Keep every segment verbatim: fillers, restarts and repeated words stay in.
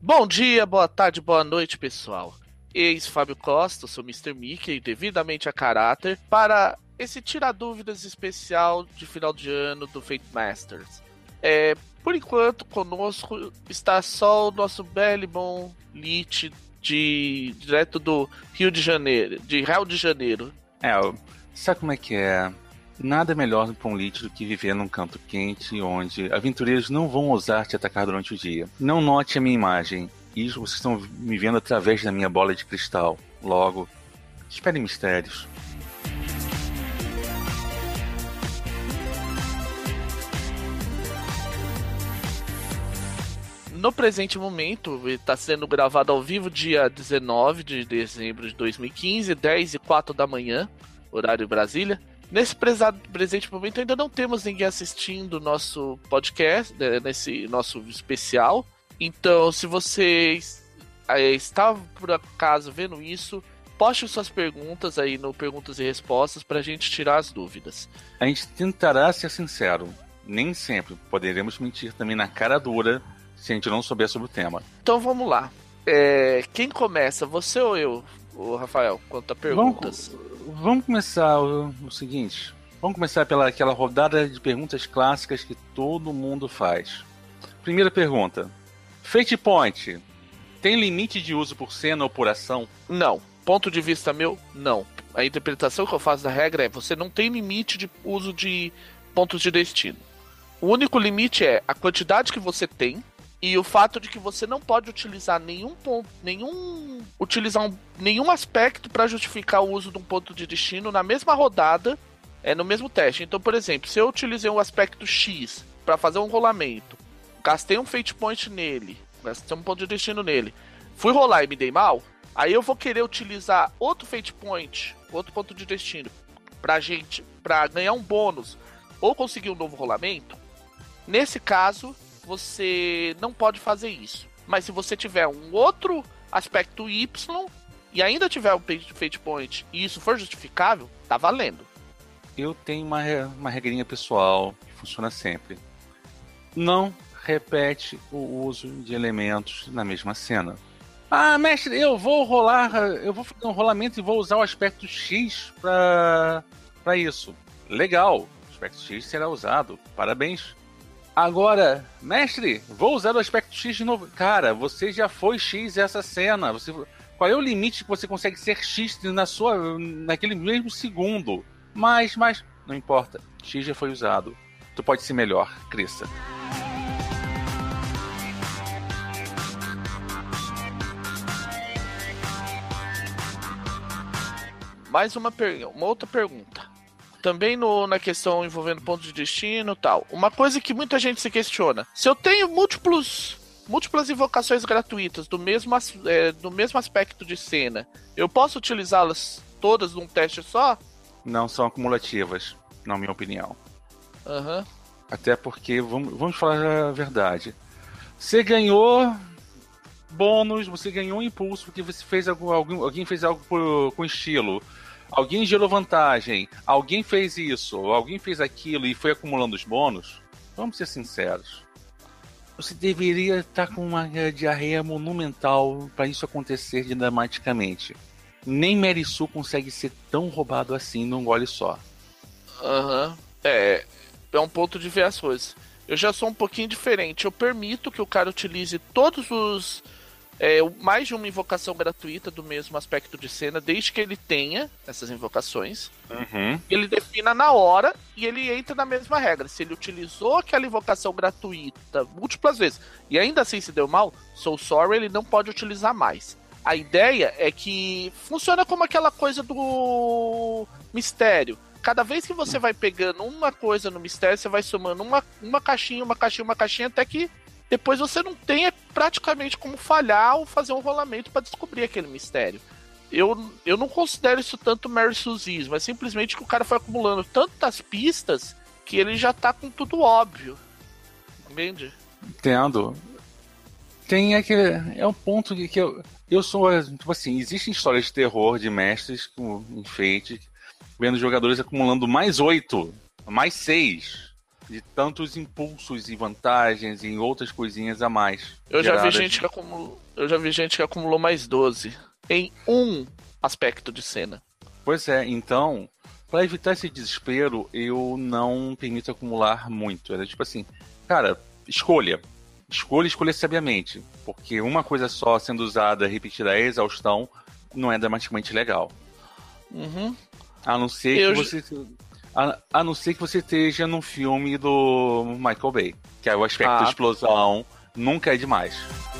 Bom dia, boa tarde, boa noite, pessoal. Eis Fábio Costa, sou mister Mickey, devidamente a caráter, para esse Tira Dúvidas especial de final de ano do Fate Masters. É, por enquanto, conosco está só o nosso belo e bom Lich de direto do Rio de Janeiro, de Rio de Janeiro. É, sabe como é que é? Nada melhor para um Lich do que viver num canto quente, onde aventureiros não vão ousar te atacar durante o dia. Não note a minha imagem. Isso vocês estão me vendo através da minha bola de cristal. Logo, espere mistérios. No presente momento, está sendo gravado ao vivo dia dezenove de dezembro de dois mil e quinze, dez e quatro da manhã, horário Brasília. Nesse presente momento ainda não temos ninguém assistindo o nosso podcast, nesse nosso especial. Então, se você está por acaso vendo isso, poste suas perguntas aí no Perguntas e Respostas para a gente tirar as dúvidas. A gente tentará ser sincero. Nem sempre poderemos mentir também na cara dura se a gente não souber sobre o tema. Então vamos lá. É, quem começa, você ou eu, o Rafael, quanto a perguntas? Vamos... Vamos começar o, o seguinte. Vamos começar pela aquela rodada de perguntas clássicas que todo mundo faz. Primeira pergunta. Fate Point tem limite de uso por cena ou por ação? Não. Ponto de vista meu, não. A interpretação que eu faço da regra é: você não tem limite de uso de pontos de destino. O único limite é a quantidade que você tem e o fato de que você não pode utilizar nenhum ponto, nenhum utilizar um, nenhum aspecto para justificar o uso de um ponto de destino na mesma rodada, é no mesmo teste. Então, por exemplo, se eu utilizei um aspecto X para fazer um rolamento, gastei um Fate Point nele, gastei um ponto de destino nele, fui rolar e me dei mal, aí eu vou querer utilizar outro Fate Point, outro ponto de destino, pra gente, para ganhar um bônus ou conseguir um novo rolamento. Nesse caso, você não pode fazer isso. Mas se você tiver um outro aspecto Y e ainda tiver um Fate Point e isso for justificável, tá valendo. Eu tenho uma, uma regrinha pessoal que funciona sempre. Não repete o uso de elementos na mesma cena. Ah, mestre, eu vou rolar, eu vou fazer um rolamento e vou usar o aspecto X pra, pra isso. Legal, o aspecto X será usado. Parabéns. Agora, mestre, vou usar o aspecto X de novo. Cara, você já foi X essa cena. Você... Qual é o limite que você consegue ser X na sua... naquele mesmo segundo? Mas, mas, não importa. X já foi usado. Tu pode ser melhor, Crissa. Mais uma, per... uma outra pergunta. Também no, na questão envolvendo pontos de destino e tal. Uma coisa que muita gente se questiona. Se eu tenho múltiplos, múltiplas invocações gratuitas do mesmo, é, do mesmo aspecto de cena, eu posso utilizá-las todas num teste só? Não são acumulativas, na minha opinião. Uhum. Até porque, vamos, vamos falar a verdade. Você ganhou bônus, você ganhou impulso porque você fez algum, algum, alguém fez algo por, com estilo. Alguém gerou vantagem, alguém fez isso, alguém fez aquilo e foi acumulando os bônus. Vamos ser sinceros. Você deveria estar com uma diarreia monumental para isso acontecer dramaticamente. Nem Merisu consegue ser tão roubado assim num gole só. Aham. Uhum. É, é um ponto de ver as coisas. Eu já sou um pouquinho diferente. Eu permito que o cara utilize todos os... É, mais de uma invocação gratuita do mesmo aspecto de cena, desde que ele tenha essas invocações. Uhum. Ele defina na hora e ele entra na mesma regra. Se ele utilizou aquela invocação gratuita múltiplas vezes e ainda assim se deu mal, Soul Sorry ele não pode utilizar mais. A ideia é que funciona como aquela coisa do mistério. Cada vez que você vai pegando uma coisa no mistério, você vai somando uma, uma caixinha, uma caixinha, uma caixinha, até que depois você não tem praticamente como falhar ou fazer um rolamento para descobrir aquele mistério. Eu, eu não considero isso tanto mercilzismo, é simplesmente que o cara foi acumulando tantas pistas que ele já tá com tudo óbvio. Entende? Entendo. Tem aquele... É um ponto que, que eu... Eu sou... Tipo assim, existem histórias de terror de mestres com enfeite, vendo jogadores acumulando mais oito, mais seis. de tantos impulsos e vantagens e outras coisinhas a mais. Eu já vi geradas- gente que acumulou, eu já vi gente que acumulou mais doze em um aspecto de cena. Pois é, então, para evitar esse desespero, eu não permito acumular muito. Era tipo assim, cara, escolha. Escolha, escolha sabiamente. Porque uma coisa só sendo usada, repetida à exaustão, não é dramaticamente legal. Uhum. A não ser Eu que você. A, a não ser que você esteja num filme do Michael Bay. Que é o aspecto Ah. da explosão nunca é demais.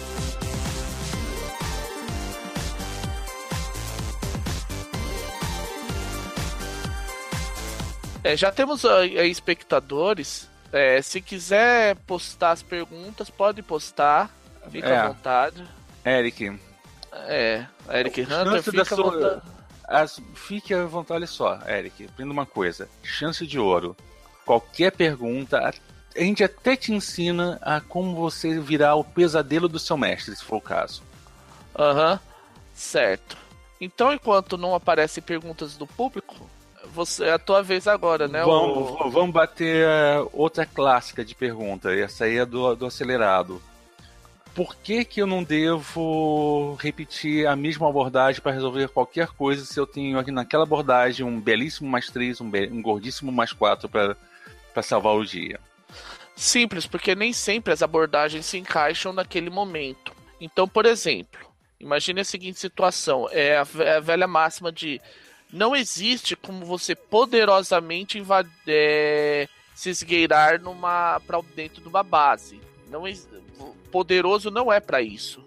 É, já temos aí, aí espectadores. É, se quiser postar as perguntas, pode postar. Fica É. à vontade. Eric, É, Eric Hunter, chance fica da à sua- vontade. as- fique à vontade, olha só, Eric, aprenda uma coisa. Chance de ouro. Qualquer pergunta, a a gente até te ensina a como você virar o pesadelo do seu mestre, se for o caso. Aham, certo. Então, enquanto não aparecem perguntas do público, você, é a tua vez agora, né? Vamos, o... vamos bater uh, outra clássica de pergunta. Essa aí é do, do acelerado. Por que que eu não devo repetir a mesma abordagem para resolver qualquer coisa se eu tenho aqui naquela abordagem um belíssimo mais três, um, be- um gordíssimo mais quatro para salvar o dia? Simples, porque nem sempre as abordagens se encaixam naquele momento. Então, por exemplo, imagine a seguinte situação: é a, ve- a velha máxima de não existe como você poderosamente invad- é, se esgueirar numa para dentro de uma base. Não ex- poderoso não é para isso.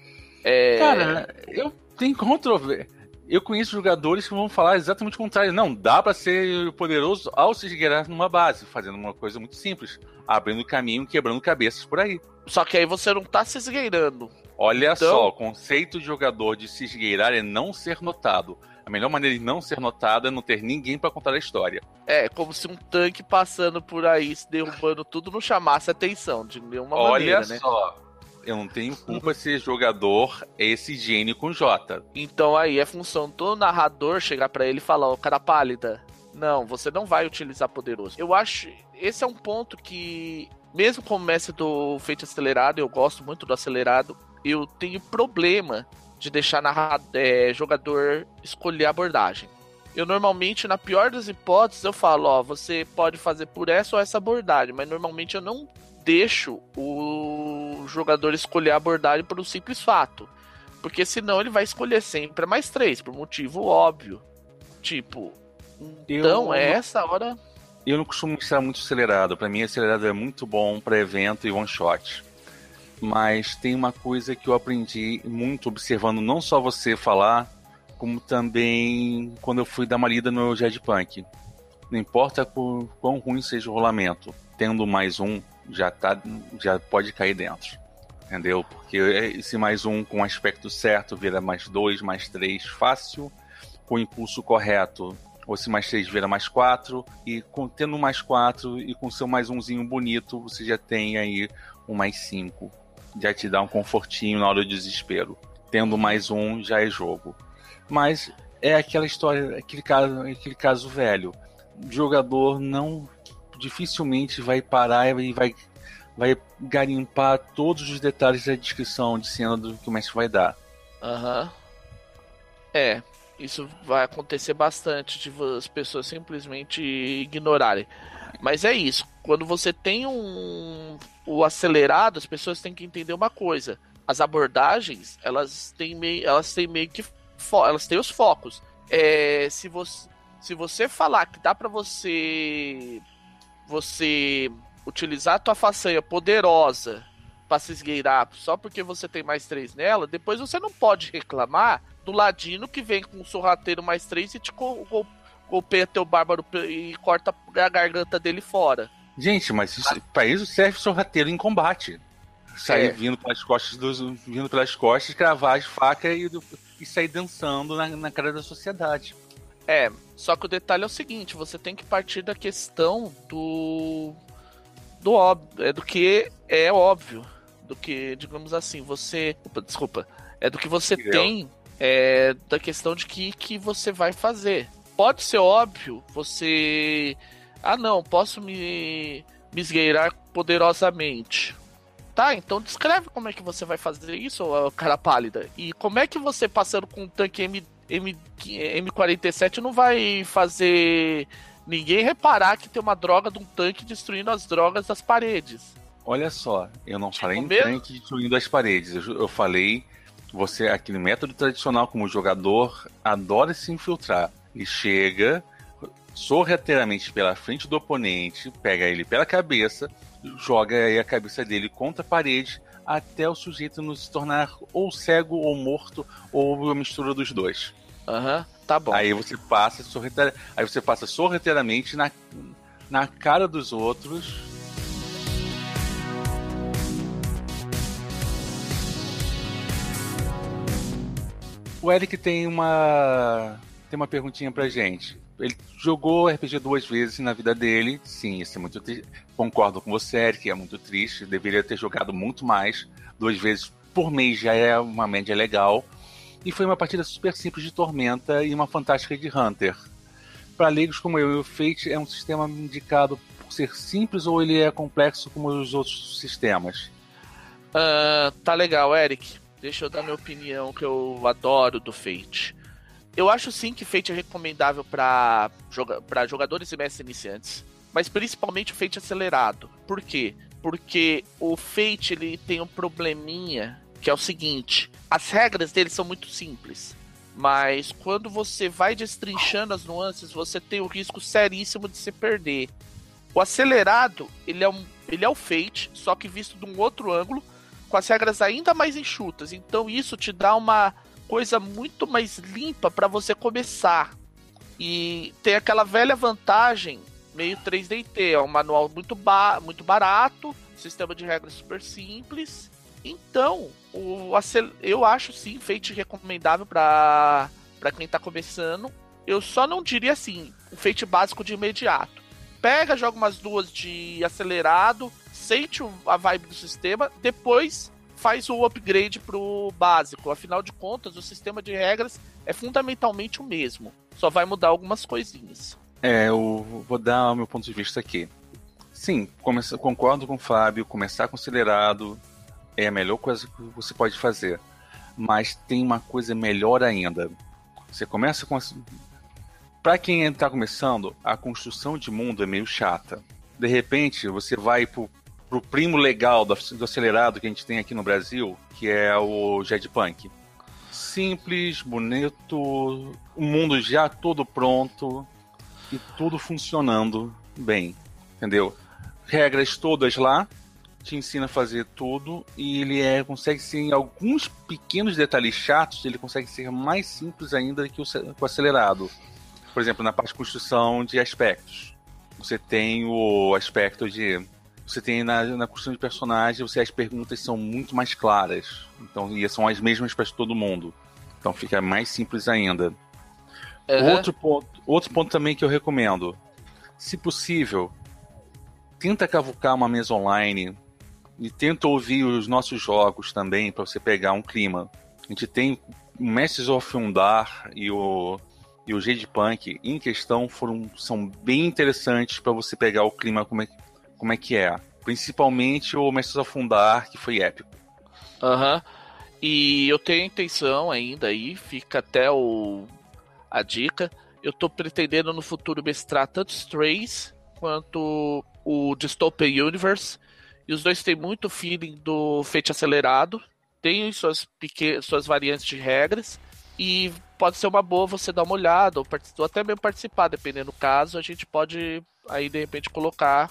É... Cara, eu tenho controvérsia. Eu conheço jogadores que vão falar exatamente o contrário. Não, dá pra ser poderoso ao se esgueirar numa base, fazendo uma coisa muito simples, abrindo caminho, quebrando cabeças por aí. Só que aí você não tá se esgueirando. Olha Então- só, o conceito de jogador de se esgueirar é não ser notado. A melhor maneira de não ser notado é não ter ninguém pra contar a história. É, como se um tanque passando por aí, se derrubando tudo, não chamasse atenção de nenhuma Olha maneira, né? só, eu não tenho culpa se esse jogador é esse gênio com J. Então aí é função do narrador chegar pra ele e falar, ô cara pálida, não, você não vai utilizar poderoso. Eu acho, esse é um ponto que, mesmo como mestre do feito acelerado, eu gosto muito do acelerado, eu tenho problema de deixar narra- é, jogador escolher a abordagem. Eu normalmente, na pior das hipóteses, eu falo, ó, você pode fazer por essa ou essa abordagem, mas normalmente eu não deixo o jogador escolher a abordagem por um simples fato. Porque senão ele vai escolher sempre a mais três, por motivo óbvio. Tipo, então Eu é não- essa hora. Eu não costumo estar muito acelerado. Pra mim, acelerado é muito bom pra evento e one shot. Mas tem uma coisa que eu aprendi muito observando não só você falar, como também quando eu fui dar uma lida no Jetpunk. Não importa quão quão ruim seja o rolamento, tendo mais um, já, tá, já pode cair dentro. Entendeu? Porque esse mais um com o aspecto certo vira mais dois, mais três fácil, com o impulso correto. Ou se mais três vira mais quatro, e com, tendo mais quatro e com seu mais umzinho bonito, você já tem aí um mais cinco. Já te dá um confortinho na hora do desespero. Tendo mais um, já é jogo. Mas é aquela história, aquele caso, aquele caso velho. O jogador não dificilmente vai parar e vai, vai garimpar todos os detalhes da descrição de cena do que o mestre vai dar. Aham. É, isso vai acontecer bastante de as pessoas simplesmente ignorarem. Mas é isso. Quando você tem um o acelerado, as pessoas têm que entender uma coisa. As abordagens, elas têm meio, elas têm meio que fo- elas têm os focos. É, se você se você falar que dá pra você você utilizar a tua façanha poderosa pra se esgueirar só porque você tem mais três nela, depois você não pode reclamar do ladino que vem com o sorrateiro mais três e te go- go- golpeia teu bárbaro e corta a garganta dele fora. Gente, mas isso, pra isso serve sorrateiro em combate. Sair É. vindo pelas costas dos, vindo pelas costas, cravar as facas e, e sair dançando na, na cara da sociedade. É, só que o detalhe é o seguinte, você tem que partir da questão do do óbvio, é do que é óbvio, do que, digamos assim, você, opa, desculpa, é do que você Entendeu? tem, é da questão de que que você vai fazer. Pode ser óbvio, você ah não, posso me me esgueirar poderosamente. Tá, então descreve como é que você vai fazer isso, ô cara pálida. E como é que você passando com um tanque M, M, M quarenta e sete não vai fazer ninguém reparar que tem uma droga de um tanque destruindo as drogas das paredes? Olha só, eu não falei em mesmo? tanque destruindo as paredes. Eu, eu falei, você, aquele método tradicional como o jogador adora se infiltrar. Ele chega sorrateiramente pela frente do oponente, pega ele pela cabeça, joga aí a cabeça dele contra a parede até o sujeito não se tornar ou cego ou morto ou a mistura dos dois. Aham, uhum, tá bom. Aí você passa sorrateir... aí você passa sorrateiramente na, na cara dos outros. O Eric tem uma tem uma perguntinha pra gente. Ele jogou R P G duas vezes na vida dele. Sim, isso é muito triste. Concordo com você, Eric, é muito triste. Deveria ter jogado muito mais. Duas vezes por mês já é uma média legal. E foi uma partida super simples de Tormenta e uma fantástica de Hunter. Para leigos como eu, o Fate é um sistema indicado por ser simples ou ele é complexo como os outros sistemas? Uh, tá legal, Eric. Deixa eu dar minha opinião, que eu adoro do Fate. Eu acho sim que Fate é recomendável para joga jogadores e mestres iniciantes, mas principalmente o Fate acelerado. Por quê? Porque o Fate ele tem um probleminha, que é o seguinte: as regras dele são muito simples, mas quando você vai destrinchando as nuances, você tem o risco seríssimo de se perder. O acelerado, ele é, um, ele é o Fate, só que visto de um outro ângulo, com as regras ainda mais enxutas. Então isso te dá uma coisa muito mais limpa para você começar. E tem aquela velha vantagem, meio três D T, é um manual muito, ba muito barato, sistema de regras super simples. Então, o eu acho sim Fate recomendável para quem tá começando. Eu só não diria assim, o Fate básico de imediato. Pega, joga umas duas de acelerado, sente a vibe do sistema, depois faz o upgrade pro básico. Afinal de contas, o sistema de regras é fundamentalmente o mesmo. Só vai mudar algumas coisinhas. É, eu vou dar o meu ponto de vista aqui. Sim, começa, concordo com o Fábio, começar com acelerado é a melhor coisa que você pode fazer. Mas tem uma coisa melhor ainda. Você começa com... Para quem está começando, a construção de mundo é meio chata. De repente, você vai pro pro primo legal do, do acelerado que a gente tem aqui no Brasil, que é o Jetpunk. Simples, bonito, o mundo já todo pronto e tudo funcionando bem, entendeu? Regras todas lá, te ensina a fazer tudo e ele é, consegue ser, em alguns pequenos detalhes chatos, ele consegue ser mais simples ainda que o, que o acelerado. Por exemplo, na parte de construção de aspectos. Você tem o aspecto de... Você tem na, na construção de personagem, você, as perguntas são muito mais claras. Então, e são as mesmas para todo mundo. Então fica mais simples ainda. Uhum. Outro ponto, outro ponto também que eu recomendo. Se possível, tenta cavucar uma mesa online e tenta ouvir os nossos jogos também para você pegar um clima. A gente tem o Masters of Undar e o, e o Jetpunk em questão foram, são bem interessantes para você pegar o clima como é que como é que é. Principalmente o Masters of Undar, que foi épico. Aham. Uhum. E eu tenho intenção ainda aí, fica até o... a dica. Eu tô pretendendo no futuro mestrar tanto Strays quanto o Dystopia Universe. E os dois têm muito feeling do Fate acelerado. Tem suas, pequen... suas variantes de regras. E pode ser uma boa você dar uma olhada, ou, part... ou até mesmo participar, dependendo do caso. A gente pode aí de repente colocar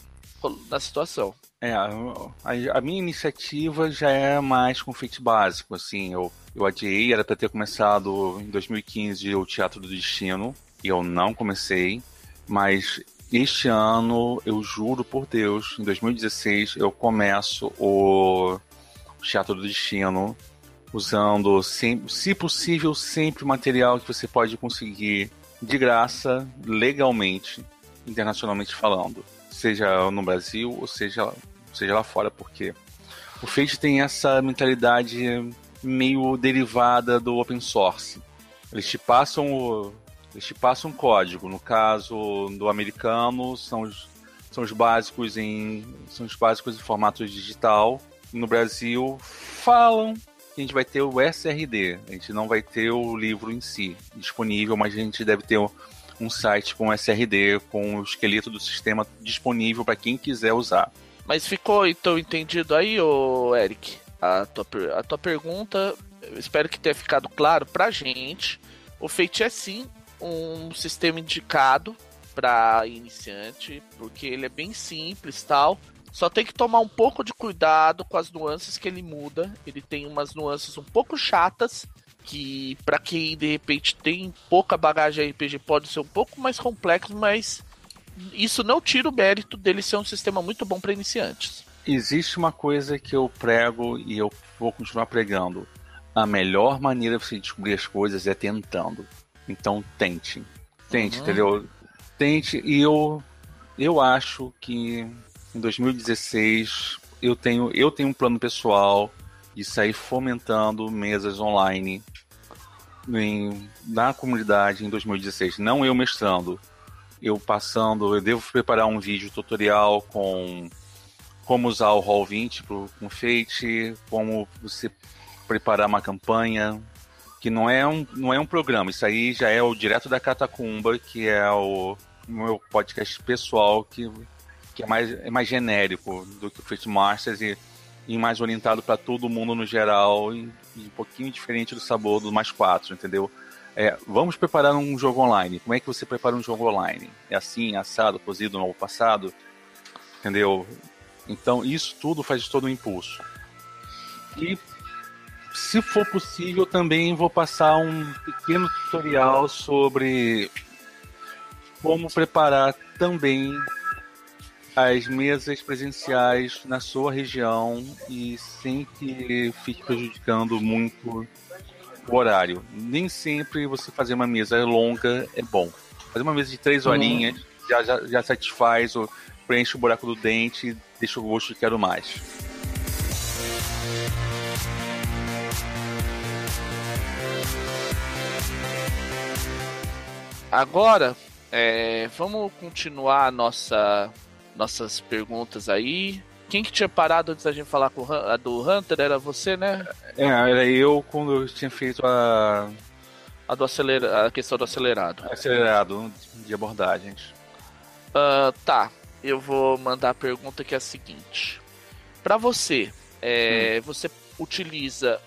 na situação. É, a, a minha iniciativa já é mais com Fate básico, assim, eu, eu adiei, era para ter começado em dois mil e quinze o Teatro do Destino, e eu não comecei, mas este ano, eu juro por Deus, em dois mil e dezesseis, eu começo o Teatro do Destino, usando, sem, se possível, sempre material que você pode conseguir de graça, legalmente, internacionalmente falando. Seja no Brasil ou seja, seja lá fora, porque o Fate tem essa mentalidade meio derivada do open source. Eles te passam o, eles te passam um código. No caso do americano, são os, são os básicos em são os básicos em formato digital. No Brasil falam que a gente vai ter o S R D, a gente não vai ter o livro em si disponível, mas a gente deve ter um site com S R D, com o esqueleto do sistema disponível para quem quiser usar. Mas ficou então entendido aí, ô Eric? A tua, a tua pergunta, eu espero que tenha ficado claro pra gente. O Fate é sim um sistema indicado para iniciante, porque ele é bem simples e tal. Só tem que tomar um pouco de cuidado com as nuances que ele muda. Ele tem umas nuances um pouco chatas, que para quem de repente tem pouca bagagem R P G pode ser um pouco mais complexo, mas isso não tira o mérito dele ser um sistema muito bom para iniciantes. Existe uma coisa que eu prego e eu vou continuar pregando. A melhor maneira de você descobrir as coisas é tentando. Então tente. Tente, uhum. entendeu? Tente. E eu, eu acho que em dois mil e dezesseis eu tenho, eu tenho um plano pessoal de sair fomentando mesas online em, na comunidade em dois mil e dezesseis. Não eu mestrando. Eu passando, eu devo preparar um vídeo tutorial com como usar o roll vinte pro, com Fate, como você preparar uma campanha, que não é, um, não é um programa, isso aí já é o Direto da Catacumba, que é o meu podcast pessoal, que, que é, mais, é mais genérico do que o Fate Masters e, e mais orientado para todo mundo no geral, e, e um pouquinho diferente do sabor do mais quatro, entendeu? É, vamos preparar um jogo online. Como é que você prepara um jogo online? É assim, assado, cozido, no passado? Entendeu? Então, isso tudo faz todo o impulso. E, se for possível, também vou passar um pequeno tutorial sobre como preparar também as mesas presenciais na sua região e sem que fique prejudicando muito o horário. Nem sempre você fazer uma mesa longa é bom. Fazer uma mesa de três horinhas uhum. já, já, já satisfaz, ou preenche o buraco do dente e deixa o gosto de quero mais. Agora, é, vamos continuar nossa, nossas perguntas aí. Quem que tinha parado antes da gente falar com a do Hunter? Era você, né? É, era eu quando eu tinha feito a... A, do acelera... a questão do acelerado. Acelerado, de abordagens. Uh, tá, eu vou mandar a pergunta que é a seguinte. Pra você, é, hum. você utiliza...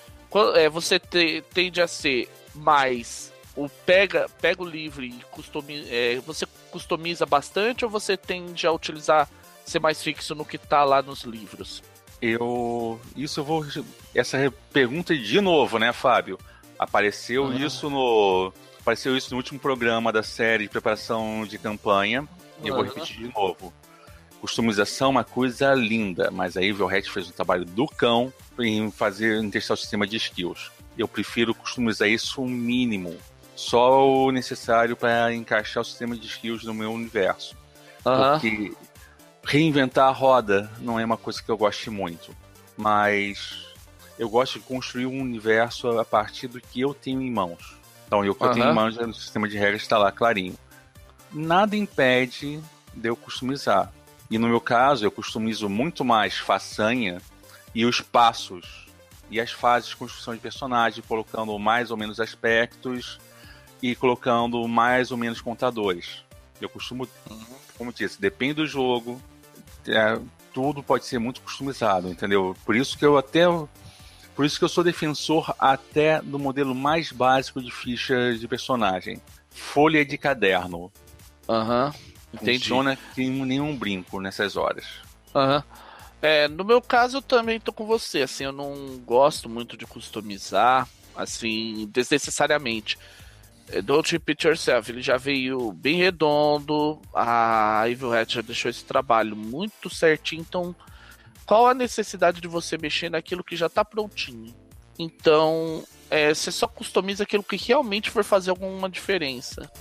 É, você te, tende a ser mais... O pega, pega o livro e customiza, é, você customiza bastante ou você tende a utilizar... ser mais fixo no que tá lá nos livros? Eu... Isso eu vou... Essa pergunta de novo, né, Fábio? Apareceu uhum. isso no... Apareceu isso no último programa da série de preparação de campanha. E eu vou repetir de novo. Customização é uma coisa linda, mas a Evil Hat fez um trabalho do cão em fazer, em testar o sistema de skills. Eu prefiro customizar isso o mínimo. Só o necessário para encaixar o sistema de skills no meu universo. Uhum. Porque... reinventar a roda não é uma coisa que eu goste muito, mas eu gosto de construir um universo a partir do que eu tenho em mãos. Então, o que eu uhum. tenho em mãos no sistema de regras está lá clarinho. Nada impede de eu customizar. E no meu caso, eu customizo muito mais façanha e os passos e as fases de construção de personagem, colocando mais ou menos aspectos e colocando mais ou menos contadores. Eu costumo, uhum. como eu disse, depende do jogo, é, tudo pode ser muito customizado, entendeu? Por isso que eu até, por isso que eu sou defensor até do modelo mais básico de ficha de personagem, folha de caderno. Aham, uhum. Entendi. Funciona sem nenhum brinco nessas horas. Aham. Uhum. É, no meu caso eu também tô com você, assim, eu não gosto muito de customizar, assim, desnecessariamente. Don't Repeat Yourself, ele já veio bem redondo, a Evil Hat já deixou esse trabalho muito certinho, então qual a necessidade de você mexer naquilo que já está prontinho? Então, é, você só customiza aquilo que realmente for fazer alguma diferença.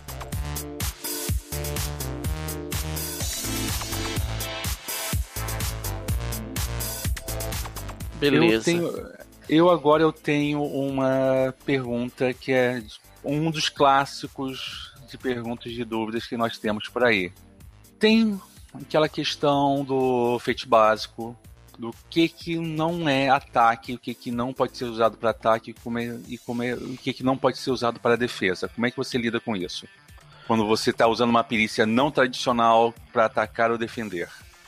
Beleza. Eu, tenho, eu agora eu tenho uma pergunta que é um dos clássicos de perguntas de dúvidas que nós temos por aí. Tem aquela questão do feito básico, do que que não é ataque, o que que não pode ser usado para ataque e, como é, e como é, o que que não pode ser usado para defesa. Como é que você lida com isso? Quando você está usando uma perícia não tradicional para atacar ou defender.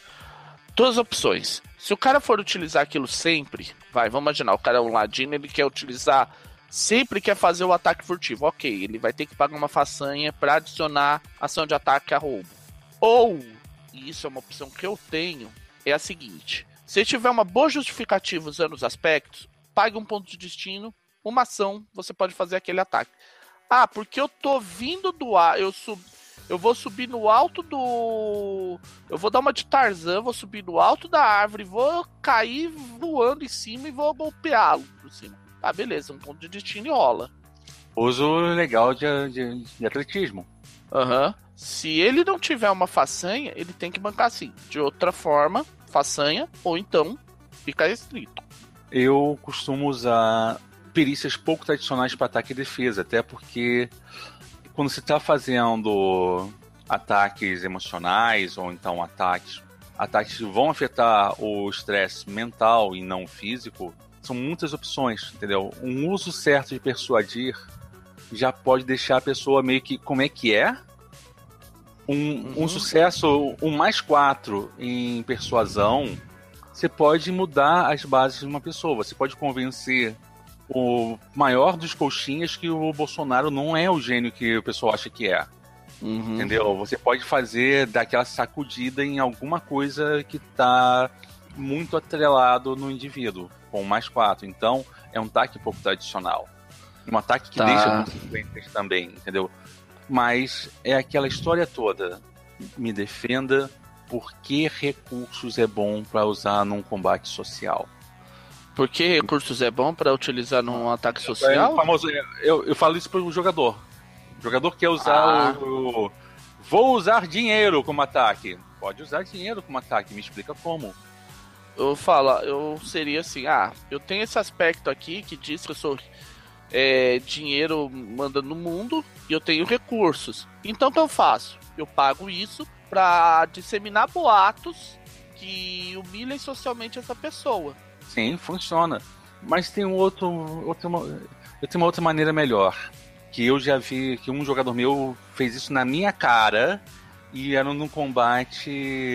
Duas opções. Se o cara for utilizar aquilo sempre, vai, vamos imaginar, o cara é um ladino, ele quer utilizar, sempre quer fazer o ataque furtivo. Ok, ele vai ter que pagar uma façanha para adicionar ação de ataque a roubo. Ou, e isso é uma opção que eu tenho, é a seguinte: se tiver uma boa justificativa usando os aspectos, pague um ponto de destino, uma ação, você pode fazer aquele ataque. Ah, porque eu tô vindo do ar, eu sub, eu vou subir no alto do... Eu vou dar uma de Tarzan, vou subir no alto da árvore, vou cair voando em cima e vou golpeá-lo por cima. Ah, beleza, um ponto de destino e rola. Uso legal de, de, de atletismo. Aham. Uhum. Se ele não tiver uma façanha, ele tem que bancar assim. De outra forma, façanha, ou então fica restrito. Eu costumo usar perícias pouco tradicionais para ataque e defesa, até porque quando você está fazendo ataques emocionais ou então ataques, ataques que vão afetar o estresse mental e não físico, são muitas opções, entendeu? Um uso certo de persuadir já pode deixar a pessoa meio que como é que é. Um, uhum. um sucesso, um mais quatro em persuasão, você pode mudar as bases de uma pessoa. Você pode convencer o maior dos coxinhas que o Bolsonaro não é o gênio que o pessoal acha que é. Uhum. Entendeu? Você pode fazer, dar aquela sacudida em alguma coisa que está muito atrelado no indivíduo, com mais quatro. Então, é um ataque pouco tradicional. Um ataque que tá. deixa consequências também, entendeu? Mas é aquela história toda. Me defenda, porque recursos é bom para usar num combate social. Por que recursos é bom para utilizar num ataque social? É famoso, eu, eu falo isso pro jogador. O jogador quer usar ah. o, o... Vou usar dinheiro como ataque. Pode usar dinheiro como ataque, me explica como. Eu falo, eu seria assim, ah, eu tenho esse aspecto aqui que diz que eu sou é, dinheiro manda no mundo e eu tenho recursos. Então o que eu faço? Eu pago isso para disseminar boatos que humilhem socialmente essa pessoa. Sim, funciona. Mas tem um outro, outra, eu tenho uma outra maneira melhor. Que eu já vi que um jogador meu fez isso na minha cara e era num combate,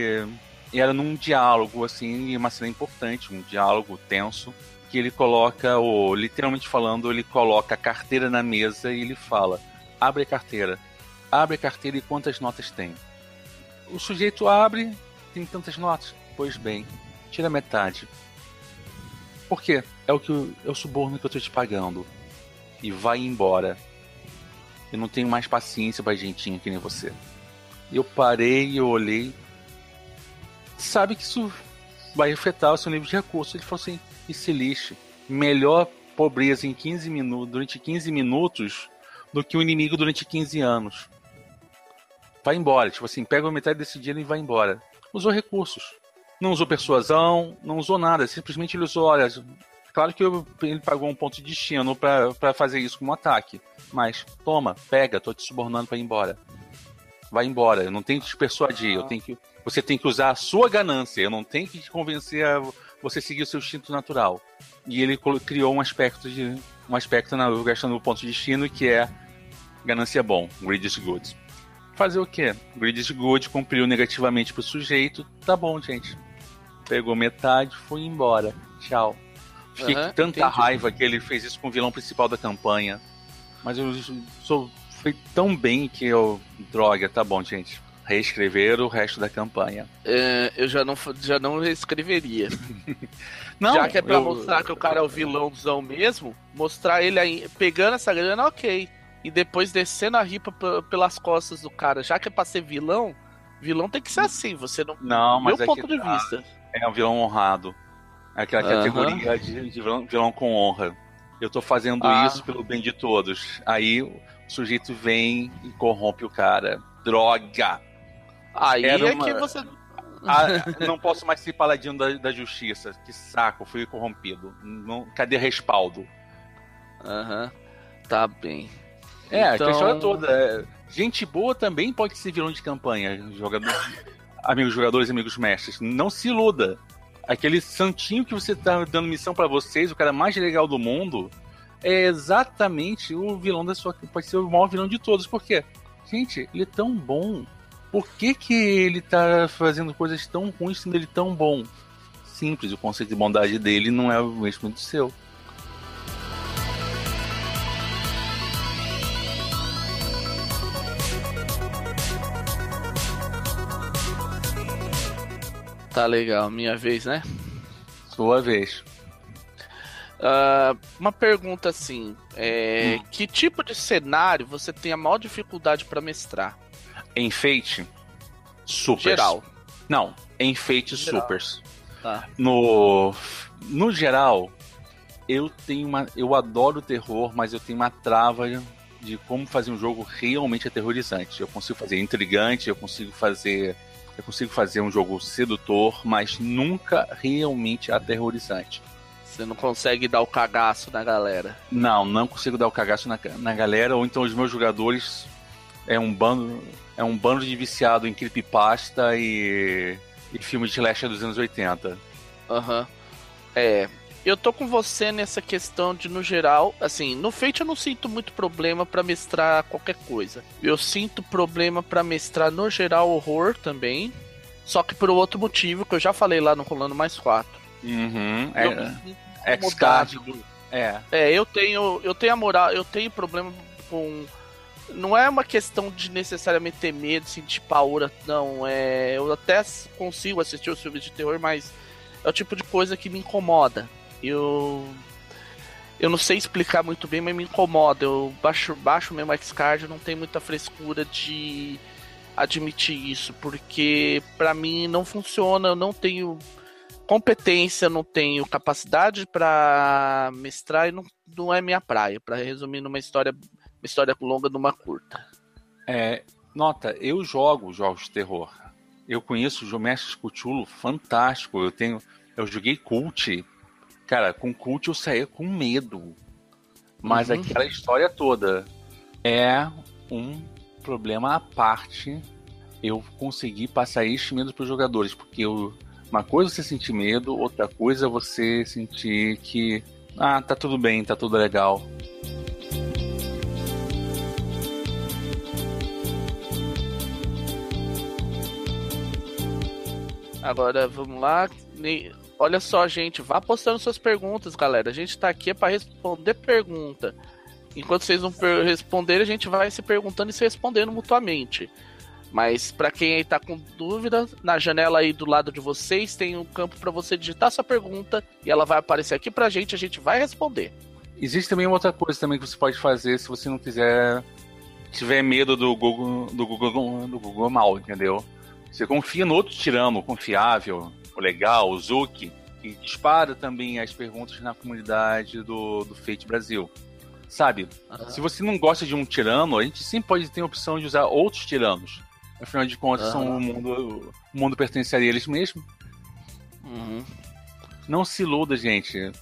e era num diálogo, assim, uma cena importante, um diálogo tenso, que ele coloca, ou literalmente falando, ele coloca a carteira na mesa e ele fala: abre a carteira, abre a carteira e quantas notas tem? O sujeito abre, tem tantas notas. Pois bem, tira metade. Por quê? É o, que eu, é o suborno que eu tô te pagando. E vai embora. Eu não tenho mais paciência pra gentinho que nem você. Eu parei e eu olhei. Sabe que isso vai afetar o seu nível de recurso. Ele falou assim: e se lixe. Melhor pobreza em quinze minutos, durante quinze minutos do que o inimigo durante quinze anos. Vai embora. Tipo assim, pega metade desse dinheiro e vai embora. Usou recursos. Não usou persuasão, não usou nada. Simplesmente ele usou, olha, claro que eu, ele pagou um ponto de destino pra, pra fazer isso como ataque. Mas, toma, pega, tô te subornando pra ir embora. Vai embora, eu não tenho que te persuadir. Eu tenho que, você tem que usar a sua ganância. Eu não tenho que te convencer a você seguir o seu instinto natural. E ele criou um aspecto de um aspecto na questão do ponto de destino, que é ganância bom, greed is good. Fazer o quê? Greed is good, cumpriu negativamente pro sujeito. Tá bom, gente. Pegou metade, foi embora. Tchau. Fiquei uhum, com tanta entendi. raiva que ele fez isso com o vilão principal da campanha. Mas eu sou, foi tão bem que eu... Droga, tá bom, gente. Reescrever o resto da campanha. É, eu já não, já não reescreveria. Não, já que é pra eu... mostrar que o cara é o vilãozão mesmo, mostrar ele aí, pegando essa grana, ok. E depois descendo a ripa p- pelas costas do cara. Já que é pra ser vilão, vilão tem que ser assim. Você não... Não, mas meu é ponto que, de vista. É um vilão honrado. É aquela uhum. categoria de, de vilão, vilão com honra. Eu tô fazendo ah. isso pelo bem de todos. Aí o sujeito vem e corrompe o cara. Droga! Aí Era é uma... que você... ah, não posso mais ser paladino da, da justiça. Que saco, fui corrompido. Não, cadê respaldo? Aham, uhum. Tá bem. É, então... a questão é toda. É, gente boa também pode ser vilão de campanha. Jogador... amigos jogadores e amigos mestres, não se iluda. Aquele santinho que você tá dando missão pra vocês, o cara mais legal do mundo, é exatamente o vilão da sua... Pode ser o maior vilão de todos. Por quê? Gente, ele é tão bom. Por que que ele tá fazendo coisas tão ruins sendo ele tão bom? Simples, o conceito de bondade dele não é o mesmo do seu. Tá legal, minha vez, né? Sua vez. Uh, uma pergunta assim, é, hum. que tipo de cenário você tem a maior dificuldade pra mestrar? Enfeite, supers. Geral. Não, enfeite, Geral. supers. Tá. No, no geral, eu tenho uma, eu adoro terror, mas eu tenho uma trava de como fazer um jogo realmente aterrorizante. Eu consigo fazer intrigante, eu consigo fazer, eu consigo fazer um jogo sedutor, mas nunca realmente aterrorizante. Você não consegue dar o cagaço na galera. Não, não consigo dar o cagaço na, na galera, ou então os meus jogadores é um bando, é um bando de viciado em creepypasta e, e filme de slasher dos anos oitenta. Aham. Uhum. É, eu tô com você nessa questão de, no geral, assim, no Fate eu não sinto muito problema pra mestrar qualquer coisa. Eu sinto problema pra mestrar, no geral, horror também, só que por outro motivo, que eu já falei lá no Rolando Mais quatro. Uhum, é, X-Card. É. É, eu tenho, eu tenho a moral, eu tenho problema com... Não é uma questão de necessariamente ter medo, sentir paura, não. É, eu até consigo assistir os filmes de terror, mas é o tipo de coisa que me incomoda. Eu... Eu não sei explicar muito bem, mas me incomoda. Eu baixo, baixo mesmo X-Card, eu não tenho muita frescura de admitir isso, porque pra mim não funciona, eu não tenho... competência, não tenho capacidade pra mestrar e não, não é minha praia. Pra resumir numa história, uma história longa numa curta. É, nota, eu jogo jogos de terror. Eu conheço o Mestre Cthulhu fantástico. Eu tenho, eu joguei Cult. Cara, com Cult eu saía com medo. Mas uhum. Aquela história toda é um problema à parte. Eu consegui passar este medo para os jogadores, porque eu uma coisa é você sentir medo, outra coisa é você sentir que ah, tá tudo bem, tá tudo legal. Agora vamos lá. Olha só, gente, vá postando suas perguntas, galera. A gente tá aqui é para responder pergunta. Enquanto vocês não responderem, a gente vai se perguntando e se respondendo mutuamente. Mas pra quem aí tá com dúvida, na janela aí do lado de vocês tem um campo pra você digitar sua pergunta e ela vai aparecer aqui pra gente, a gente vai responder. Existe também outra coisa também que você pode fazer se você não quiser, tiver medo do Google, do Google, do Google mal, entendeu? Você confia no outro tirano confiável, o legal, o Zuki, que dispara também as perguntas na comunidade do, do Fate Brasil. Sabe, uhum. Se você não gosta de um tirano, a gente sempre pode ter a opção de usar outros tiranos. Afinal de contas, uhum. são o mundo, o mundo pertence a eles mesmo. Uhum. Não se iluda, gente.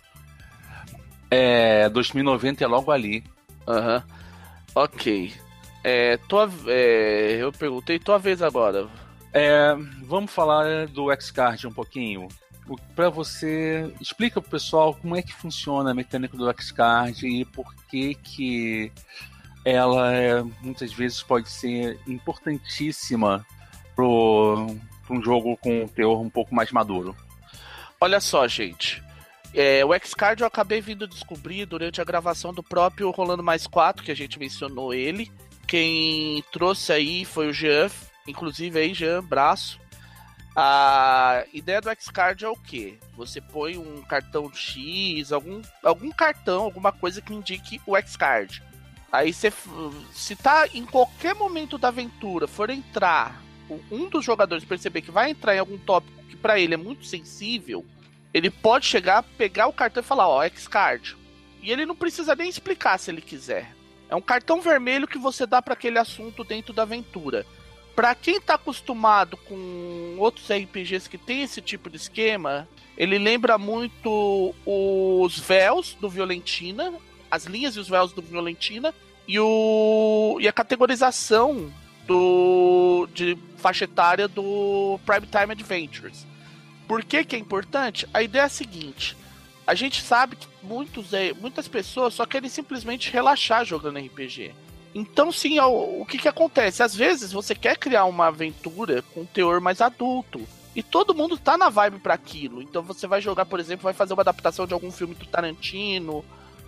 É, dois mil e noventa é logo ali. Aham. Uhum. Ok. É, tua, é, eu perguntei, tua vez agora. É, vamos falar do X-Card um pouquinho. Para você, explica pro pessoal como é que funciona a mecânica do X-Card e por que que ela é, muitas vezes pode ser importantíssima para um jogo com um teor um pouco mais maduro. Olha só, gente. É, o X-Card eu acabei vindo descobrir durante a gravação do próprio Rolando Mais quatro, que a gente mencionou ele. Quem trouxe aí foi o Jean, inclusive aí, Jean, braço. A ideia do X-Card é o quê? Você põe um cartão X, algum, algum cartão, alguma coisa que indique o X-Card. Aí você, se tá em qualquer momento da aventura, for entrar, um dos jogadores perceber que vai entrar em algum tópico que pra ele é muito sensível, ele pode chegar, pegar o cartão e falar, ó, X-Card. E ele não precisa nem explicar se ele quiser. É um cartão vermelho que você dá pra aquele assunto dentro da aventura. Pra quem tá acostumado com outros R P Gs que tem esse tipo de esquema, ele lembra muito os véus do Violentina, as linhas e os véus do Violentina, e, o, e a categorização do de faixa etária do Primetime Adventures. Por que que é importante? A ideia é a seguinte: a gente sabe que muitos, muitas pessoas só querem simplesmente relaxar jogando R P G. Então, sim, o, o que que acontece? Às vezes você quer criar uma aventura com um teor mais adulto. E todo mundo tá na vibe pra aquilo. Então você vai jogar, por exemplo, vai fazer uma adaptação de algum filme do Tarantino.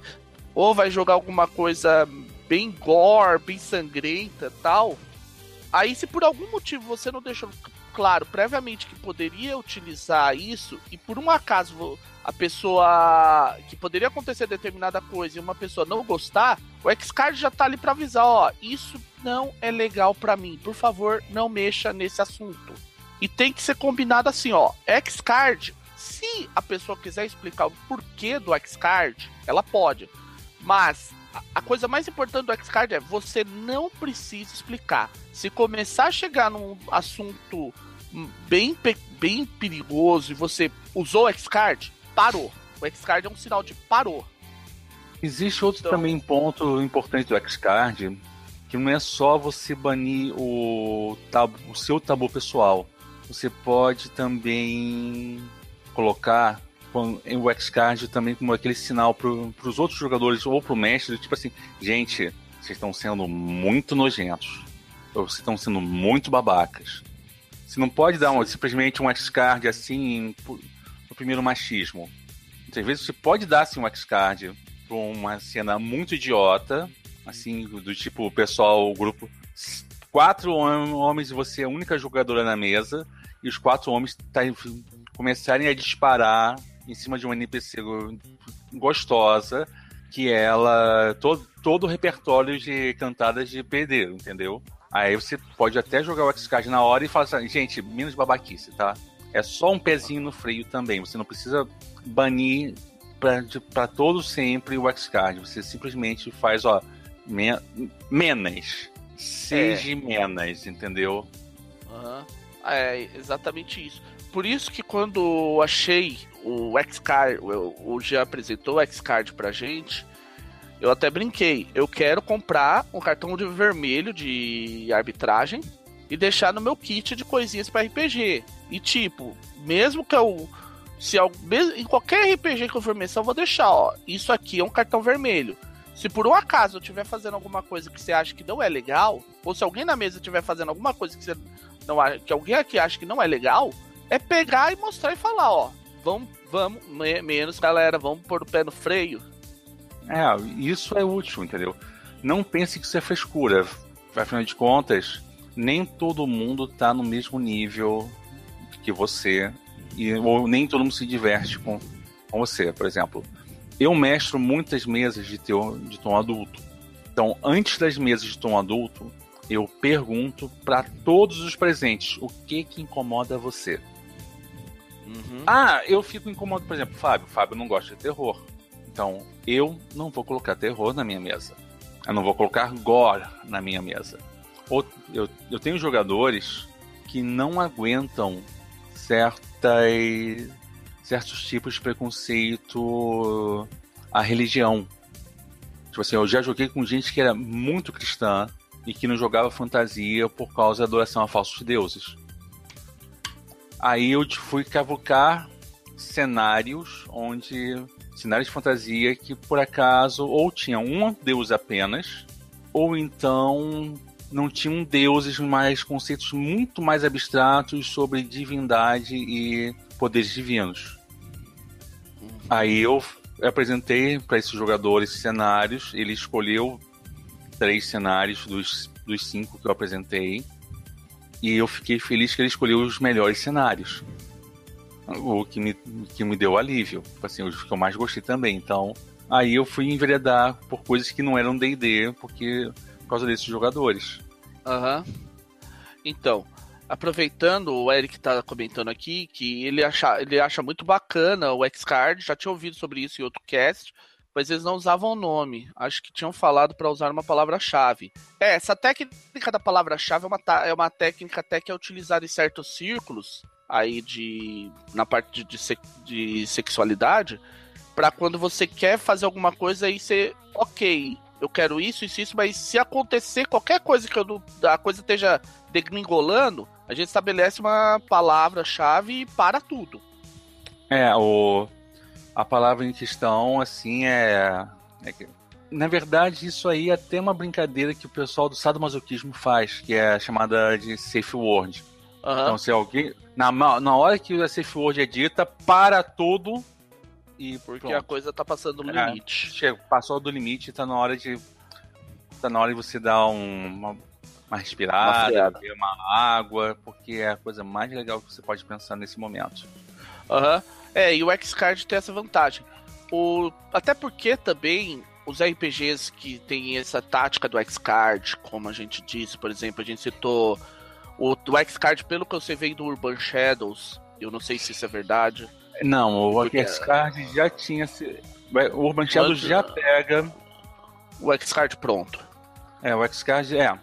Ou vai jogar alguma coisa bem gore, bem sangrenta e tal. Aí, se por algum motivo você não deixou claro previamente que poderia utilizar isso, e por um acaso a pessoa... que poderia acontecer determinada coisa e uma pessoa não gostar, o X-Card já tá ali pra avisar, ó, isso não é legal pra mim, por favor, não mexa nesse assunto. E tem que ser combinado assim, ó, X-Card, se a pessoa quiser explicar o porquê do X-Card, ela pode, mas... a coisa mais importante do X-Card é você não precisa explicar. Se começar a chegar num assunto bem, bem perigoso e você usou o X-Card, parou. O X-Card é um sinal de parou. Existe outro Então, também ponto importante do X-Card, que não é só você banir o, tabu, o seu tabu pessoal. Você pode também colocar o X-Card também como aquele sinal para os outros jogadores ou para o mestre, tipo assim, gente, vocês estão sendo muito nojentos, ou vocês estão sendo muito babacas. Você não pode dar um, simplesmente um X-Card assim no primeiro machismo. Às vezes você pode dar assim, um X-Card para uma cena muito idiota, assim, do tipo, o pessoal, o grupo, quatro homens e você é a única jogadora na mesa, e os quatro homens tá, começarem a disparar em cima de uma N P C gostosa, que ela... Todo, todo o repertório de cantadas de P D, entendeu? Aí você pode até jogar o X-Card na hora e falar assim, gente, menos babaquice, tá? É só um pezinho no freio também. Você não precisa banir pra, de, pra todo sempre o X-Card. Você simplesmente faz, ó, men menos. Seja é. menos, entendeu? Uhum. É exatamente isso. Por isso que quando eu achei o X-Card, o Jean apresentou o X-Card pra gente, eu até brinquei. Eu quero comprar um cartão de vermelho de arbitragem e deixar no meu kit de coisinhas pra R P G. E tipo, mesmo que eu... se eu, mesmo, em qualquer R P G que eu for menção, eu vou deixar, ó. Isso aqui é um cartão vermelho. Se por um acaso eu estiver fazendo alguma coisa que você acha que não é legal, ou se alguém na mesa estiver fazendo alguma coisa que, você não, que alguém aqui acha que não é legal, é pegar e mostrar e falar, ó, vamos, vamos, menos galera, vamos pôr o pé no freio. É, isso é útil, entendeu? Não pense que isso é frescura. Afinal de contas, nem todo mundo tá no mesmo nível que você, e, ou nem todo mundo se diverte com, com você. Por exemplo, eu mestro muitas mesas de, teu, de tom adulto. Então, antes das mesas de tom adulto, eu pergunto para todos os presentes o que que incomoda você. Uhum. Ah, eu fico incomodado, por exemplo, Fábio. Fábio não gosta de terror. Então, eu não vou colocar terror na minha mesa. Eu não vou colocar gore na minha mesa. Ou, eu, eu tenho jogadores que não aguentam certas, certos tipos de preconceito à religião. Tipo assim, eu já joguei com gente que era muito cristã e que não jogava fantasia por causa da adoração a falsos deuses. Aí eu fui cavucar cenários onde... cenários de fantasia que, por acaso, ou tinham um deus apenas, ou então não tinham deuses, mas conceitos muito mais abstratos sobre divindade e poderes divinos. Uhum. Aí eu apresentei para esses jogadores cenários, ele escolheu três cenários dos, dos cinco que eu apresentei, e eu fiquei feliz que ele escolheu os melhores cenários. O que me, que me deu alívio, assim, os que eu mais gostei também. Então, aí eu fui enveredar por coisas que não eram D e D, porque, por causa desses jogadores. Aham. Uhum. Então, aproveitando, o Eric tá comentando aqui que ele acha, ele acha muito bacana o X-Card, já tinha ouvido sobre isso em outro cast, mas eles não usavam o nome. Acho que tinham falado para usar uma palavra-chave. É, essa técnica da palavra-chave é uma, é uma técnica até que é utilizada em certos círculos, aí de na parte de, de, de sexualidade, para quando você quer fazer alguma coisa aí ser ok, eu quero isso, isso, isso, mas se acontecer qualquer coisa que eu não, a coisa esteja degringolando, a gente estabelece uma palavra-chave e para tudo. É, o, a palavra em questão, assim, é, é que, na verdade, isso aí é até uma brincadeira que o pessoal do sadomasoquismo faz, que é chamada de safe word. Uhum. Então, se alguém... Na, na hora que a safe word é dita, para tudo e porque pronto. A coisa tá passando do limite. É, chega, passou do limite, tá na hora de... Tá na hora de você dar um, uma, uma respirada, uma beber uma água, porque é a coisa mais legal que você pode pensar nesse momento. Aham. Uhum. É, e o X-Card tem essa vantagem. O... Até porque também os R P Gs que tem essa tática do X-Card, como a gente disse, por exemplo, a gente citou o, o X-Card, pelo que eu sei, veio do Urban Shadows. Eu não sei se isso é verdade. Não, o porque... X-Card já tinha... O Urban Shadows já pega... O X-Card pronto. É, o X-Card é.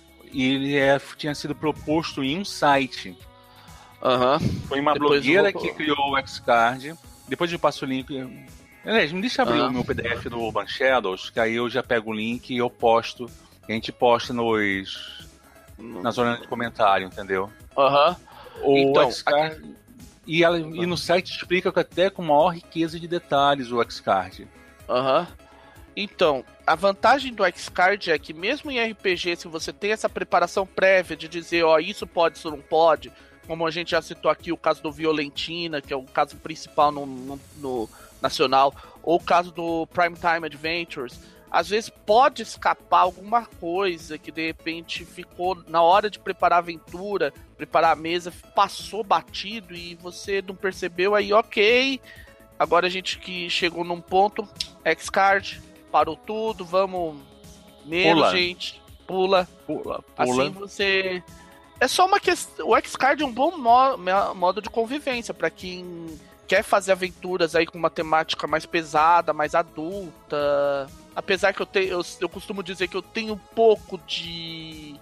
E ele é, tinha sido proposto em um site. Aham. Uhum. Foi uma Depois blogueira vou... que criou o X-Card. Depois eu passo o link. Aliás, me deixa abrir uhum. o meu P D F do Urban Shadows, que aí eu já pego o link e eu posto. A gente posta nos. Na zona de comentário, entendeu? Aham. Uhum. O então, X-Card. Aqui... E, ela, uhum. e no site explica até com maior riqueza de detalhes o X-Card. Aham. Uhum. Então, a vantagem do X-Card é que mesmo em R P G, se você tem essa preparação prévia de dizer, ó, isso pode, isso não pode, como a gente já citou aqui o caso do Violentina, que é o caso principal no, no, no nacional, ou o caso do Primetime Adventures, às vezes pode escapar alguma coisa que de repente ficou na hora de preparar a aventura, preparar a mesa, passou batido e você não percebeu, aí ok, agora a gente que chegou num ponto, X-Card, parou tudo, vamos menos, pula. gente, pula. Pula, pula. Assim você... É só uma questão... O X-Card é um bom mo... modo de convivência para quem quer fazer aventuras aí com uma temática mais pesada, mais adulta. Apesar que eu, te... eu, eu costumo dizer que eu tenho um pouco de...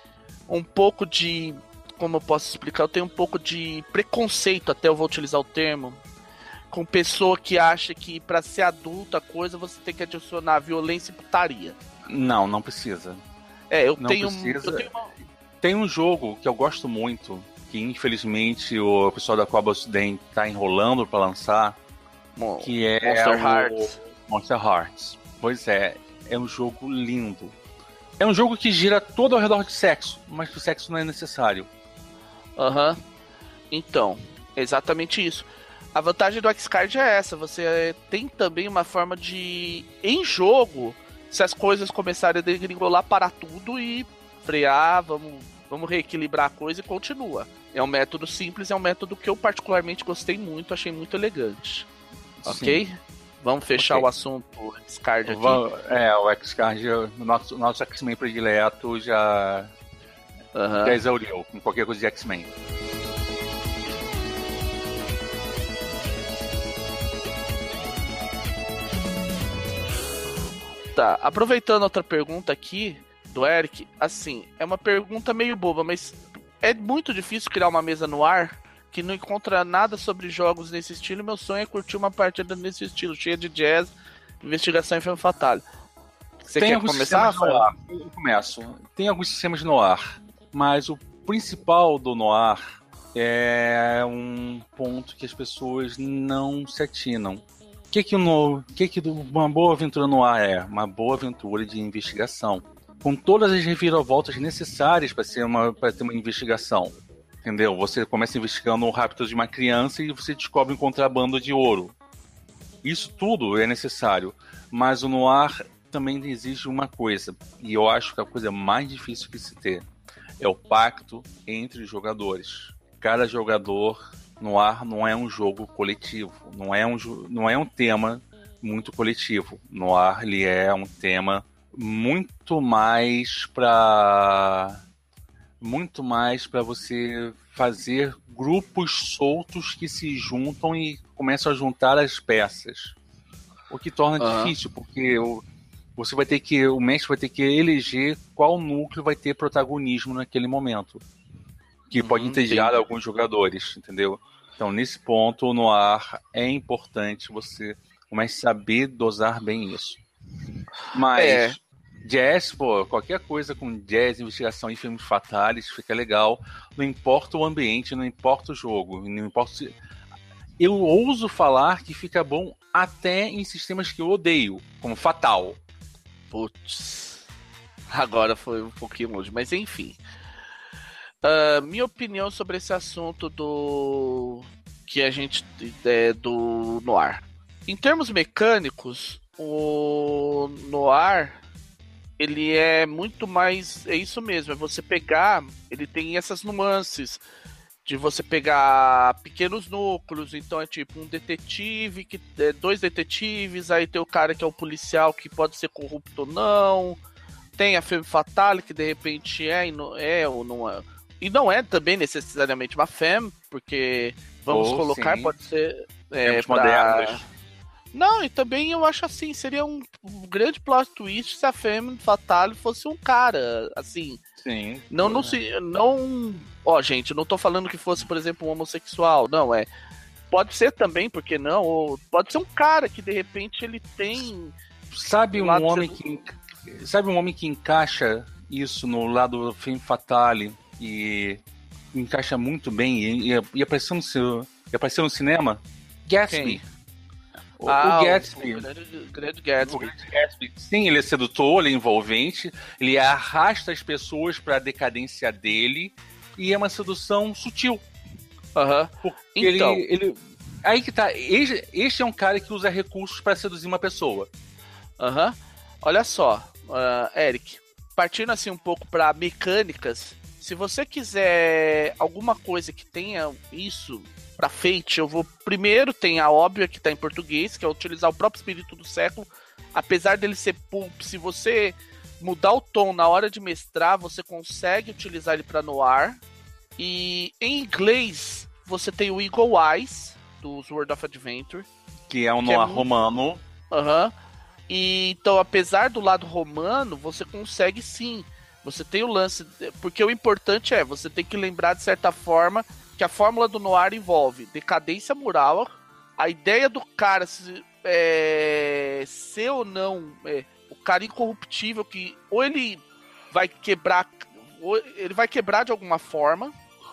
Um pouco de... Como eu posso explicar? Eu tenho um pouco de preconceito, até eu vou utilizar o termo, com pessoa que acha que pra ser adulta a coisa você tem que adicionar violência e putaria. Não, não precisa. É, eu não tenho... Precisa. Eu tenho uma... Tem um jogo que eu gosto muito, que infelizmente o pessoal da Coba Ocidente tá enrolando pra lançar, Mo- que é Monster o Hearts. Monster Hearts. Pois é, é um jogo lindo. É um jogo que gira todo ao redor de sexo, mas o sexo não é necessário. Aham. Uhum. Então, exatamente isso. A vantagem do X-Card é essa, você tem também uma forma de, em jogo, se as coisas começarem a degringolar, parar tudo e frear, vamos, vamos reequilibrar a coisa e continua. É um método simples, é um método que eu particularmente gostei muito, achei muito elegante. Sim. Ok? Vamos fechar okay. o assunto X-Card aqui. É, o X-Card, o nosso, nosso X-Men predileto já, uhum. já exauriu com qualquer coisa de X-Men. Tá, aproveitando outra pergunta aqui do Eric, assim, é uma pergunta meio boba, mas é muito difícil criar uma mesa no ar que não encontra nada sobre jogos nesse estilo. Meu sonho é curtir uma partida nesse estilo, cheia de jazz, investigação e filme fatal. Você Tem quer começar? No ar. Eu começo. Tem alguns sistemas no ar, mas o principal do noir é um ponto que as pessoas não se atinam. O que que, no, que que uma boa aventura no ar é? Uma boa aventura de investigação, com todas as reviravoltas necessárias para ser uma, para ter uma investigação. Entendeu? Você começa investigando o rapto de uma criança e você descobre um contrabando de ouro. Isso tudo é necessário, mas o noir também exige uma coisa, e eu acho que a coisa mais difícil que se ter é o pacto entre os jogadores. Cada jogador no ar não é um jogo coletivo, não é um, não é um tema muito coletivo. No ar ele é um tema muito mais para muito mais para você fazer grupos soltos que se juntam e começam a juntar as peças, o que torna uhum. difícil, porque o, você vai ter que o mestre vai ter que eleger qual núcleo vai ter protagonismo naquele momento, que uhum, pode entediar sim. alguns jogadores, entendeu? Então, nesse ponto, no ar, é importante você começar a saber dosar bem isso. Mas, é. Jazz, pô, qualquer coisa com jazz, investigação e filmes fatais fica legal. Não importa o ambiente, não importa o jogo, não importa se... Eu ouso falar que fica bom até em sistemas que eu odeio, como Fatal. Putz, agora foi um pouquinho longe, mas enfim. Uh, minha opinião sobre esse assunto do que a gente é, do Noir. Em termos mecânicos, o Noir ele é muito mais, é isso mesmo, é você pegar, ele tem essas nuances de você pegar pequenos núcleos, então é tipo um detetive, que é, dois detetives, aí tem o cara que é o policial que pode ser corrupto ou não, tem a femme fatale que de repente é, é ou não é, e não é também necessariamente uma femme, porque vamos oh, colocar, sim. Pode ser é, pra... modernos. Não, e também eu acho assim, seria um, um grande plot twist se a femme fatale fosse um cara, assim. Sim. Não, não se. Não. Ó, gente, eu não tô falando que fosse, por exemplo, um homossexual. Não, é. Pode ser também, porque não? Ou pode ser um cara que de repente ele tem. Sabe um, um homem que. Sabe um homem que encaixa isso no lado femme fatale e encaixa muito bem e, e, e, apareceu, no seu, e apareceu no cinema? Gatsby. Quem? O, ah, o Gatsby. O grande, grande Gatsby. O grande Gatsby. Sim, ele é sedutor, ele é envolvente, ele arrasta as pessoas para a decadência dele e é uma sedução sutil. Aham. Uh-huh. Então. Ele, ele... Aí que tá. Este, este é um cara que usa recursos para seduzir uma pessoa. Aham. Uh-huh. Olha só, uh, Eric. Partindo assim um pouco para mecânicas, se você quiser alguma coisa que tenha isso. Pra Fate, eu vou... Primeiro tem a óbvia que tá em português, que é utilizar o próprio espírito do século. Apesar dele ser pulp, se você mudar o tom na hora de mestrar, você consegue utilizar ele pra noir. E em inglês, você tem o Eagle Eyes, do World of Adventure. Que é um noir é muito... romano. Aham. Uhum. E então, apesar do lado romano, você consegue sim. Você tem o lance... Porque o importante é, você tem que lembrar de certa forma... que a fórmula do noir envolve decadência moral, a ideia do cara se, é, ser ou não é, o cara incorruptível, que ou ele vai quebrar, ou ele vai quebrar de alguma forma,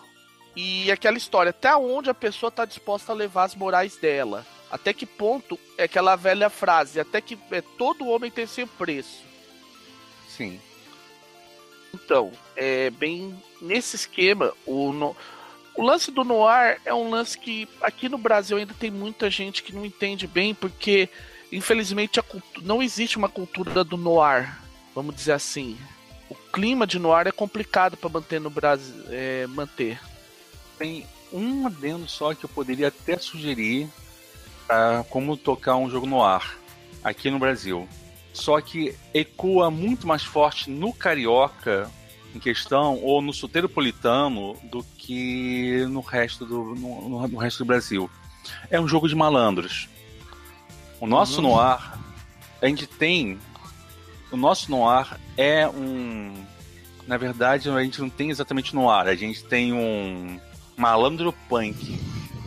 e aquela história, até onde a pessoa está disposta a levar as morais dela, até que ponto, é aquela velha frase, até que é, todo homem tem seu preço. Sim. Então, é bem nesse esquema, o... No, O lance do noir é um lance que aqui no Brasil ainda tem muita gente que não entende bem, porque infelizmente a cultu- não existe uma cultura do noir, vamos dizer assim. O clima de noir é complicado para manter no Brasil, é, manter. Tem um adendo só que eu poderia até sugerir para como tocar um jogo noir aqui no Brasil. Só que ecoa muito mais forte no carioca em questão, ou no soteropolitano, do que no resto do, no, no resto do Brasil. É um jogo de malandros. O nosso uhum. noir, a gente tem... O nosso noir é um... Na verdade, a gente não tem exatamente noir, a gente tem um malandro punk.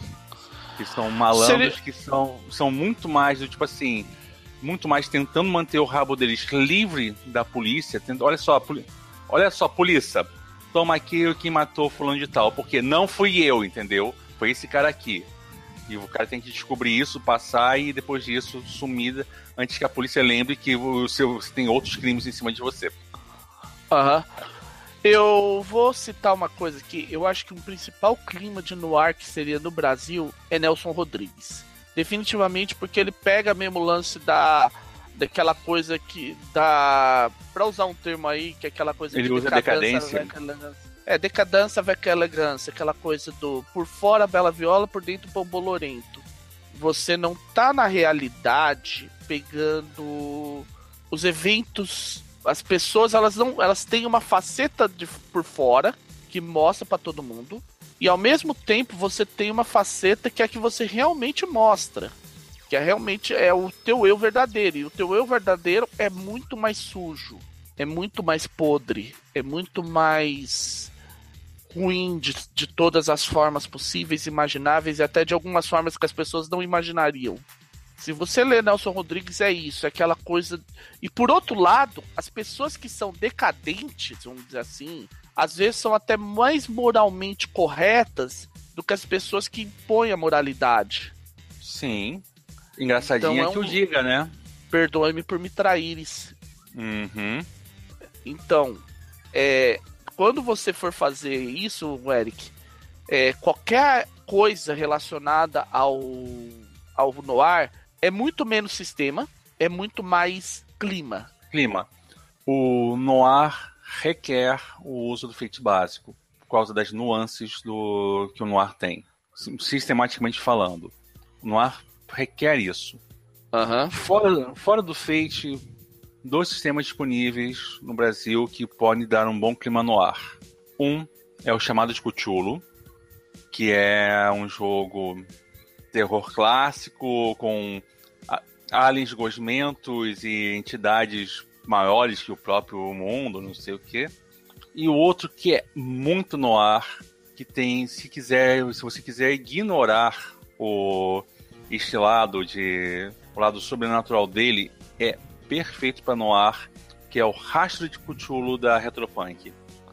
Que são malandros Seria... que são, são muito mais do tipo assim... Muito mais tentando manter o rabo deles livre da polícia. Tendo, olha só, a polícia... Olha só, polícia, toma aqui o que matou fulano de tal, porque não fui eu, entendeu? Foi esse cara aqui. E o cara tem que descobrir isso, passar e depois disso sumir antes que a polícia lembre que o seu, você tem outros crimes em cima de você. Aham. Uhum. Eu vou citar uma coisa aqui. Eu acho que o principal clima de noir que seria no Brasil é Nelson Rodrigues. Definitivamente porque ele pega mesmo o lance da... daquela coisa que dá, pra usar um termo aí, que é aquela coisa ele de usa decadência. decadência. É, decadência vai com elegância, aquela coisa do por fora bela viola, por dentro pão bolorento. Você não tá na realidade pegando os eventos, as pessoas, elas não, elas têm uma faceta de por fora que mostra pra todo mundo, e ao mesmo tempo você tem uma faceta que é a que você realmente mostra. Que é realmente é o teu eu verdadeiro. E o teu eu verdadeiro é muito mais sujo. É muito mais podre. É muito mais ruim de, de todas as formas possíveis, imagináveis. E até de algumas formas que as pessoas não imaginariam. Se você lê Nelson Rodrigues, é isso, é aquela coisa... E por outro lado, as pessoas que são decadentes, vamos dizer assim, às vezes são até mais moralmente corretas do que as pessoas que impõem a moralidade. Sim. Engraçadinho então, é que um... o diga, né? Perdoe-me por me traíres. Uhum. Então, é, quando você for fazer isso, Eric, é, qualquer coisa relacionada ao, ao noir é muito menos sistema, é muito mais clima. Clima. O noir requer o uso do feito básico, por causa das nuances do que o noir tem. Sistematicamente falando. O noir requer isso. Uhum. Fora, fora do Fate, dois sistemas disponíveis no Brasil que podem dar um bom clima noir. Um é o chamado de Cthulhu, que é um jogo terror clássico com aliens gosmentos e entidades maiores que o próprio mundo, não sei o quê. E o outro que é muito noir, que tem, se quiser, se você quiser ignorar o este lado de o lado sobrenatural dele, é perfeito para noir, que é o Rastro de Cthulhu da Retropunk.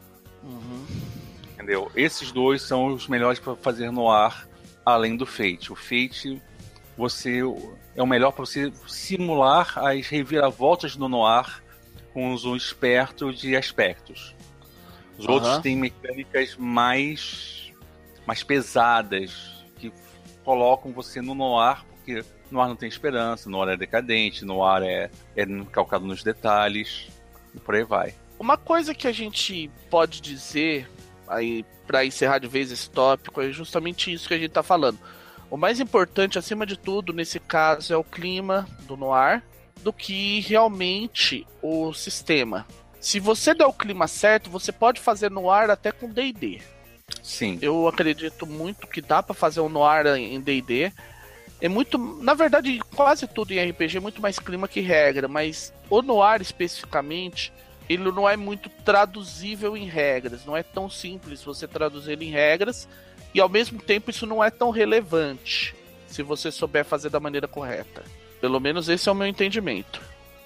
Uhum. Entendeu? Esses dois são os melhores para fazer noir, além do Fate. O Fate você é o melhor para você simular as reviravoltas do noir com uso esperto de aspectos. Os uhum. outros têm mecânicas mais mais pesadas que colocam você no noir, porque noir não tem esperança, noir é decadente, noir é, é calcado nos detalhes e por aí vai. Uma coisa que a gente pode dizer aí para encerrar de vez esse tópico é justamente isso que a gente tá falando. O mais importante, acima de tudo, nesse caso, é o clima do noir do que realmente o sistema. Se você der o clima certo, você pode fazer noir até com D e D. Sim. Eu acredito muito que dá para fazer um noir em D e D. É muito, na verdade, quase tudo em R P G é muito mais clima que regra, mas o noir especificamente, ele não é muito traduzível em regras, não é tão simples você traduzir ele em regras. E ao mesmo tempo isso não é tão relevante se você souber fazer da maneira correta. Pelo menos esse é o meu entendimento.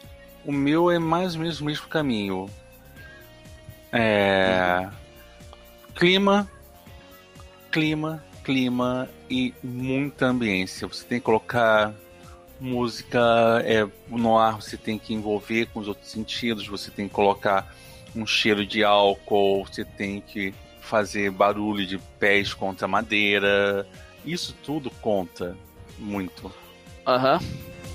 O meu é mais ou menos o mesmo caminho. É... Uhum. Clima, clima, clima e muita ambiência. Você tem que colocar música é, no ar, você tem que envolver com os outros sentidos, você tem que colocar um cheiro de álcool, você tem que fazer barulho de pés contra madeira. Isso tudo conta muito. Aham. Uhum.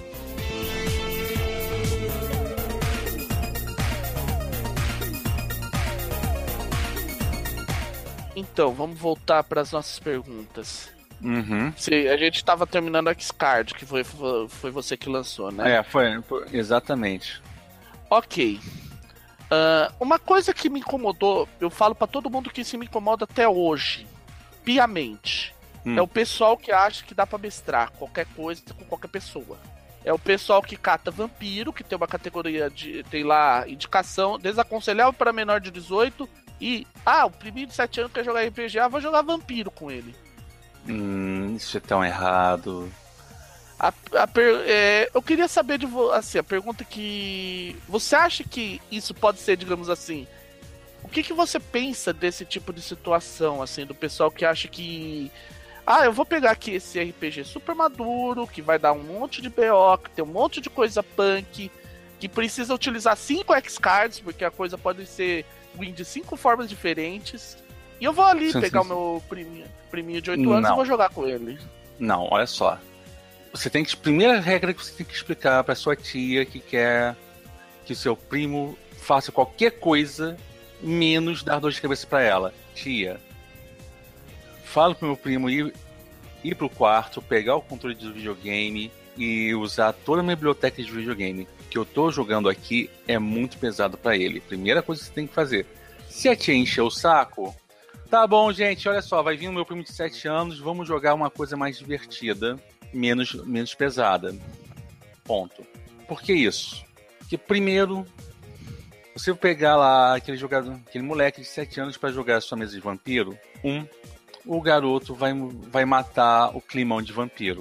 Então, vamos voltar para as nossas perguntas. Uhum. Se a gente estava terminando a X-Card, que foi, foi você que lançou, né? É, foi, foi exatamente. Ok. Uh, uma coisa que me incomodou, eu falo pra todo mundo que isso me incomoda até hoje, piamente, hum. é o pessoal que acha que dá pra mestrar qualquer coisa com qualquer pessoa. É o pessoal que cata vampiro, que tem uma categoria de, tem lá, indicação, desaconselhável para menor de dezoito, e, ah, o primeiro de sete anos quer jogar R P G, ah, vou jogar vampiro com ele. Hum, isso é tão errado. A, a per, é, eu queria saber de você, assim, a pergunta que... Você acha que isso pode ser, digamos assim... O que, que você pensa desse tipo de situação, assim, do pessoal que acha que... Ah, eu vou pegar aqui esse R P G super maduro, que vai dar um monte de B O, que tem um monte de coisa punk, que precisa utilizar cinco X-Cards, porque a coisa pode ser win de cinco formas diferentes. E eu vou ali sim, pegar sim, o meu priminho, priminho de oito anos Não. e vou jogar com ele. Não, olha só. Você tem que. Primeira regra que você tem que explicar pra sua tia que quer que o seu primo faça qualquer coisa menos dar dor de cabeça pra ela. Tia, fala pro meu primo ir, ir pro quarto, pegar o controle do videogame e usar toda a minha biblioteca de videogame. Que eu tô jogando aqui é muito pesado pra ele. Primeira coisa que você tem que fazer. Se a tia encher o saco, tá bom, gente, olha só, vai vir o meu primo de sete anos, vamos jogar uma coisa mais divertida. Menos, menos pesada. Ponto. Por que isso? Porque primeiro, você pegar lá aquele jogador, aquele moleque de sete anos para jogar a sua mesa de vampiro, um, o garoto vai, vai matar o climão de vampiro.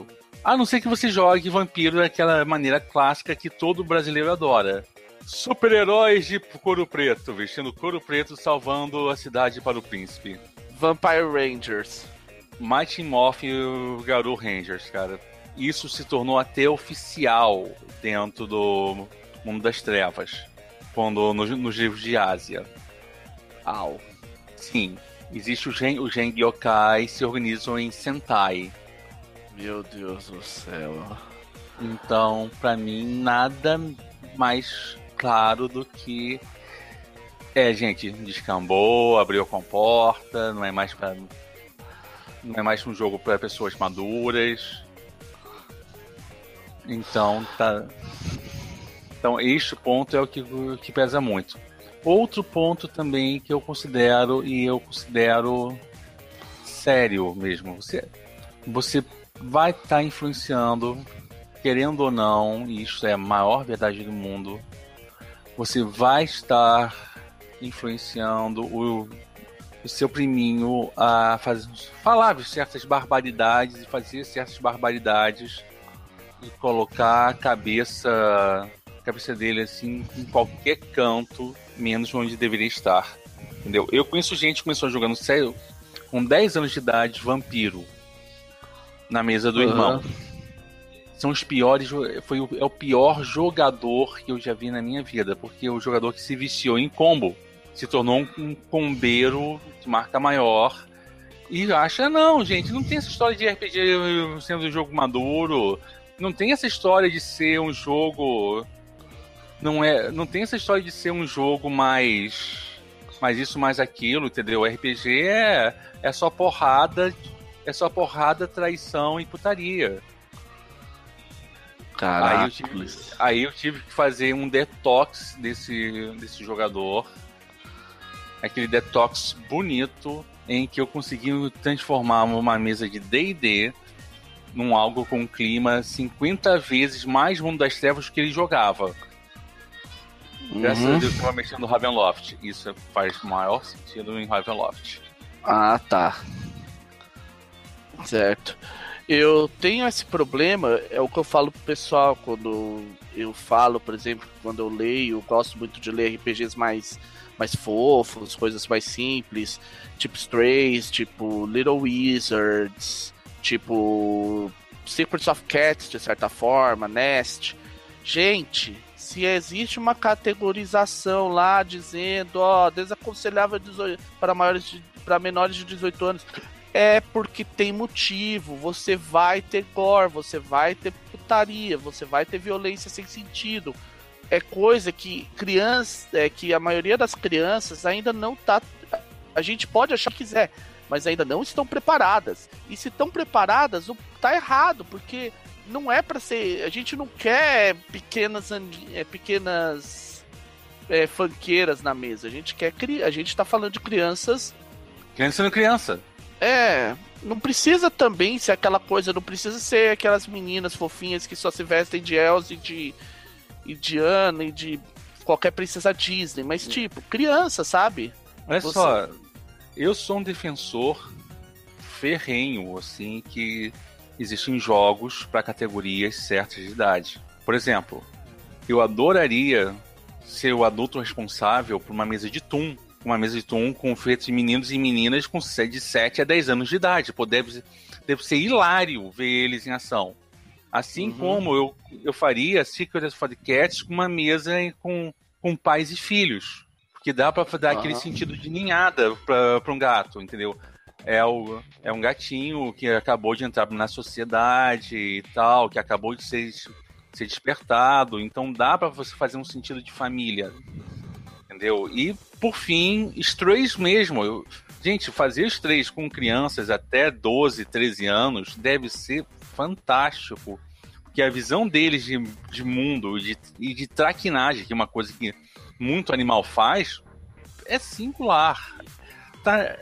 A não ser que você jogue vampiro daquela maneira clássica que todo brasileiro adora. Super-heróis de couro preto, vestindo couro preto, salvando a cidade para o príncipe. Vampire Rangers. Mighty Morphin e o Garou Rangers, cara. Isso se tornou até oficial dentro do mundo das trevas. Quando nos, nos livros de Ásia. Au. Sim, existe o Gen, o Gen Yokai, se organizam em Sentai. Meu Deus do céu. Então, pra mim, nada mais claro do que... É, gente, descambou, abriu a comporta, não é mais pra... Não é mais um jogo para pessoas maduras. Então, tá... Então, este ponto é o que, o que pesa muito. Outro ponto também que eu considero, e eu considero sério mesmo, você, você vai estar tá influenciando, querendo ou não, e isso é a maior verdade do mundo, você vai estar influenciando o, o seu priminho a fazer, falar certas barbaridades e fazer certas barbaridades e colocar a cabeça... cabeça dele assim em qualquer canto, menos onde deveria estar, entendeu? Eu conheço gente que começou jogando sério com dez anos de idade, vampiro na mesa do uhum. irmão. São os piores, foi o, é o pior jogador que eu já vi na minha vida, porque o jogador que se viciou em combo se tornou um, um combeiro de marca maior e acha, não, gente, não tem essa história de R P G sendo um jogo maduro, não tem essa história de ser um jogo... Não, é, não tem essa história de ser um jogo mais, mais isso, mais aquilo, entendeu? R P G é, é só porrada, é só porrada, traição e putaria. Caraca. Aí eu tive, aí eu tive que fazer um detox desse, desse jogador. Aquele detox bonito em que eu consegui transformar uma mesa de D e D num algo com um clima cinquenta vezes mais Mundo das Trevas que ele jogava. Graças uhum. a Deus eu estava mexendo no Ravenloft. Isso faz maior sentido em Ravenloft. Ah, tá. Certo. Eu tenho esse problema, é o que eu falo pro pessoal quando eu falo, por exemplo, quando eu leio, eu gosto muito de ler R P Gs mais, mais fofos, coisas mais simples, tipo Strays, tipo Little Wizards, tipo Secrets of Cats, de certa forma, Nest. Gente, se existe uma categorização lá dizendo, ó, desaconselhável para maiores de, para menores de dezoito anos, é porque tem motivo. Você vai ter gore, você vai ter putaria, você vai ter violência sem sentido. É coisa que criança, é que a maioria das crianças ainda não tá. A gente pode achar que quiser, mas ainda não estão preparadas. E se estão preparadas, tá errado, porque não é pra ser... A gente não quer pequenas, é, pequenas é, fanqueiras na mesa. A gente quer... A gente tá falando de crianças... Criança não criança. É... Não precisa também ser aquela coisa... Não precisa ser aquelas meninas fofinhas que só se vestem de Elsa e de... E de Anna e de qualquer princesa Disney. Mas, tipo, criança, sabe? Olha Você... só... Eu sou um defensor ferrenho, assim, que... Existem jogos para categorias certas de idade. Por exemplo, eu adoraria ser o adulto responsável por uma mesa de Toon. Uma mesa de Toon com feitos de meninos e meninas com de sete a dez anos de idade. Pô, deve, deve ser hilário ver eles em ação. Assim uhum. como eu, eu faria Secrets of the Cats com uma mesa com, com pais e filhos. Porque dá para dar uhum. aquele sentido de ninhada para um gato, entendeu? É, o, é um gatinho que acabou de entrar na sociedade e tal, que acabou de ser, ser despertado, então dá pra você fazer um sentido de família, entendeu? E, por fim, Strays mesmo. Eu, gente, fazer Strays com crianças até doze, treze anos deve ser fantástico, porque a visão deles de, de mundo de, e de traquinagem, que é uma coisa que muito animal faz, é singular. Tá...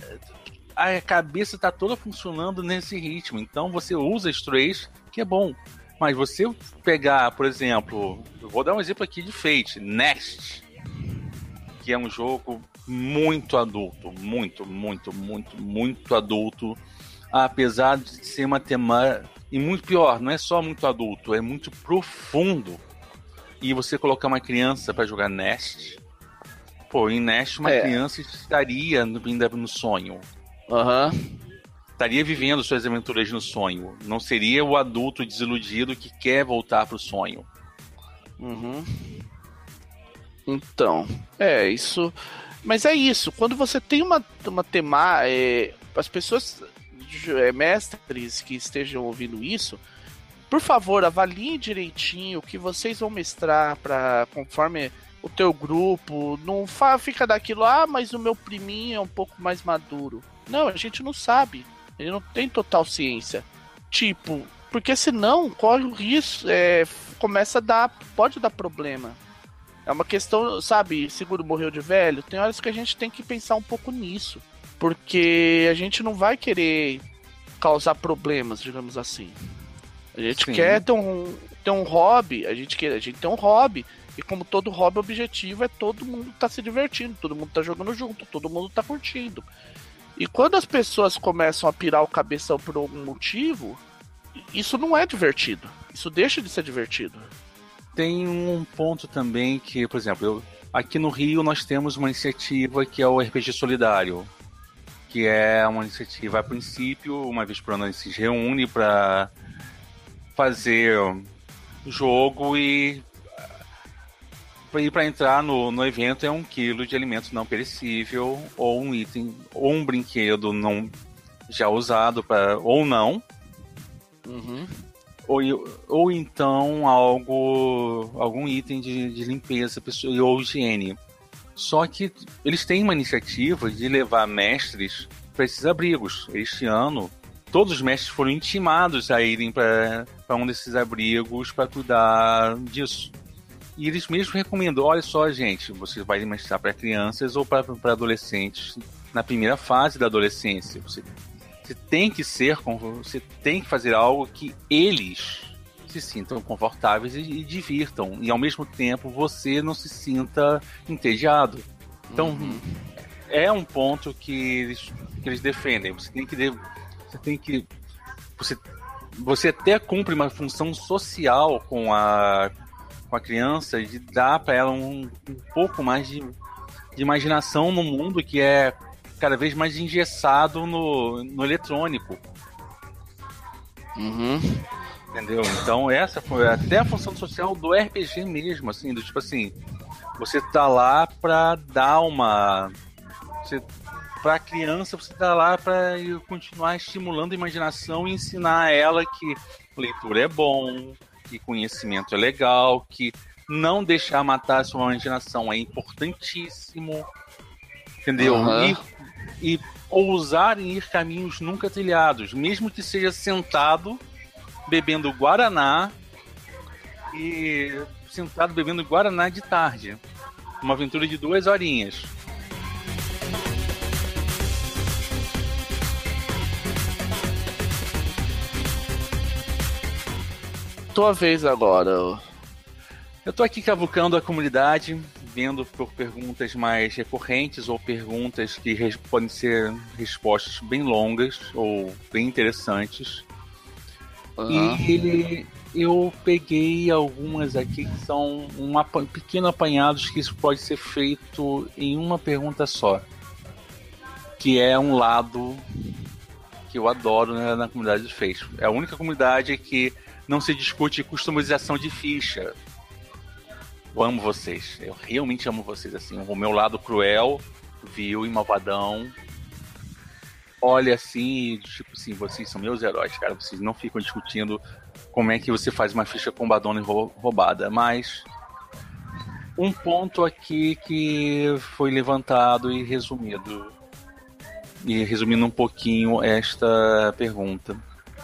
A cabeça tá toda funcionando nesse ritmo. Então você usa Strays, que é bom. Mas você pegar, por exemplo, eu vou dar um exemplo aqui de Fate, Nest, que é um jogo muito adulto, muito, muito, muito, muito adulto, apesar de ser uma tema, E muito pior, não é só muito adulto, é muito profundo. E você colocar uma criança para jogar Nest, pô, em Nest uma É. criança estaria no, ainda no sonho. Aham. Estaria vivendo suas aventuras no sonho. Não seria o adulto desiludido que quer voltar pro sonho. Uhum. Então, é isso. Mas é isso. Quando você tem uma, uma tema, é, as pessoas, é, mestres que estejam ouvindo isso, por favor, avaliem direitinho o que vocês vão mestrar para conforme o teu grupo. Não fa, fica daquilo, ah, mas o meu priminho é um pouco mais maduro. Não, a gente não sabe. Ele não tem total ciência. Tipo, porque senão corre o risco, é, começa a dar, pode dar problema. É uma questão, sabe, seguro morreu de velho. Tem horas que a gente tem que pensar um pouco nisso. Porque a gente não vai querer causar problemas, digamos assim. A gente Sim. quer ter um, ter um hobby, a gente quer, a gente tem um hobby. E como todo hobby, o objetivo é todo mundo tá se divertindo, todo mundo tá jogando junto, todo mundo tá curtindo. E quando as pessoas começam a pirar o cabeção por algum motivo, isso não é divertido. Isso deixa de ser divertido. Tem um ponto também que, por exemplo, eu, aqui no Rio nós temos uma iniciativa que é o R P G Solidário, que é uma iniciativa, a princípio, uma vez por ano a gente se reúne para fazer jogo e e para entrar no, no evento é um quilo de alimento não perecível ou um item ou um brinquedo não já usado para ou não. Uhum. Ou, ou então algo, algum item de, de limpeza pessoal, ou higiene. Só que eles têm uma iniciativa de levar mestres para esses abrigos. Este ano, todos os mestres foram intimados a irem para um desses abrigos para cuidar disso. E eles mesmos recomendam, olha só, gente, você vai mestrar para crianças ou para adolescentes na primeira fase da adolescência. Você Você tem que ser, você tem que fazer algo que eles se sintam confortáveis e, e divirtam. E ao mesmo tempo você não se sinta entediado. Então, uhum. é um ponto que eles, que eles defendem. Você tem que. Você tem que. Você, você até cumpre uma função social com a, com a criança de dar para ela um, um pouco mais de, de imaginação no mundo que é cada vez mais engessado no, no eletrônico. Uhum. Entendeu? Então essa foi até a função social do R P G mesmo, assim, do tipo assim, você tá lá pra dar uma... Você, pra criança, você tá lá pra continuar estimulando a imaginação e ensinar ela que leitura é bom, que conhecimento é legal, que não deixar matar a sua imaginação é importantíssimo. Entendeu? Uhum. E, e ousar em ir caminhos nunca trilhados, mesmo que seja sentado bebendo Guaraná e sentado bebendo Guaraná de tarde. Uma aventura de duas horinhas. Tua vez agora. Eu tô aqui cavucando a comunidade, vendo por perguntas mais recorrentes ou perguntas que res- podem ser respostas bem longas ou bem interessantes. Uhum. E eu peguei algumas aqui que são um apa- pequeno apanhados que isso pode ser feito em uma pergunta só. Que é um lado que eu adoro, né, na comunidade do Facebook. É a única comunidade que não se discute customização de ficha. Eu amo vocês. Eu realmente amo vocês. Assim, o meu lado cruel, vil e malvadão. Olha assim, tipo assim, vocês são meus heróis, cara. Vocês não ficam discutindo como é que você faz uma ficha combadona roubada. Mas um ponto aqui que foi levantado e resumido. E resumindo um pouquinho esta pergunta.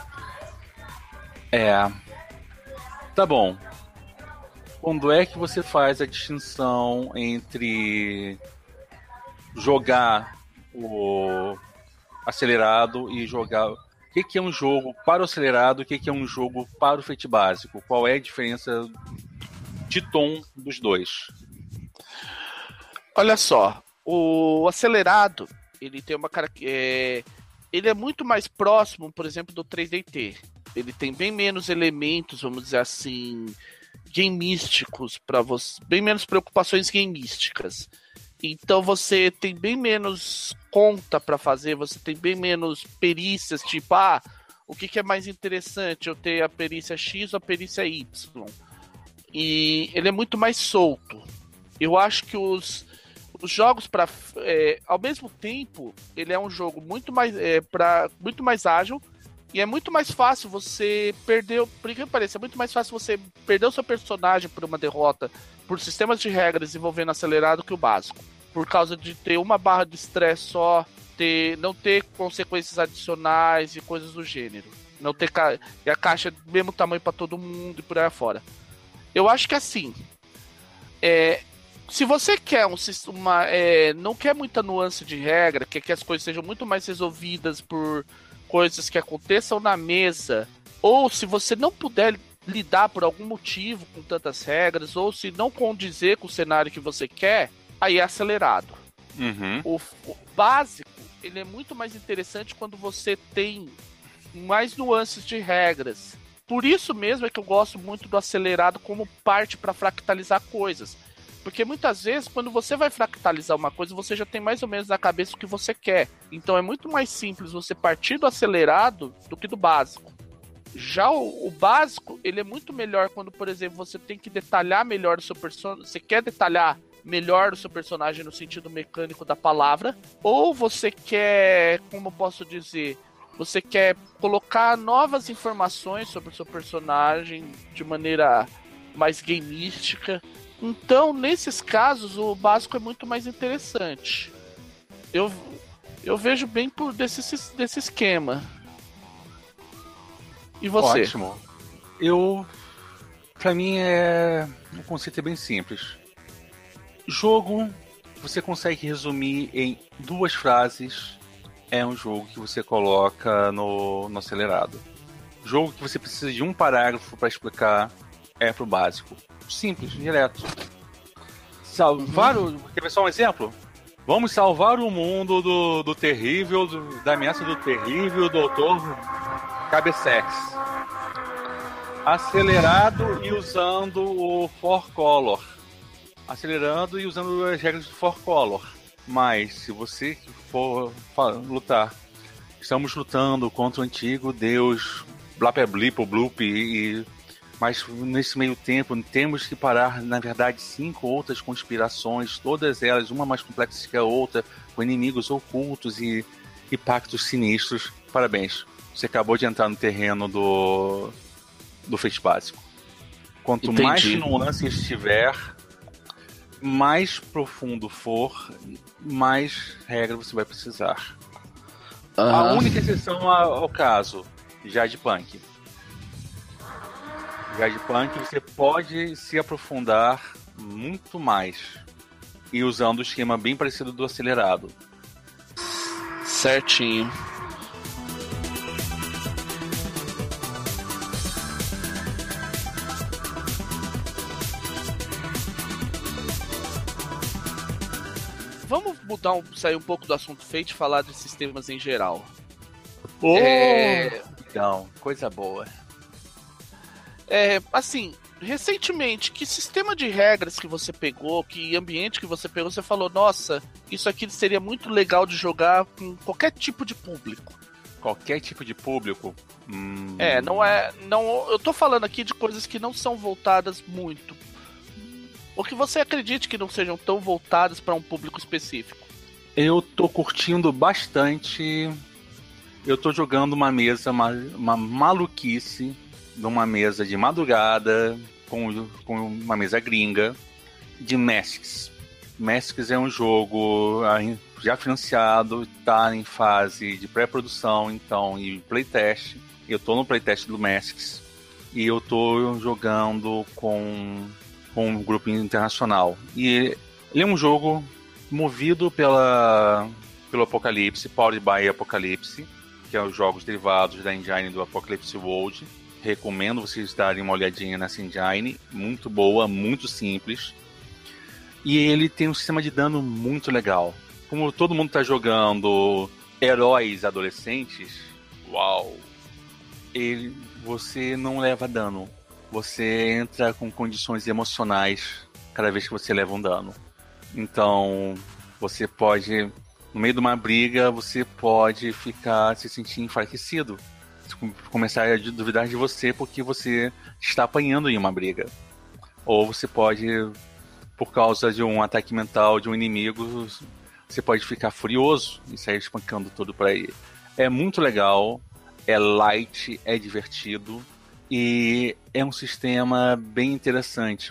É... Tá bom. Quando é que você faz a distinção entre jogar o acelerado e jogar... O que, que é um jogo para o acelerado e o que, que é um jogo para o feito básico? Qual é a diferença de tom dos dois? Olha só, o acelerado, ele tem uma cara... É... Ele é muito mais próximo, por exemplo, do três D T. ele tem bem menos elementos, vamos dizer assim, gameísticos para você, bem menos preocupações gameísticas. Então você tem bem menos conta para fazer, você tem bem menos perícias, tipo, ah, o que, que é mais interessante, eu ter a perícia X ou a perícia Y? E ele é muito mais solto. Eu acho que os, os jogos para, é, ao mesmo tempo, ele é um jogo muito mais, é, pra, muito mais ágil e é muito mais fácil você perder, por que pareça, é muito mais fácil você perder o seu personagem por uma derrota por sistemas de regras envolvendo acelerado que o básico. Por causa de ter uma barra de estresse só, ter, não ter consequências adicionais e coisas do gênero. Não ter ca... E a caixa do mesmo tamanho para todo mundo e por aí afora. Eu acho que assim, é, se você quer um uma, é, não quer muita nuance de regra, quer que as coisas sejam muito mais resolvidas por coisas que aconteçam na mesa, ou se você não puder lidar por algum motivo com tantas regras, ou se não condizer com o cenário que você quer, aí é acelerado. Uhum. O, o básico, ele é muito mais interessante quando você tem mais nuances de regras. Por isso mesmo é que eu gosto muito do acelerado como parte para fractalizar coisas. Porque muitas vezes, quando você vai fractalizar uma coisa, você já tem mais ou menos na cabeça o que você quer. Então é muito mais simples você partir do acelerado do que do básico. Já o, o básico, ele é muito melhor quando, por exemplo, você tem que detalhar melhor o seu personagem. Você quer detalhar melhor o seu personagem no sentido mecânico da palavra, ou você quer, como eu posso dizer, você quer colocar novas informações sobre o seu personagem de maneira mais gameística. Então, nesses casos, o básico é muito mais interessante. Eu, eu vejo bem por desse, desse esquema. E você? Ótimo. Eu, pra mim, é o conceito é bem simples. Jogo, você consegue resumir em duas frases. É um jogo que você coloca no, no acelerado. Jogo que você precisa de um parágrafo para explicar é pro básico. Simples, direto. Salvar o... Quer ver só um exemplo? Vamos salvar o mundo do, do terrível, do, da ameaça do terrível doutor Cabeçex. Acelerado e usando o four color. Acelerando e usando as regras do four color. Mas se você for lutar, estamos lutando contra o antigo deus Blapeblipo, Bloop, e mas nesse meio tempo temos que parar, na verdade, cinco outras conspirações, todas elas, uma mais complexa que a outra, com inimigos ocultos e, e pactos sinistros. Parabéns, você acabou de entrar no terreno do, do feito básico. Quanto Entendi. mais nuances tiver, mais profundo for, mais regra você vai precisar. Uhum. A única exceção ao caso, Jade Punk. Jade Punk você pode se aprofundar muito mais e usando o esquema bem parecido do acelerado. Certinho. Vamos mudar um, sair um pouco do assunto Fate e falar de sistemas em geral. Oh, é... Então, coisa boa. É, assim, recentemente, que sistema de regras que você pegou, que ambiente que você pegou, você falou, nossa, isso aqui seria muito legal de jogar com qualquer tipo de público. Qualquer tipo de público? Hum... É, não é. Não, eu tô falando aqui de coisas que não são voltadas muito. Ou que você acredite que não sejam tão voltadas para um público específico. Eu tô curtindo bastante. Eu tô jogando uma mesa, uma, uma maluquice, numa mesa de madrugada, com, com uma mesa gringa, de Masks. Masks é um jogo já financiado, tá em fase de pré-produção, então, e playtest. Eu tô no playtest do Masks e eu tô jogando com, com um grupo internacional. E ele é um jogo movido pela, pelo Apocalipse, Powered by Apocalipse, que é os jogos derivados da engine do Apocalypse World. Recomendo vocês darem uma olhadinha nessa engine, muito boa, muito simples. E ele tem um sistema de dano muito legal. Como todo mundo está jogando heróis adolescentes, uau! Ele, você não leva dano. Você entra com condições emocionais cada vez que você leva um dano. Então, você pode, no meio de uma briga, você pode ficar se sentir enfraquecido. Começar a duvidar de você porque você está apanhando em uma briga. Ou você pode, por causa de um ataque mental de um inimigo, você pode ficar furioso e sair espancando tudo por aí. É muito legal, é light, é divertido e é um sistema bem interessante.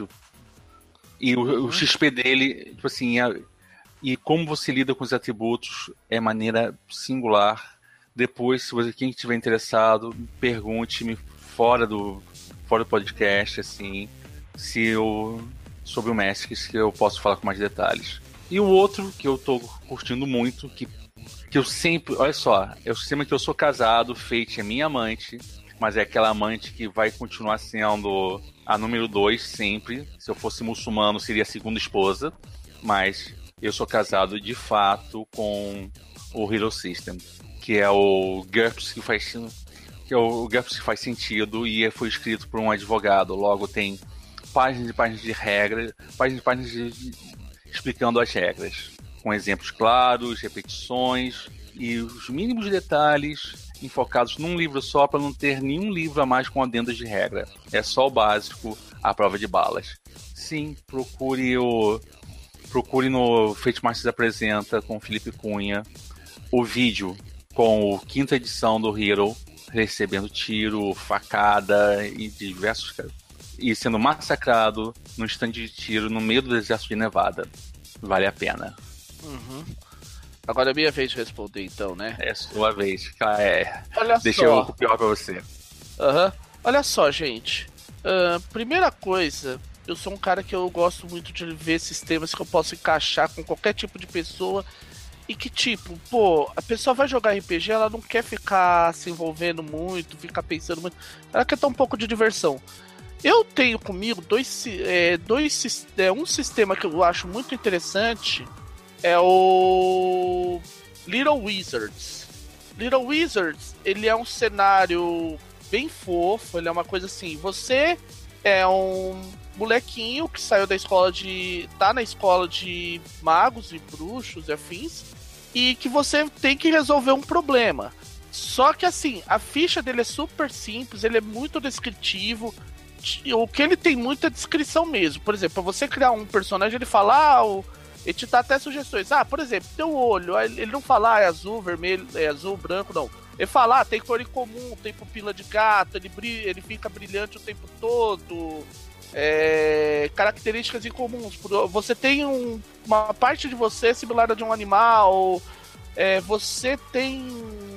E o, o X P dele, tipo assim, é, e como você lida com os atributos é maneira singular. Depois, se você, quem estiver interessado, pergunte-me fora do, fora do podcast, assim, se eu, sobre o Magic, que eu posso falar com mais detalhes. E o outro que eu tô curtindo muito, que, que eu sempre... Olha só, é o sistema que eu sou casado, Fate é minha amante, mas é aquela amante que vai continuar sendo a número dois sempre. Se eu fosse muçulmano, seria a segunda esposa, mas eu sou casado de fato com o Hero System, que é o GURPS que faz, que é o GURPS que faz sentido e foi escrito por um advogado. Logo tem páginas e páginas de regras, páginas e páginas de, de, explicando as regras, com exemplos claros, repetições e os mínimos detalhes enfocados num livro só para não ter nenhum livro a mais com adendas de regra. É só o básico, a prova de balas. Sim, procure o procure no Fate Masters Apresenta com o Felipe Cunha o vídeo com a quinta edição do Hero, recebendo tiro, facada e diversos... e sendo massacrado no stand de tiro no meio do deserto de Nevada. Vale a pena. Uhum. Agora é minha vez de responder, então, né? É sua vez. É. Olha Deixa só. eu pior pra você. Uhum. Olha só, gente. Uh, primeira coisa, eu sou um cara que eu gosto muito de ver sistemas que eu posso encaixar com qualquer tipo de pessoa. E que tipo, pô, a pessoa vai jogar R P G, ela não quer ficar se envolvendo muito, ficar pensando muito. Ela quer ter um pouco de diversão. Eu tenho comigo dois, é, dois é, um sistema que eu acho muito interessante. É o Little Wizards. Little Wizards, ele é um cenário bem fofo, ele é uma coisa assim, você é um molequinho que saiu da escola de... tá na escola de magos e bruxos e afins, e que você tem que resolver um problema. Só que assim, a ficha dele é super simples, ele é muito descritivo, o que ele tem muita descrição mesmo. Por exemplo, pra você criar um personagem, ele fala, ah, o... ele te dá até sugestões. Ah, por exemplo, teu olho, ele não fala, ah, é azul, vermelho, é azul, branco, não. Ele fala, ah, tem cor em comum, tem pupila de gato, ele, brilha, ele fica brilhante o tempo todo, é, características incomuns. Você tem um, uma parte de você similar a de um animal, é, você tem...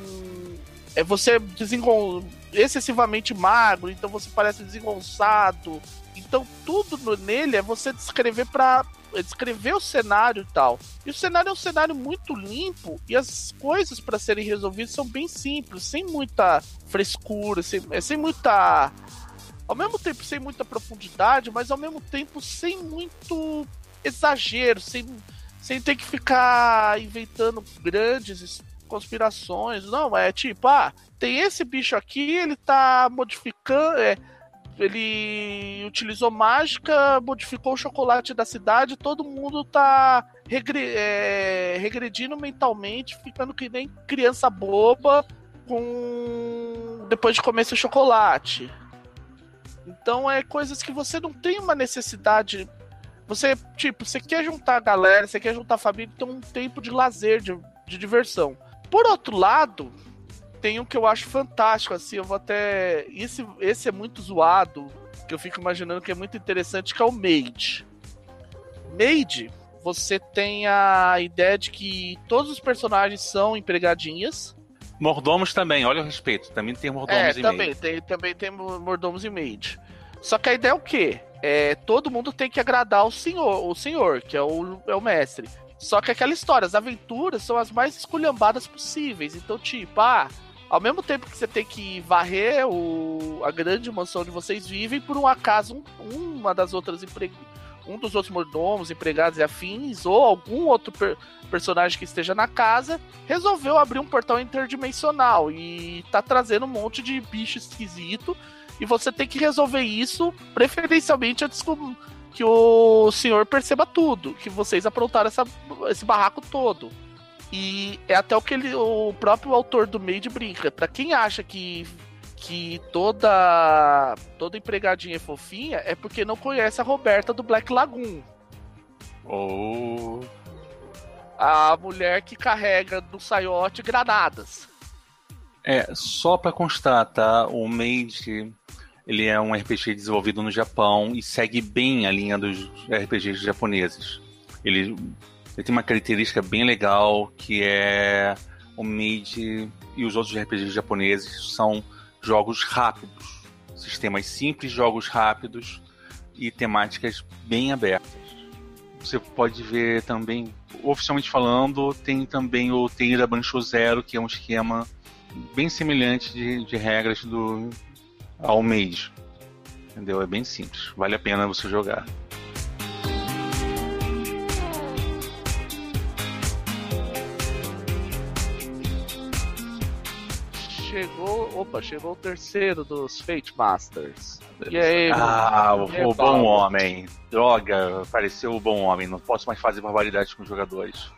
É, você é desengon... excessivamente magro, então você parece desengonçado. Então tudo no, nele é você descrever para descrever o cenário e tal. E o cenário é um cenário muito limpo e as coisas para serem resolvidas são bem simples, sem muita frescura, sem, sem muita... Ao mesmo tempo sem muita profundidade, mas ao mesmo tempo sem muito exagero, sem, sem ter que ficar inventando grandes conspirações. Não, é tipo, ah, tem esse bicho aqui, ele tá modificando... É, ele utilizou mágica, modificou o chocolate da cidade, todo mundo tá regre- é, regredindo mentalmente, ficando que nem criança boba com... depois de comer seu chocolate. Então é coisas que você não tem uma necessidade. Você, tipo, você quer juntar a galera, você quer juntar a família, tem um tempo de lazer, de, de diversão. Por outro lado, tem um que eu acho fantástico, assim, eu vou até... Esse, esse é muito zoado, que eu fico imaginando que é muito interessante, que é o Mage. Mage, você tem a ideia de que todos os personagens são empregadinhas. Mordomos também, olha o respeito, também tem mordomos é, e também, Mage. Tem, também tem mordomos e Mage. Só que a ideia é o quê? É, todo mundo tem que agradar o senhor, o senhor, que é o, é o mestre. Só que aquela história, as aventuras são as mais esculhambadas possíveis. Então, tipo, ah... Ao mesmo tempo que você tem que varrer o, a grande mansão onde vocês vivem, por um acaso, um, uma das outras empre, um dos outros mordomos, empregados e afins, ou algum outro per- personagem que esteja na casa, resolveu abrir um portal interdimensional e tá trazendo um monte de bicho esquisito, e você tem que resolver isso, preferencialmente antes que o senhor perceba tudo, que vocês aprontaram essa, esse barraco todo. E é até o que ele, o próprio autor do Made brinca. Pra quem acha que, que toda, toda empregadinha é fofinha, é porque não conhece a Roberta do Black Lagoon. Oh. A mulher que carrega no saiote granadas. É, só pra constar, tá? O Made, ele é um R P G desenvolvido no Japão e segue bem a linha dos R P Gs japoneses. Ele... Ele tem uma característica bem legal, que é o Made e os outros R P Gs japoneses são jogos rápidos. Sistemas simples, jogos rápidos e temáticas bem abertas. Você pode ver também, oficialmente falando, tem também o Teira Banshou Zero, que é um esquema bem semelhante de, de regras do, ao Made. Entendeu? É bem simples. Vale a pena você jogar. Chegou, opa, chegou o terceiro dos Fate Masters. E aí, ah, o, é o bom homem. Droga, apareceu o bom homem. Não posso mais fazer barbaridades com os jogadores.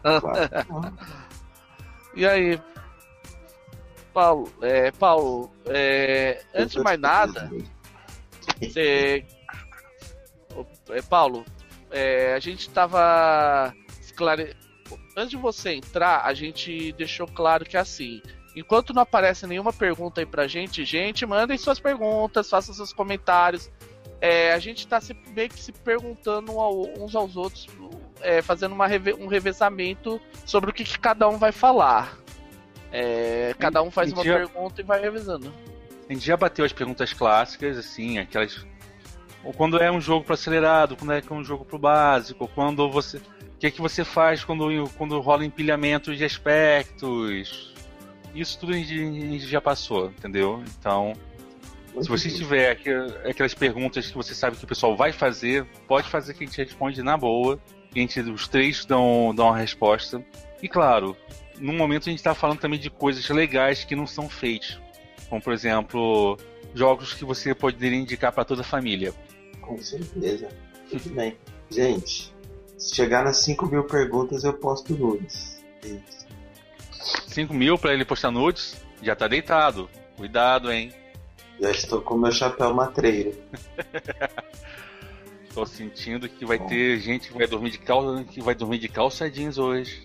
E aí, Paulo, é, Paulo, é, antes de mais nada, você, é, Paulo, é, a gente tava esclare... antes de você entrar, a gente deixou claro que é assim. Enquanto não aparece nenhuma pergunta aí pra gente, gente, mandem suas perguntas, façam seus comentários. É, a gente tá se, meio que se perguntando uns aos outros, é, fazendo uma reve, um revezamento sobre o que, que cada um vai falar. É, cada um faz uma já, pergunta e vai revisando. A gente já bateu as perguntas clássicas, assim, aquelas... Ou quando é um jogo pro acelerado, quando é um jogo pro básico, quando você... O que é que você faz quando, quando rola empilhamento de aspectos... Isso tudo a gente, a gente já passou, entendeu? Então, se você tiver aquelas perguntas que você sabe que o pessoal vai fazer, pode fazer que a gente responde na boa. A gente, os três dão, dão uma resposta. E claro, no momento a gente está falando também de coisas legais que não são feitas. Como, por exemplo, jogos que você poderia indicar para toda a família. Com certeza. Tudo bem. Gente, se chegar nas cinco mil perguntas eu posto nudes. Isso. cinco mil pra ele postar nudes? Já tá deitado. Cuidado, hein? Já estou com meu chapéu matreiro. Tô sentindo que vai Bom. ter gente que vai dormir de calça, que vai dormir de calça jeans hoje.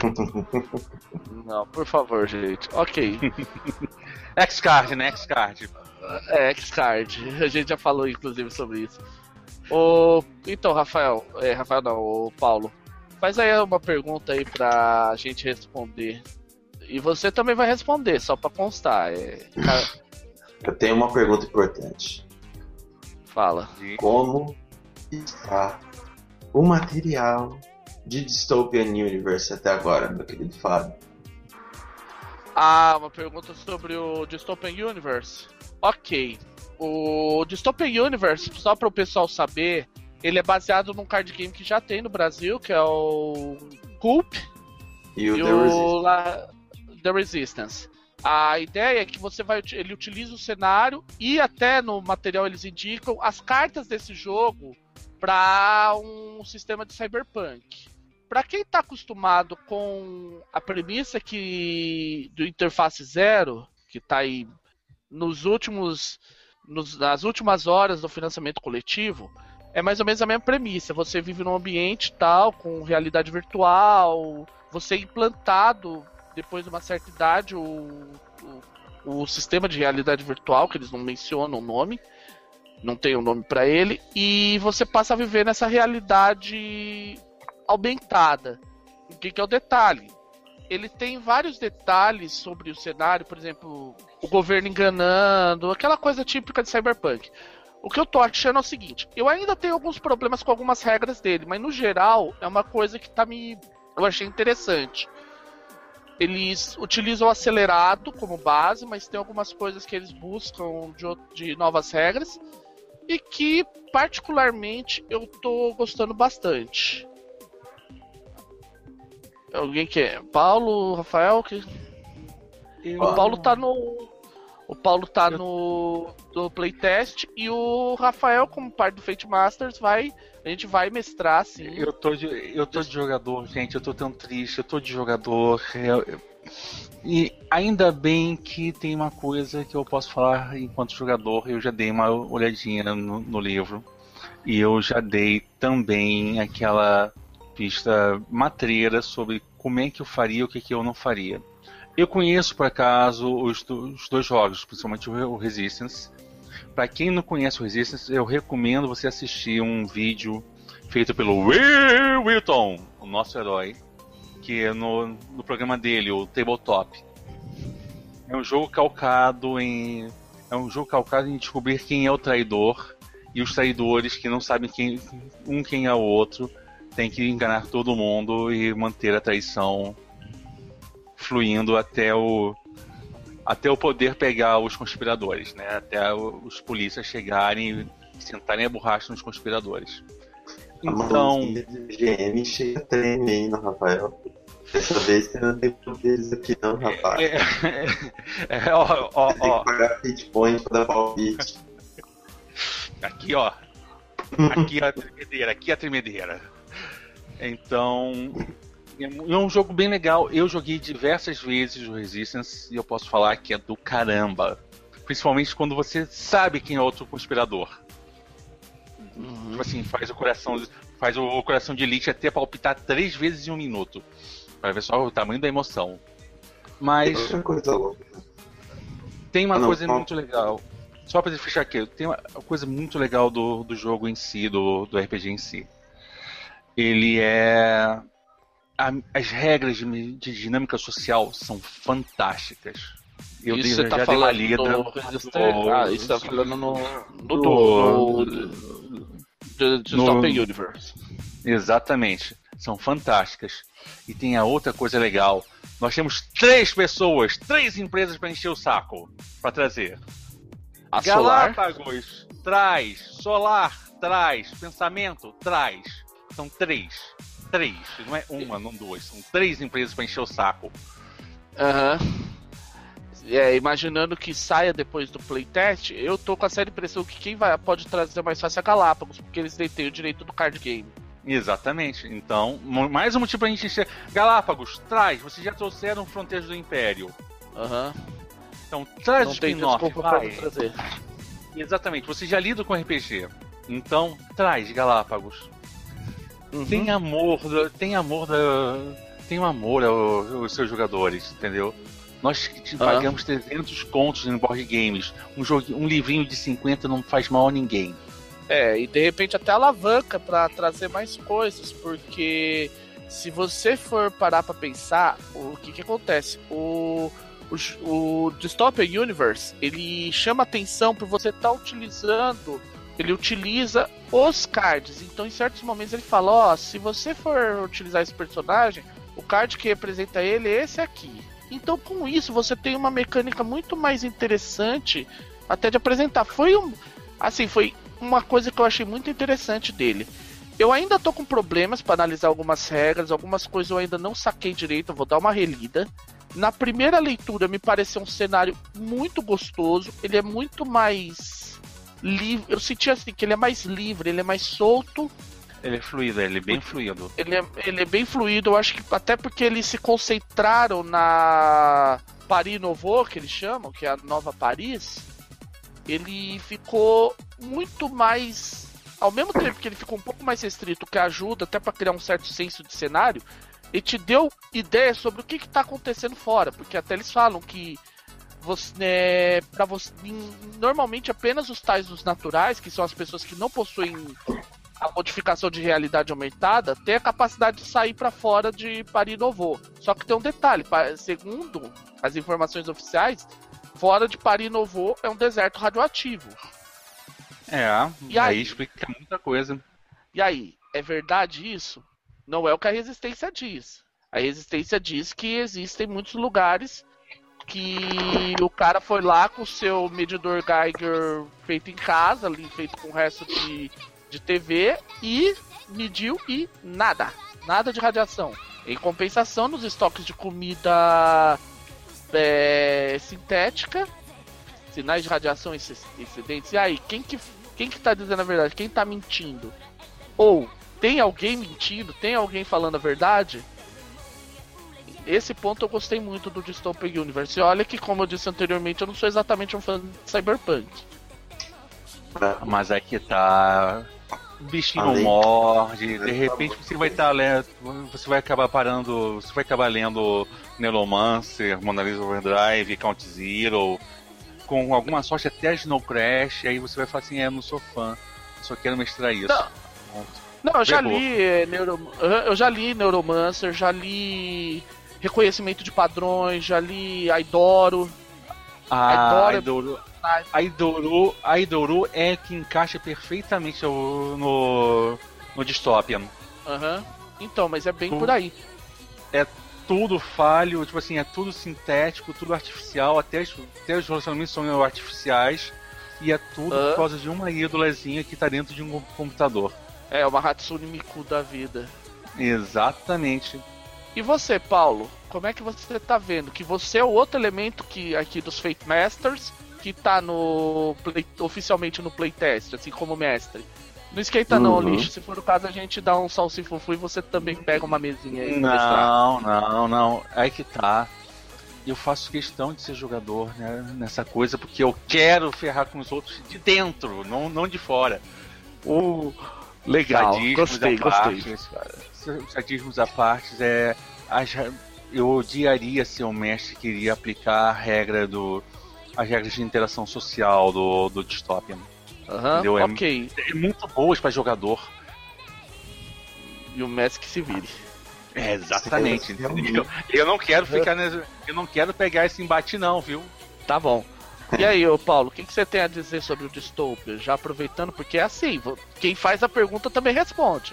Não, por favor, gente. Ok. X-Card, né? X-Card. É, X-Card. A gente já falou, inclusive, sobre isso. O... Então, Rafael... É, Rafael não, o Paulo. Faz aí uma pergunta aí pra gente responder. E você também vai responder, só pra constar. É... Eu tenho uma pergunta importante. Fala. Como está o material de Dystopian Universe até agora, meu querido Fábio? Ah, uma pergunta sobre o Dystopian Universe. Ok. O Dystopian Universe, só para o pessoal saber, ele é baseado num card game que já tem no Brasil, que é o Culp e o, e The, o Resistance. La... The Resistance. A ideia é que você vai, ele utiliza o cenário e até no material eles indicam as cartas desse jogo para um sistema de cyberpunk. Para quem está acostumado com a premissa que do Interface Zero, que está aí nos últimos, nos, nas últimas horas do financiamento coletivo, é mais ou menos a mesma premissa. Você vive num ambiente tal, com realidade virtual, você é implantado depois de uma certa idade o, o, o sistema de realidade virtual, que eles não mencionam o nome, não tem um nome para ele, e você passa a viver nessa realidade aumentada. O que, que é o detalhe? Ele tem vários detalhes sobre o cenário, por exemplo, o governo enganando, aquela coisa típica de Cyberpunk. O que eu tô achando é o seguinte, eu ainda tenho alguns problemas com algumas regras dele, mas no geral é uma coisa que tá me... eu achei interessante. Eles utilizam o acelerado como base, mas tem algumas coisas que eles buscam de, de novas regras. e que particularmente eu tô gostando bastante. Alguém que é? Paulo, Rafael? Que... Eu... O Paulo tá no. O Paulo tá no, no playtest e o Rafael, como parte do Fate Masters, vai. A gente vai mestrar, sim. Eu tô de, eu tô de jogador, gente, eu tô tão triste, eu tô de jogador. Eu, eu... E ainda bem que tem uma coisa que eu posso falar enquanto jogador, eu já dei uma olhadinha no, no livro. E eu já dei também aquela pista matreira sobre como é que eu faria e o que, que eu não faria. Eu conheço, por acaso, os, os dois jogos, principalmente o Resistance. Para quem não conhece o Resistance, eu recomendo você assistir um vídeo feito pelo Will Wilton, o nosso herói, que é no, no programa dele, o Tabletop. É um jogo calcado em é um jogo calcado em descobrir quem é o traidor, e os traidores que não sabem quem, um quem é o outro têm que enganar todo mundo e manter a traição fluindo até o até o poder pegar os conspiradores, né? Até os polícias chegarem e sentarem a borracha nos conspiradores. Então, a G M chega treme aí no Rafael. Dessa vez você não tem poderes aqui não, rapaz. É, é, é, ó, ó, Tem ó. que pagar hit point pra dar palpite. Aqui, ó. Aqui é a tremedeira, aqui é a tremedeira. Então, é um jogo bem legal. Eu joguei diversas vezes o Resistance e eu posso falar que é do caramba. Principalmente quando você sabe quem é outro conspirador. Uhum. Tipo assim, faz o coração, faz o coração de Elite até palpitar três vezes em um minuto. Para ver só o tamanho da emoção. Mas tem outra coisa louca. Tem uma ah, não, coisa não. muito legal. Só para fechar aqui, tem uma coisa muito legal do, do jogo em si, do, do R P G em si. Ele é... A, as regras de, de dinâmica social são fantásticas. Eu isso dei, você tá já falando dei uma lida no do, Ah, isso tá falando no... do, do, do, do, do Dystopian Universe. Exatamente. São fantásticas. E tem a outra coisa legal. Nós temos três pessoas, três empresas para encher o saco. Para trazer. A Solar? Galápagos, traz. Solar, traz. Pensamento, traz. São três. Três. Não é uma, não duas. São três empresas para encher o saco. Aham. Uhum. É, imaginando que saia depois do playtest, eu tô com a séria impressão que quem vai, pode trazer mais fácil é a Galápagos, porque eles detêm o direito do card game. Exatamente. Então, mais um motivo pra gente encher. Galápagos, traz. Vocês já trouxeram Fronteiras do Império. Aham. Uhum. Então, traz não o spin-off, vai. Trazer. Exatamente. Você já lida com R P G. Então, traz Galápagos. Uhum. Tem amor, tem amor da... Tem um amor aos, aos seus jogadores, entendeu? Nós uhum. pagamos trezentos contos em board games. Um, jogo, um livrinho de cinquenta não faz mal a ninguém. É, e de repente até alavanca pra trazer mais coisas, porque se você for parar pra pensar, o que que acontece? O, o, o Dystopian Universe, ele chama atenção por você estar tá utilizando, ele utiliza os cards, então em certos momentos ele fala, ó, oh, se você for utilizar esse personagem, o card que representa ele é esse aqui. Então com isso você tem uma mecânica muito mais interessante até de apresentar. Foi um, assim, foi uma coisa que eu achei muito interessante dele. Eu ainda tô com problemas para analisar algumas regras, algumas coisas eu ainda não saquei direito, eu vou dar uma relida. Na primeira leitura me pareceu um cenário muito gostoso, ele é muito mais livre, eu senti assim que ele é mais livre, ele é mais solto. Ele é fluido, ele é bem fluido. Ele é, ele é bem fluido, eu acho que até porque eles se concentraram na Paris Nouveau, que eles chamam, que é a nova Paris. Ele ficou muito mais... Ao mesmo tempo que ele ficou um pouco mais restrito, que ajuda até para criar um certo senso de cenário, ele te deu ideia sobre o que está acontecendo fora. Porque até eles falam que você, é, pra você, normalmente apenas os tais dos naturais, que são as pessoas que não possuem a modificação de realidade aumentada, tem a capacidade de sair para fora de Paris Nouveau. Só que tem um detalhe, segundo as informações oficiais, fora de Paris Nouveau é um deserto radioativo. É, e aí, aí explica muita coisa. E aí, é verdade isso? Não é o que a Resistência diz. A Resistência diz que existem muitos lugares que o cara foi lá com o seu medidor Geiger feito em casa, ali, feito com o resto de, de T V, e mediu e nada. Nada de radiação. Em compensação, nos estoques de comida é, sintética, sinais de radiação incidentes. E aí, quem que, quem que tá dizendo a verdade? Quem tá mentindo? Ou tem alguém mentindo? Tem alguém falando a verdade? Esse ponto eu gostei muito do Dystopian Universe. E olha que, como eu disse anteriormente, eu não sou exatamente um fã de Cyberpunk. Mas aqui tá... O bichinho Além... morde, de repente você vai estar tá lendo, você vai acabar parando, você vai acabar lendo Neuromancer, Mona Lisa Overdrive, Count Zero, com alguma sorte até Snow Crash, aí você vai falar assim, é, eu não sou fã, só quero mestrar isso. Não, não eu já li é, Neuro... eu já li Neuromancer, já li Reconhecimento de Padrões, já li Aidoro. Ah, Aidoro. A Idoru, a Idoru é que encaixa perfeitamente no, no Dystopian. Aham. Uhum. Então, mas é bem tudo, por aí. É tudo falho, tipo assim, é tudo sintético, tudo artificial, até, até os relacionamentos são artificiais, e é tudo uhum. por causa de uma ídolazinha que tá dentro de um computador. É, uma Hatsune Miku da vida. Exatamente. E você, Paulo, como é que você tá vendo? Que você é o outro elemento que, aqui dos Fate Masters que tá no play, oficialmente no playtest, assim como mestre. Não esquenta uhum. não, lixo. Se for o caso, a gente dá um salsifufu e você também pega uma mesinha aí. Não, não, não. Aí que tá. Eu faço questão de ser jogador, né, nessa coisa, porque eu quero ferrar com os outros de dentro, não, não de fora. O legal, gostei, gostei. Os sadismos à parte, é, eu odiaria ser um mestre que iria aplicar a regra do as regras de interação social do, do Dystopian. Aham, uhum, ok. É, é muito boas para jogador. E o mestre que se vire. É, exatamente. Eu, eu não quero ficar nesse, eu não quero pegar esse embate não, viu? Tá bom. E aí, ô Paulo, o que, que você tem a dizer sobre o Dystopia? Já aproveitando, porque é assim, quem faz a pergunta também responde.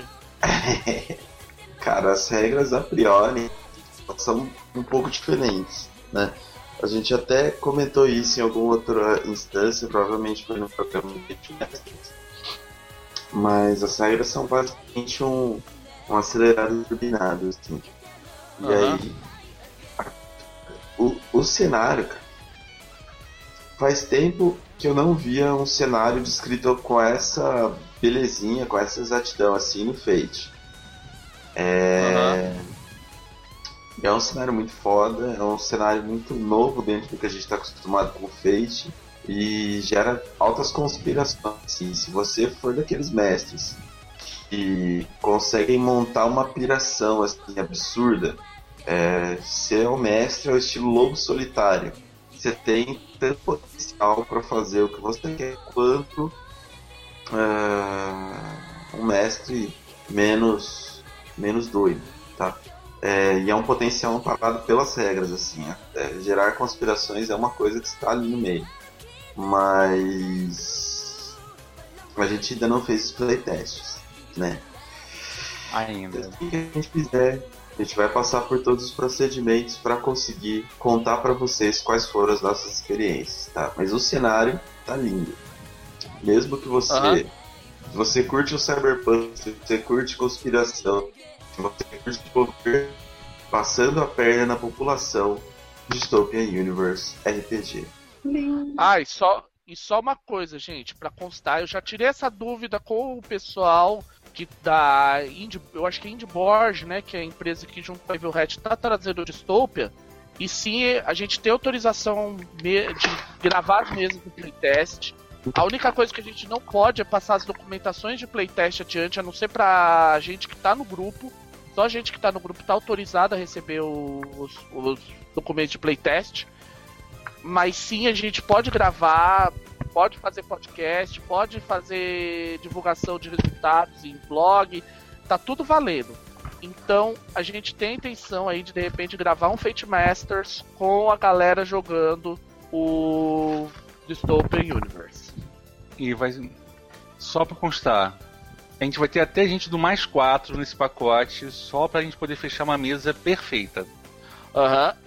Cara, as regras a priori são um pouco diferentes, né? A gente até comentou isso em alguma outra instância, provavelmente foi no programa do Netflix. Mas as regras são basicamente um, um acelerado turbinado, assim. E uhum. aí, a, o, o cenário, cara, faz tempo que eu não via um cenário descrito com essa belezinha, com essa exatidão, assim, no Fate. É... Uhum. É um cenário muito foda, é um cenário muito novo dentro do que a gente está acostumado com o Fate e gera altas conspirações. Assim, se você for daqueles mestres que conseguem montar uma piração assim, absurda, é, ser o mestre ao estilo lobo solitário, você tem tanto potencial para fazer o que você quer quanto uh, um mestre menos, menos doido, tá? É, e é um potencial amparado pelas regras, assim. É, gerar conspirações é uma coisa que está ali no meio. Mas a gente ainda não fez os playtests, né? Ainda. Assim que a gente fizer, a gente vai passar por todos os procedimentos para conseguir contar para vocês quais foram as nossas experiências, tá? Mas o cenário tá lindo. Mesmo que você, uhum. se você curte o Cyberpunk, se você curte conspiração, se você curte poder passando a perna na população, Dystopian Universe R P G. Ah, e só, e só uma coisa, gente, pra constar, eu já tirei essa dúvida com o pessoal que da Indie, eu acho que é Indieborg, né, que é a empresa que junto com a Evil Hat tá trazendo o Dystopia, e sim, a gente tem autorização de gravar as mesas do playtest. A única coisa que a gente não pode é passar as documentações de playtest adiante, a não ser pra gente que tá no grupo. Só a gente que tá no grupo tá autorizado a receber os, os documentos de playtest. Mas sim, a gente pode gravar, pode fazer podcast, pode fazer divulgação de resultados em blog, tá tudo valendo. Então a gente tem a intenção aí de de repente gravar um Fate Masters com a galera jogando o Dystopian Universe. E vai, só pra constar, a gente vai ter até gente do mais quatro nesse pacote, só pra gente poder fechar uma mesa perfeita. Aham. Uhum.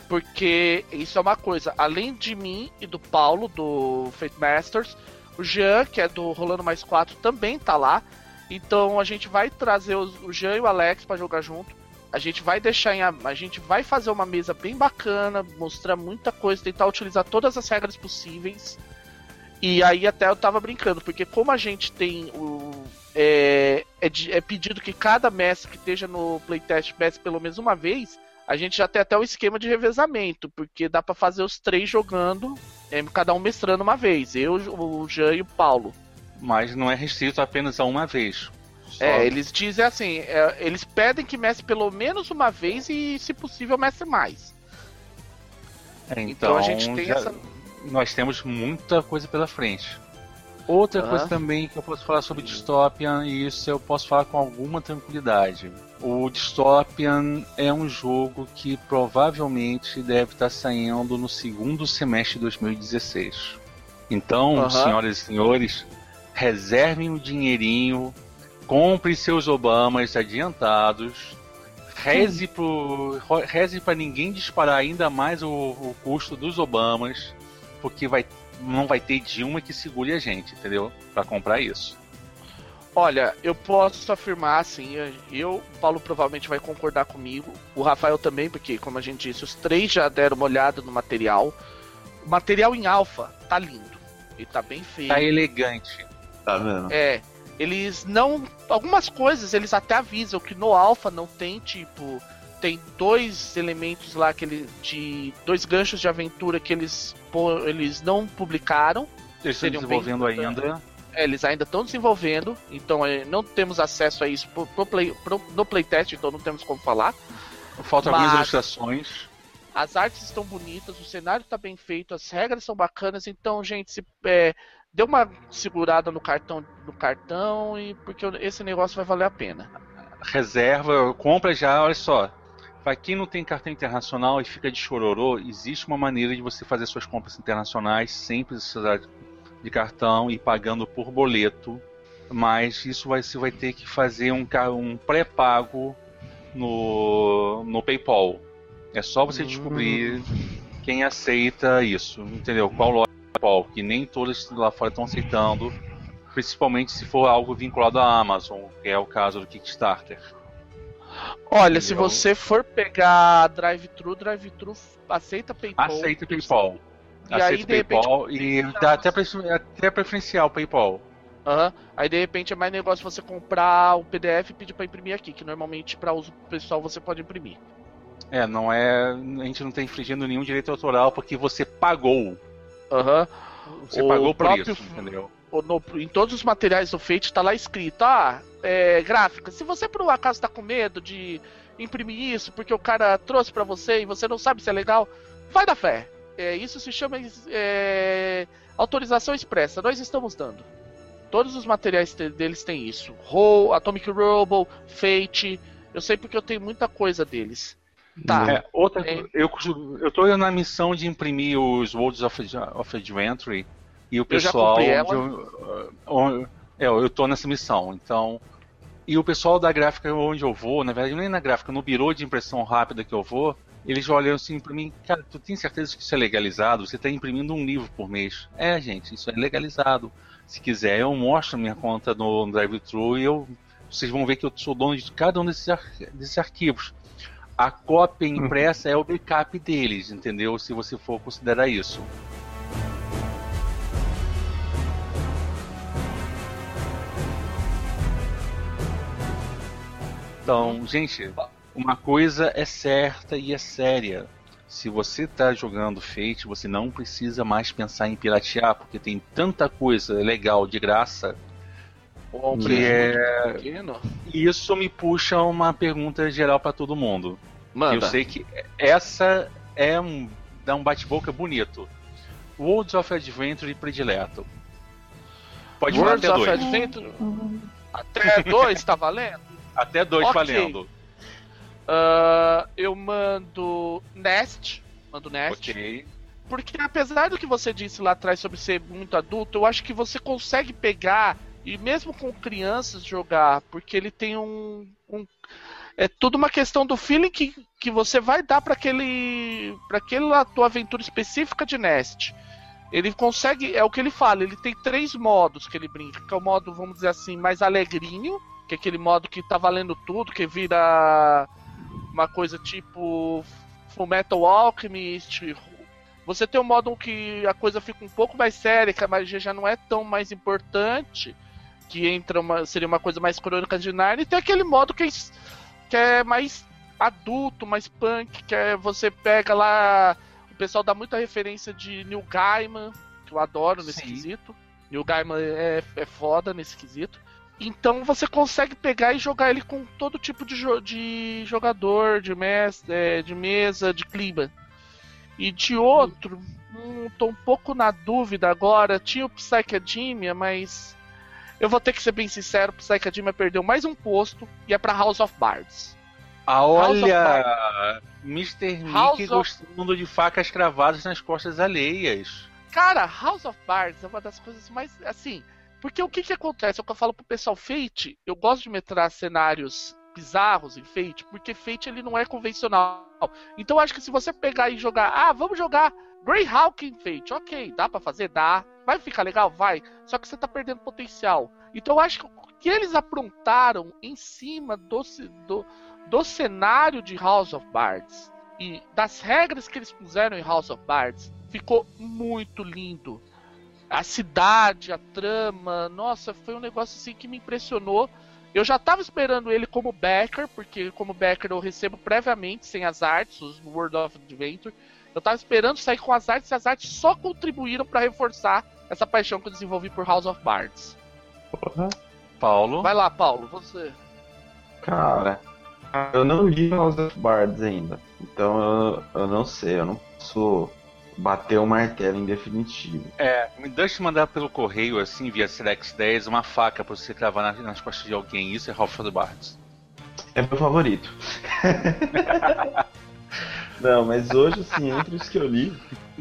Porque isso é uma coisa, além de mim e do Paulo, do Fate Masters, o Jean, que é do Rolando Mais quatro, também tá lá. Então a gente vai trazer os, o Jean e o Alex pra jogar junto. A gente vai deixar em a, a gente vai fazer uma mesa bem bacana, mostrar muita coisa, tentar utilizar todas as regras possíveis. E aí até eu tava brincando, porque como a gente tem o é, é, de, é pedido que cada mestre que esteja no playtest mestre pelo menos uma vez, a gente já tem até o esquema de revezamento, porque dá pra fazer os três jogando, é, cada um mestrando uma vez, eu, o Jean e o Paulo. Mas não é restrito apenas a uma vez. Só... É, eles dizem assim, é, eles pedem que mestre pelo menos uma vez e, se possível, mestre mais. Então, então a gente tem já, essa... nós temos muita coisa pela frente. Outra Uhum. coisa também que eu posso falar sobre Dystopian, e isso eu posso falar com alguma tranquilidade. O Dystopian é um jogo que provavelmente deve estar saindo no segundo semestre de dois mil e dezesseis. Então, Uhum. senhoras e senhores, reservem o dinheirinho, comprem seus Obamas adiantados, reze pro, reze para ninguém disparar ainda mais o, o custo dos Obamas, porque vai, não vai ter Dilma que segure a gente, entendeu? Para comprar isso. Olha, eu posso afirmar assim, eu, o Paulo provavelmente vai concordar comigo, o Rafael também, porque como a gente disse, os três já deram uma olhada no material. O material em alfa tá lindo, ele tá bem feio. Tá elegante. Tá vendo? É, eles não... Algumas coisas eles até avisam que no alfa não tem, tipo... Tem dois elementos lá, que ele, de dois ganchos de aventura que eles, eles não publicaram. Eles estão desenvolvendo ainda. É, eles ainda estão desenvolvendo, então é, não temos acesso a isso pro, pro play, pro, no playtest, então não temos como falar. Faltam Mas... algumas ilustrações. As artes estão bonitas, o cenário está bem feito, as regras são bacanas, então, gente, se... É, dê uma segurada no cartão, no cartão e porque esse negócio vai valer a pena. Reserva, compra já, olha só. Para quem não tem cartão internacional e fica de chororô, existe uma maneira de você fazer suas compras internacionais sem precisar de cartão e pagando por boleto. Mas isso vai, você vai ter que fazer um, um pré-pago no, no PayPal. É só você descobrir hum. quem aceita isso, entendeu? Qual loja PayPal, que nem todas lá fora estão aceitando, principalmente se for algo vinculado à Amazon, que é o caso do Kickstarter. Olha, entendeu? Se você for pegar drive-thru, drive-thru aceita PayPal. Aceita PayPal. E aceita aí, de PayPal repente, e dá até, até preferencial PayPal. Uhum. Aí de repente é mais negócio você comprar o P D F e pedir pra imprimir aqui, que normalmente para uso pessoal você pode imprimir. É, não é. A gente não tá infringindo nenhum direito autoral porque você pagou. Aham. Uhum. Você o pagou próprio, por isso, entendeu? No, em todos os materiais do Fate tá lá escrito, ah, é, gráfica, se você por um acaso tá com medo de imprimir isso porque o cara trouxe pra você e você não sabe se é legal, vai da fé. É, isso se chama é, autorização expressa, nós estamos dando. Todos os materiais deles têm isso. Roll, Atomic Robo, Fate, eu sei porque eu tenho muita coisa deles. Tá. É, outra, é. Eu, eu tô na missão de imprimir os Worlds of, of Adventure e o pessoal. Eu já comprei ela. Eu, eu, eu tô nessa missão, então. E o pessoal da gráfica onde eu vou, na verdade, nem na gráfica, no birô de impressão rápida que eu vou, eles olham assim pra mim, cara, tu tem certeza que isso é legalizado? Você tá imprimindo um livro por mês. É, gente, isso é legalizado. Se quiser, eu mostro minha conta no, no drive-thru e eu, vocês vão ver que eu sou dono de cada um desses, ar, desses arquivos. A cópia impressa é o backup deles, entendeu? Se você for considerar isso. Então, gente, uma coisa é certa e é séria. Se você está jogando Fate, você não precisa mais pensar em piratear, porque tem tanta coisa legal de graça. Um que é... Isso me puxa uma pergunta geral para todo mundo. Manda. Eu sei que essa é um, dá um bate-boca bonito. Worlds of Adventure predileto. Pode Worlds falar até of dois. Adventure? Até dois tá valendo? Até dois okay. valendo. Uh, eu mando Nest. Mando Nest. Ok. Porque apesar do que você disse lá atrás sobre ser muito adulto, eu acho que você consegue pegar, e mesmo com crianças jogar, porque ele tem um... um É tudo uma questão do feeling que, que você vai dar para aquele, para aquela tua aventura específica de Nest. Ele consegue, é o que ele fala, ele tem três modos que ele brinca, que é o modo, vamos dizer assim, mais alegrinho, que é aquele modo que tá valendo tudo, que vira uma coisa tipo Fullmetal Alchemist. Você tem um modo que a coisa fica um pouco mais séria, que a magia já não é tão mais importante, que entra uma, seria uma coisa mais crônica de Narnia, e tem aquele modo que é, que é mais adulto, mais punk, que é você pega lá, o pessoal dá muita referência de Neil Gaiman, que eu adoro nesse Sim. quesito. Neil Gaiman é, é foda nesse quesito. Então você consegue pegar e jogar ele com todo tipo de, jo- de jogador, de, mes- é, de mesa, de clima. E de outro, hum, tô um pouco na dúvida agora. Tinha o Psychedemia, mas eu vou ter que ser bem sincero, o Psychedemia perdeu mais um posto e é pra House of Bards. Ah, House of olha! mister House Mickey of- gostando de facas cravadas nas costas alheias. Cara, House of Bards é uma das coisas mais, assim... Porque o que que acontece? É o que eu falo pro pessoal, Fate, eu gosto de metrar cenários bizarros em Fate, porque Fate ele não é convencional. Então eu acho que se você pegar e jogar, ah, vamos jogar Greyhawk em Fate, ok, dá pra fazer? Dá. Vai ficar legal? Vai. Só que você tá perdendo potencial. Então eu acho que o que eles aprontaram em cima do, ce- do, do cenário de House of Bards e das regras que eles puseram em House of Bards, ficou muito lindo. A cidade, a trama, nossa, foi um negócio assim que me impressionou. Eu já tava esperando ele como backer, porque como backer eu recebo previamente, sem as artes, os World of Adventure. Eu tava esperando sair com as artes, e as artes só contribuíram pra reforçar essa paixão que eu desenvolvi por House of Bards. Porra. Paulo? Vai lá, Paulo, você. Cara, eu não li House of Bards ainda. Então eu, eu não sei, eu não posso bater o martelo em definitivo. É, me deixa mandar pelo correio, assim, via Sedex dez, uma faca pra você cravar nas, nas costas de alguém. Isso é House of Bards. É meu favorito. Não, mas hoje, assim, entre os que eu li.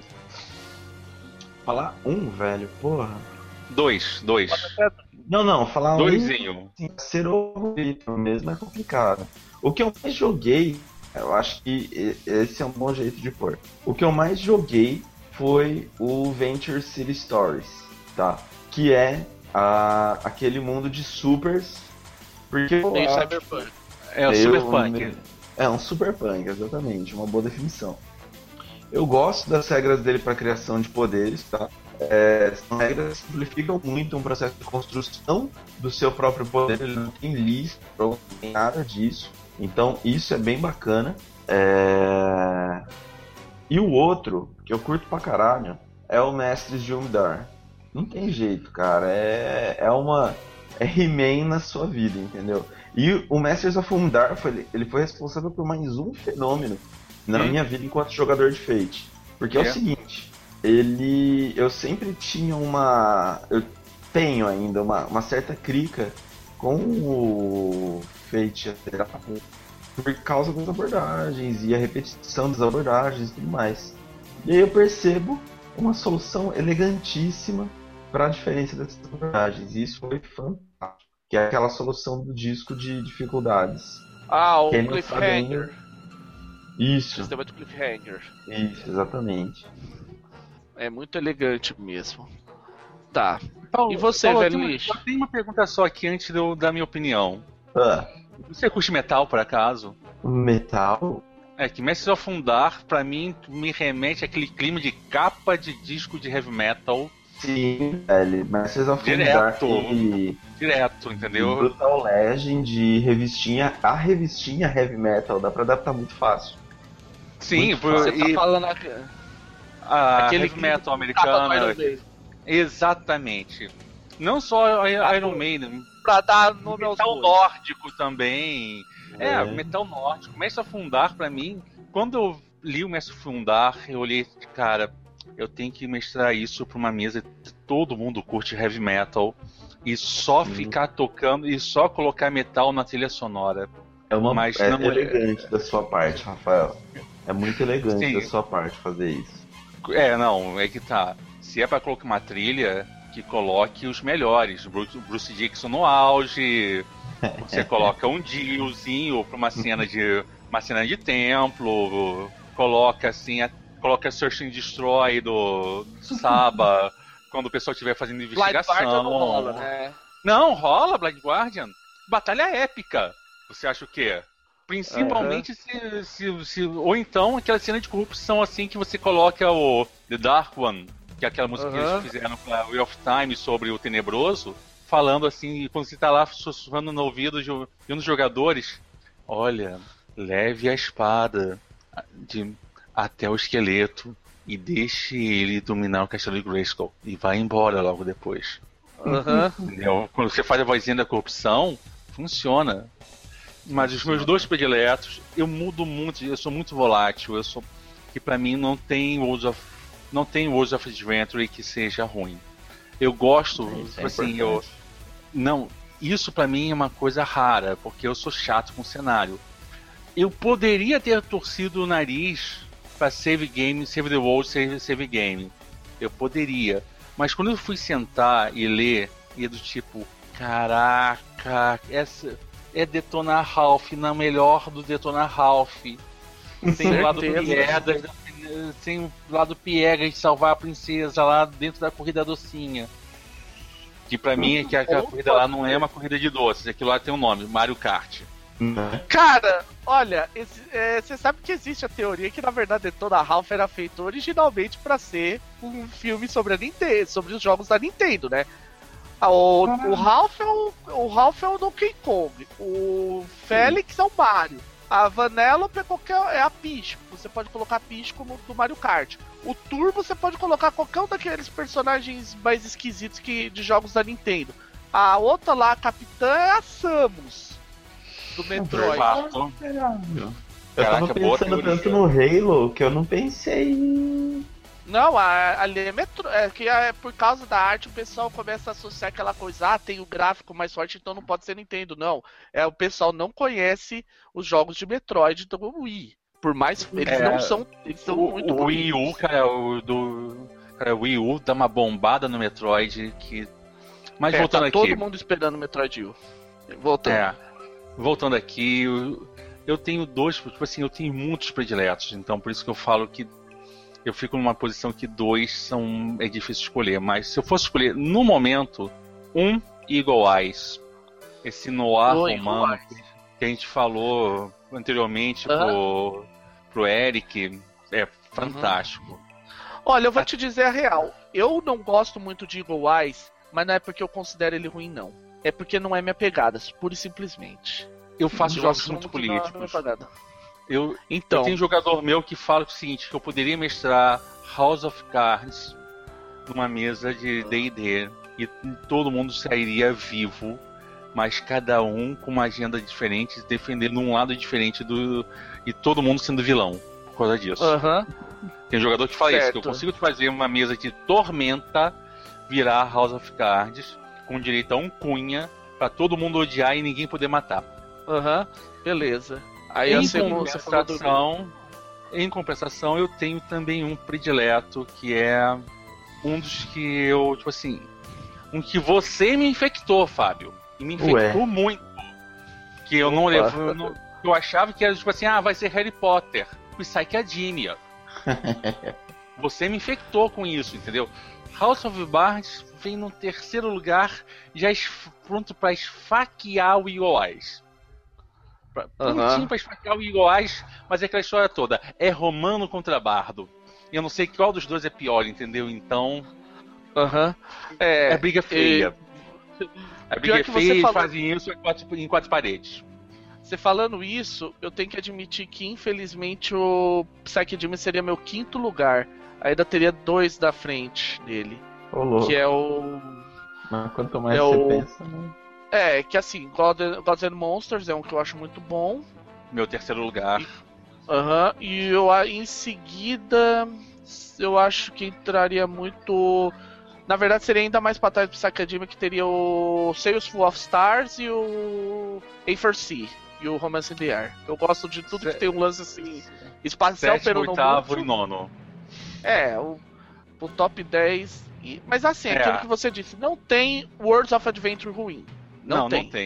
Falar um, velho, porra. Dois, dois. Não, não, falar um. Doisinho. Assim, ser o favorito mesmo é complicado. O que eu mais joguei, eu acho que e- esse é um bom jeito de pôr. O que eu mais joguei foi o Venture City Stories, tá? Que é a, aquele mundo de supers. Porque eu Tem acho- Cyberpunk. É o eu- Cyberpunk. É um superpunk, exatamente, uma boa definição. Eu gosto das regras dele para criação de poderes, tá? É, são regras que simplificam muito um processo de construção do seu próprio poder, ele não tem lista, não tem nada disso. Então isso é bem bacana. É... E o outro, que eu curto pra caralho, é o Mestres de Umdar. Não tem jeito, cara. É, é uma. É He-Man na sua vida, entendeu? E o Masters of Umdar foi, ele foi responsável por mais um fenômeno na Hum. minha vida enquanto jogador de Fate. Porque é, É. o seguinte, ele. Eu sempre tinha uma. Eu tenho ainda uma, uma certa crica com o Fate por causa das abordagens e a repetição das abordagens e tudo mais. E aí eu percebo uma solução elegantíssima para a diferença dessas abordagens. E isso foi fantástico. Que é aquela solução do disco de dificuldades. Ah, o Quem não sabe Cliffhanger. ainda- Isso, Sistema de Cliffhanger. isso, exatamente. É muito elegante mesmo. Tá. Paulo, E você, Paulo, velho eu tenho- lixo? Eu tenho uma pergunta só aqui antes de eu dar minha opinião. Ah, Você curte metal, por acaso? metal? É que Masters of Undar, pra mim, me remete àquele clima de capa de disco de heavy metal Sim, velho. Masters of Direto. Dark e direto, entendeu? Brutal Legend, de revistinha, a revistinha heavy metal, dá pra adaptar muito fácil. Sim, Muito por, Você tá e falando aqui, a aquele heavy metal capa do americana. Iron Maiden, Exatamente. Não só a Iron Maiden, pra dar nome aos metal bois. nórdico também. É, É. metal nórdico. Mestre of Undar, pra mim, quando eu li o Mestre of Undar, eu olhei, cara, eu tenho que mestrar isso pra uma mesa que todo mundo curte heavy metal e só Sim. ficar tocando e só colocar metal na trilha sonora. É uma Mas é não é- elegante da sua parte, Rafael. É muito elegante Sim. da sua parte fazer isso. É, não, é que tá. Se é pra colocar uma trilha, que coloque os melhores. Bruce, Bruce Dixon no auge, Você coloca um diozinho pra uma cena de uma cena de templo, coloca assim, a, coloca Search and Destroy do, do Saba quando o pessoal estiver fazendo investigação. Blind Guardian não rola, né? Não, rola Blind Guardian. Batalha épica. Você acha o quê? Principalmente uhum. se, se, se. Ou então aquela cena de corrupção assim que você coloca o The Dark One, que é aquela música uhum. que eles fizeram pra Wheel of Time sobre o Tenebroso, falando assim, quando você tá lá sussurrando no ouvido de um dos jogadores, olha, leve a espada de, até o esqueleto e deixe ele dominar o castelo de Grayskull e vai embora logo depois. Uhum. Quando você faz a vozinha da corrupção, funciona. Mas os meus dois prediletos, eu mudo muito, eu sou muito volátil, eu sou que pra mim não tem Worlds of não tem Worlds of Adventure que seja ruim. Eu gosto, é, assim, é eu não, isso pra mim é uma coisa rara, porque eu sou chato com o cenário. Eu poderia ter torcido o nariz pra Save Game, Save the World, Save, save Game. Eu poderia. Mas quando eu fui sentar e ler, e é do tipo, caraca, essa é Detona Ralph na melhor do Detona Ralph. Tem o lado Piegas, tem o lado Piegas de salvar a princesa lá dentro da corrida docinha. Que pra mim é que aquela corrida lá não é uma corrida de doces, aquilo lá tem um nome, Mario Kart. Cara, olha, você é, sabe que existe a teoria que na verdade Detona Ralph era feito originalmente pra ser um filme sobre a Nintendo, sobre os jogos da Nintendo, né? O, o, Ralph é o, o Ralph é o Donkey Kong, o Félix é o Mario, a Vanellope é, qualquer, é a Peach, você pode colocar a Peach como do Mario Kart. O Turbo você pode colocar qualquer um daqueles personagens mais esquisitos que, de jogos da Nintendo. A outra lá, a Capitã, é a Samus do Metroid. Eu Caraca, tava pensando tanto no Halo que eu não pensei em... Não, ali é Metro... É que é, por causa da arte o pessoal começa a associar aquela coisa, ah, tem o gráfico mais forte, então não pode ser Nintendo. Não, é, o pessoal não conhece os jogos de Metroid do Wii. Por mais... Eles é, não são... Eles são o, muito o Wii U, cara, o do... Cara, o Wii U dá uma bombada no Metroid que... Mas é, voltando tá aqui... todo mundo esperando o Metroid U. Voltando. É, voltando aqui, eu, eu tenho dois... Tipo assim, eu tenho muitos prediletos, então por isso que eu falo que eu fico numa posição que dois são é difícil escolher, mas se eu fosse escolher no momento, um Eagle Eyes, esse noir oh, romano que a gente falou anteriormente uhum. pro, pro Eric, é fantástico. Uhum. Olha, eu vou te dizer a real, eu não gosto muito de Eagle Eyes, mas não é porque eu considero ele ruim, não. É porque não é minha pegada, pura e simplesmente. Eu faço eu jogos muito políticos. Eu, então, eu tenho um jogador meu que fala o seguinte, que eu poderia mestrar House of Cards numa mesa de D e D e todo mundo sairia vivo, mas cada um com uma agenda diferente, defendendo um lado diferente do e todo mundo sendo vilão por causa disso. Uhum. Tem um jogador que fala certo. isso, que eu consigo fazer uma mesa de Tormenta virar House of Cards com direito a um cunha pra todo mundo odiar e ninguém poder matar. Aham, uhum. Beleza. Aí em, eu sei compensação, em compensação, eu tenho também um predileto que é um dos que eu, tipo assim, um que você me infectou, Fábio. E me infectou Ué. muito. Que eu Opa. não levo. Eu, não, eu achava que era tipo assim, ah, vai ser Harry Potter. Psyche Academia. Você me infectou com isso, entendeu? House of Bards vem no terceiro lugar, já es- pronto pra esfaquear o Eagle Eyes. Prontinho uhum. pra esfaquear o Eagle Eyes, mas é aquela história toda. É Romano contra Bardo. Eu não sei qual dos dois é pior, entendeu? Então. Uhum. É, é briga feia. E... É briga feia e falou... fazem isso em quatro, em quatro paredes. Você falando isso, eu tenho que admitir que infelizmente o Psyche Academia seria meu quinto lugar. Ainda teria dois da frente dele. Oh, que é o. Mas quanto mais é você o... pensa, né? É, que assim, Gods and Monsters é um que eu acho muito bom. Meu terceiro lugar. Aham, uhum, e eu em seguida eu acho que entraria muito. Na verdade seria ainda mais pra trás do Psyche Academia, que teria o Sales Full of Stars e o A four C e o Romance in the Air. Eu gosto de tudo Se... que tem um lance assim, espacial, pero não oitavo e nono. É, o, o top dez. E... Mas assim, é. aquilo que você disse, não tem Worlds of Adventure ruim. Não, não, tem. não tem.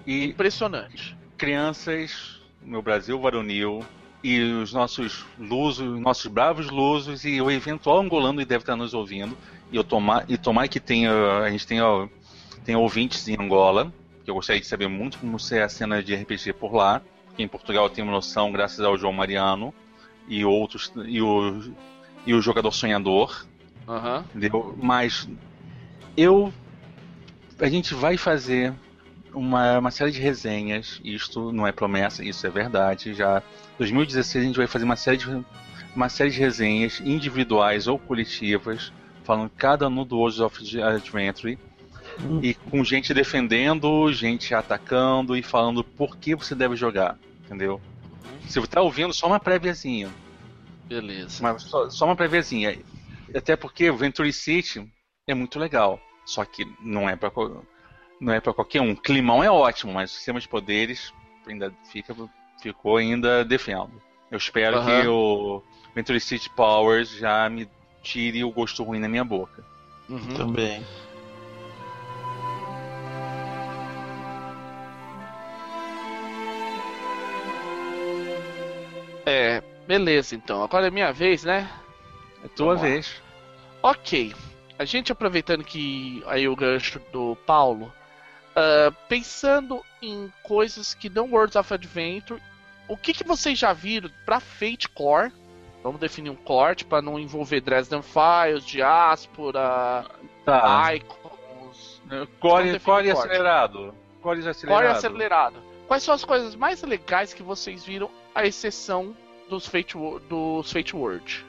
E impressionante. Crianças, meu Brasil varonil, e os nossos lusos, nossos bravos lusos, e o eventual angolano que deve estar nos ouvindo, e eu tomar, e tomar que tenha, a gente tenha, tenha ouvintes em Angola, que eu gostaria de saber muito como é a cena de R P G por lá, que em Portugal eu tenho uma noção graças ao João Mariano e outros, e o, e o Jogador Sonhador, uhum. entendeu? Mas eu, a gente vai fazer Uma, uma série de resenhas, isto não é promessa, isso é verdade. Já em dois mil e dezesseis a gente vai fazer uma série de, uma série de resenhas individuais ou coletivas, falando cada um do Worlds of Adventure, hum. e com gente defendendo, gente atacando e falando por que você deve jogar, entendeu? Você está ouvindo só uma préviazinha. Beleza. Mas só, só uma préviazinha. Até porque o Venture City é muito legal, só que não é para Não é pra qualquer um. O climão é ótimo, mas o sistema de poderes ainda fica, ficou ainda defendo. Eu espero uhum. que o Venture City Powers já me tire o gosto ruim na minha boca. Uhum. Também. É, beleza então. Agora é minha vez, né? É tua Vamos vez. Lá. Ok. A gente aproveitando que aí o gancho do Paulo, Uh, pensando em coisas que não Worlds of Adventure, o que, que vocês já viram pra Fate Core? Vamos definir um corte para não envolver Dresden Files, Diaspora, tá. Icons. Core, core acelerado. Core acelerado. Core acelerado. Quais são as coisas mais legais que vocês viram, à exceção dos Fate, dos Fate World?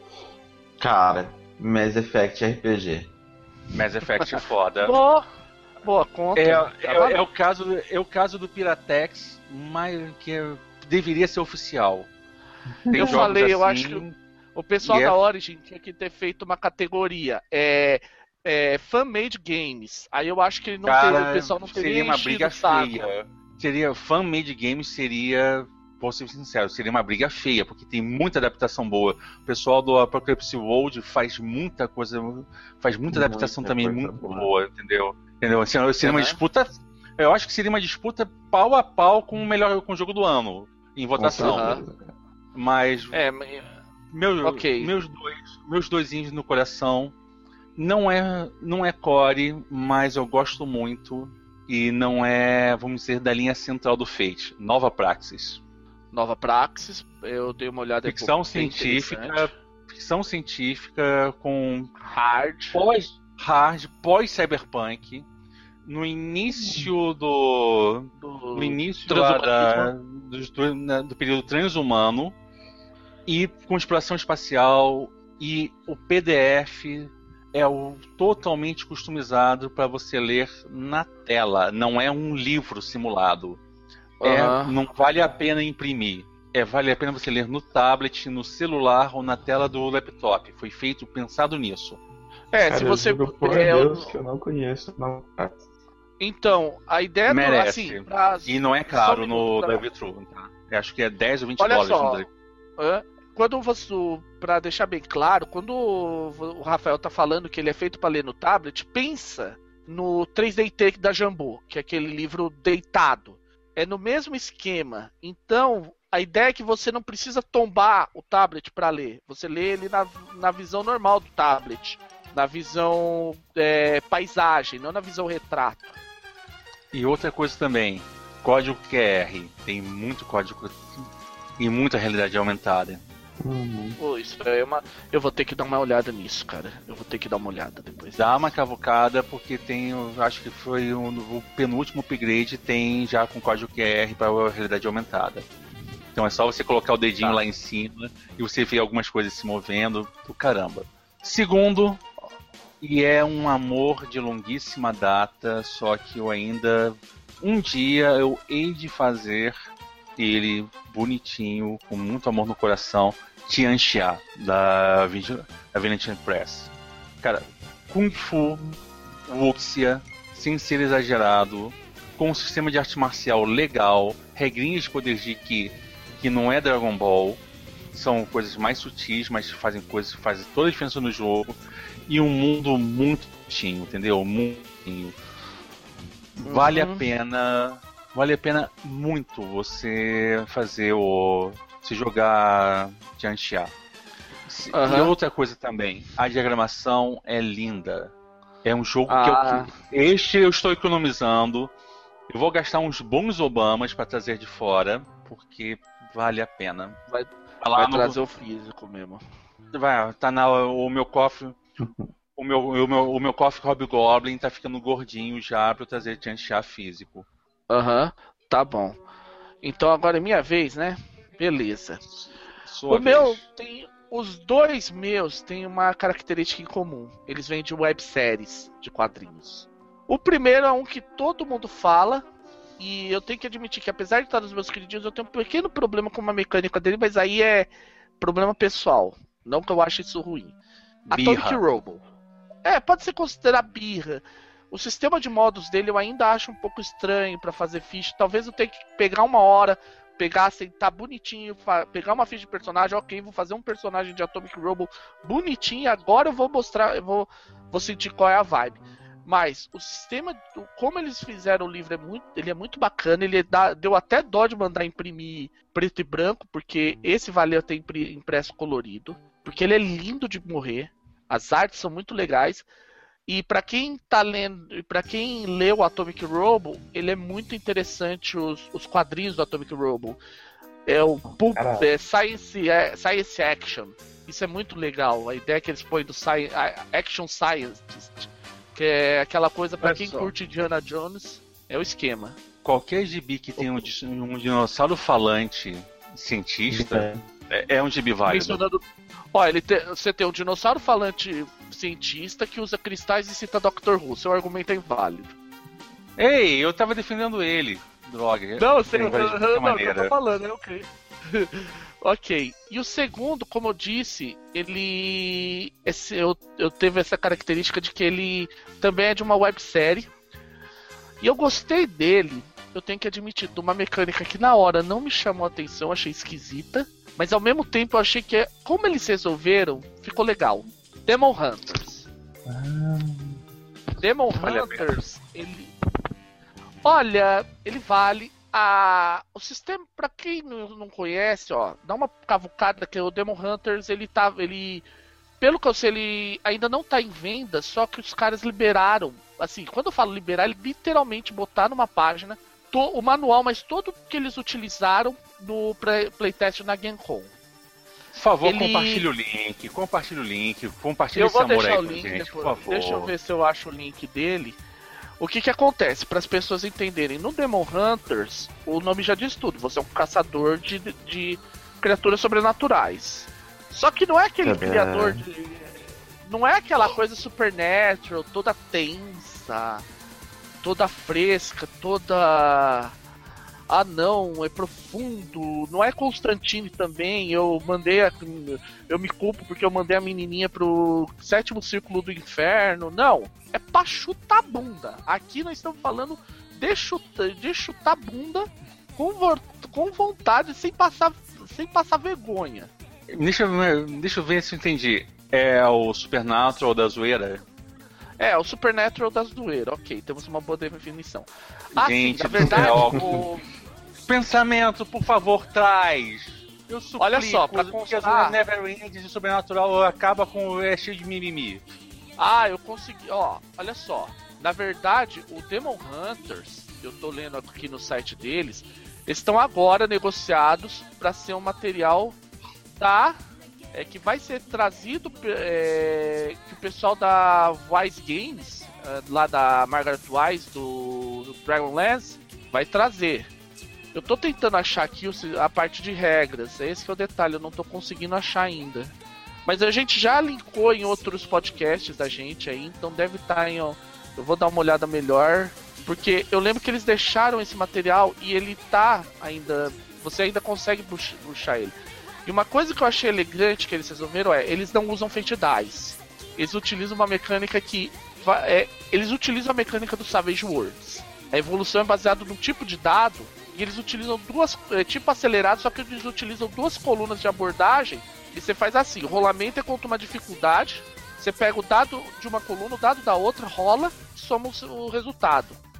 Cara, Mass Effect R P G. Mass Effect é foda. Boa. Boa conta. É, é, é, o caso, é o caso do Piratex, mas que é, deveria ser oficial. Tem eu falei, assim, eu acho que o pessoal da é... Origin tinha que ter feito uma categoria. É, é, fan-made games. Aí eu acho que ele não Cara, teve, o pessoal não teria seria uma briga saco. feia. Seria fan-made games seria, vou ser sincero, seria uma briga feia, porque tem muita adaptação boa. O pessoal do Apocalypse World faz muita coisa, faz muita, muita adaptação também muito boa, boa entendeu? Entendeu? Seria uhum. uma disputa. Eu acho que seria uma disputa pau a pau com o melhor com o jogo do ano em votação. Uhum. Mas, é, meu, okay. meus dois, meus doisinhos no coração não é, não é core, mas eu gosto muito e não é, vamos dizer, da linha central do Fate. Nova Praxis. Nova Praxis. Eu dei uma olhada. Ficção científica, ficção científica com hard. Pós, hard, pós-cyberpunk, no início do, do no início lá da, do, do, do período transhumano, e com exploração espacial, e o P D F é o totalmente customizado para você ler na tela, não é um livro simulado. Uhum. É, não vale a pena imprimir. É, vale a pena você ler no tablet, no celular ou na tela do laptop. Foi feito pensado nisso. É, Cara, se você. Eu juro, por é, Deus, eu... que eu não conheço, não. Então, a ideia merece. do. Assim, pra... E não é caro no Drive-Thru, tá? Eu acho que é dez ou vinte Olha dólares só, no Drive-Thru. Quando você. Pra deixar bem claro, quando o Rafael tá falando que ele é feito para ler no tablet, pensa no três D Take da Jambô, que é aquele livro deitado. É no mesmo esquema. Então, a ideia é que você não precisa tombar o tablet para ler. Você lê ele na, na visão normal do tablet. Na visão é, paisagem, não na visão retrato. E outra coisa também, código Q R. Tem muito código e muita realidade aumentada. Uhum. Pô, isso é uma... Eu vou ter que dar uma olhada nisso, cara. Eu vou ter que dar uma olhada depois. Dá uma cavucada, porque tem, eu acho que foi o, o penúltimo upgrade, tem já com código Q R para a realidade aumentada. Então é só você colocar o dedinho tá. lá em cima e você vê algumas coisas se movendo do caramba. Segundo, e é um amor de longuíssima data, só que eu ainda... Um dia eu hei de fazer ele bonitinho, com muito amor no coração, Tianxia, da, da Valiant Press. Cara, Kung Fu, Wuxia, sem ser exagerado, com um sistema de arte marcial legal, regrinhas de poder de que, que não é Dragon Ball, são coisas mais sutis, mas fazem coisas que fazem toda a diferença no jogo, e um mundo muito bonitinho, entendeu? Muito bonitinho. Vale uhum. a pena vale a pena muito você fazer o... se jogar Jiangxia. Uhum. E outra coisa também, a diagramação é linda. É um jogo ah. que eu, este eu estou economizando. Eu vou gastar uns bons Obamas para trazer de fora, porque vale a pena. Vai, vai trazer no... o físico mesmo. Vai, tá na, o meu cofre. o, meu, o, meu, o meu cofre Hobgoblin tá ficando gordinho já para eu trazer Jiangxia físico. Aham, uhum, tá bom. Então agora é minha vez, né? Beleza. Sua o vez. meu tem. Os dois meus têm uma característica em comum. Eles vêm de webséries de quadrinhos. O primeiro é um que todo mundo fala. E eu tenho que admitir que, apesar de estar nos meus queridinhos, eu tenho um pequeno problema com uma mecânica dele, mas aí é problema pessoal. Não que eu ache isso ruim. Birra. Atomic Robo. É, pode ser considerado birra. O sistema de modos dele eu ainda acho um pouco estranho para fazer ficha. Talvez eu tenha que pegar uma hora, pegar, sentar bonitinho, pegar uma ficha de personagem, ok, vou fazer um personagem de Atomic Robo bonitinho, agora eu vou mostrar, eu vou, vou sentir qual é a vibe. Mas o sistema, como eles fizeram o livro, é muito, ele é muito bacana, ele dá, deu até dó de mandar imprimir preto e branco, porque esse valeu ter impresso colorido, porque ele é lindo de morrer, as artes são muito legais. E para quem tá lendo, para quem leu Atomic Robo, ele é muito interessante os, os quadrinhos do Atomic Robo. É o pulp, é, science, é, science action. Isso é muito legal. A ideia que eles põem do sci, action scientist, que é aquela coisa para quem curte Indiana Jones, é o esquema. Qualquer gibi que tenha um, um dinossauro falante cientista é, é um gibi válido. Mencionando, ó, ele te, você tem um dinossauro falante cientista que usa cristais e cita doutor Who. Seu argumento é inválido. Ei, eu tava defendendo ele, droga. Não, você não, não, eu tô falando, é ok. Ok. E o segundo, como eu disse, ele. Esse, eu, eu teve essa característica de que ele também é de uma websérie. E eu gostei dele, eu tenho que admitir, de uma mecânica que na hora não me chamou a atenção, achei esquisita. Mas ao mesmo tempo eu achei que, como eles resolveram, ficou legal. Demon Hunters. Ah, Demon olha Hunters, ele. Olha, ele vale. A... O sistema, pra quem não, não conhece, ó, dá uma cavucada que o Demon Hunters, ele tá. Ele. Pelo que eu sei, ele ainda não tá em venda, só que os caras liberaram. Assim, quando eu falo liberar, eles literalmente botaram numa página to, o manual, mas todo que eles utilizaram no play, playtest na GameCon. Por favor, ele... compartilhe o link, compartilhe o link, compartilhe eu esse amor aí o com link a gente, depois, por favor. Deixa eu ver se eu acho o link dele. O que que acontece? Para as pessoas entenderem, no Demon Hunters, o nome já diz tudo. Você é um caçador de, de criaturas sobrenaturais. Só que não é aquele é criador de... Não é aquela coisa supernatural, toda tensa, toda fresca, toda... Ah não, é profundo, não é Constantine também, eu mandei a... eu me culpo porque eu mandei a menininha pro sétimo círculo do inferno, não, é pra chutar bunda, aqui nós estamos falando de chutar, de chutar bunda com, com vontade, sem passar, sem passar vergonha. Deixa eu, ver, deixa eu ver se eu entendi, é o Supernatural da zoeira? É, o Supernatural da zoeira, ok, temos uma boa definição. Ah, gente, sim, na verdade, é o... pensamento, por favor, traz. Eu suplico, olha só, pra constar... Neverend de Sobrenatural acaba com é cheio de mimimi. Ah, eu consegui, ó, olha só. Na verdade, o Demon Hunters, eu tô lendo aqui no site deles, eles estão agora negociados para ser um material da... É, que vai ser trazido, é, que o pessoal da Wise Games, é, lá da Margaret Wise, do, do Dragonlance, vai trazer. Eu tô tentando achar aqui a parte de regras, esse que é o detalhe, eu não tô conseguindo achar ainda. Mas a gente já linkou em outros podcasts da gente aí, então deve estar em... Ó, eu vou dar uma olhada melhor, porque eu lembro que eles deixaram esse material e ele tá ainda... Você ainda consegue puxar ele. E uma coisa que eu achei elegante que eles resolveram é, eles não usam Fate Dice. Eles utilizam uma mecânica que... É, eles utilizam a mecânica do Savage Worlds. A evolução é baseada num tipo de dado, e eles utilizam duas... É, tipo acelerado, só que eles utilizam duas colunas de abordagem, e você faz assim, o rolamento é contra uma dificuldade, você pega o dado de uma coluna, o dado da outra, rola, e soma o resultado.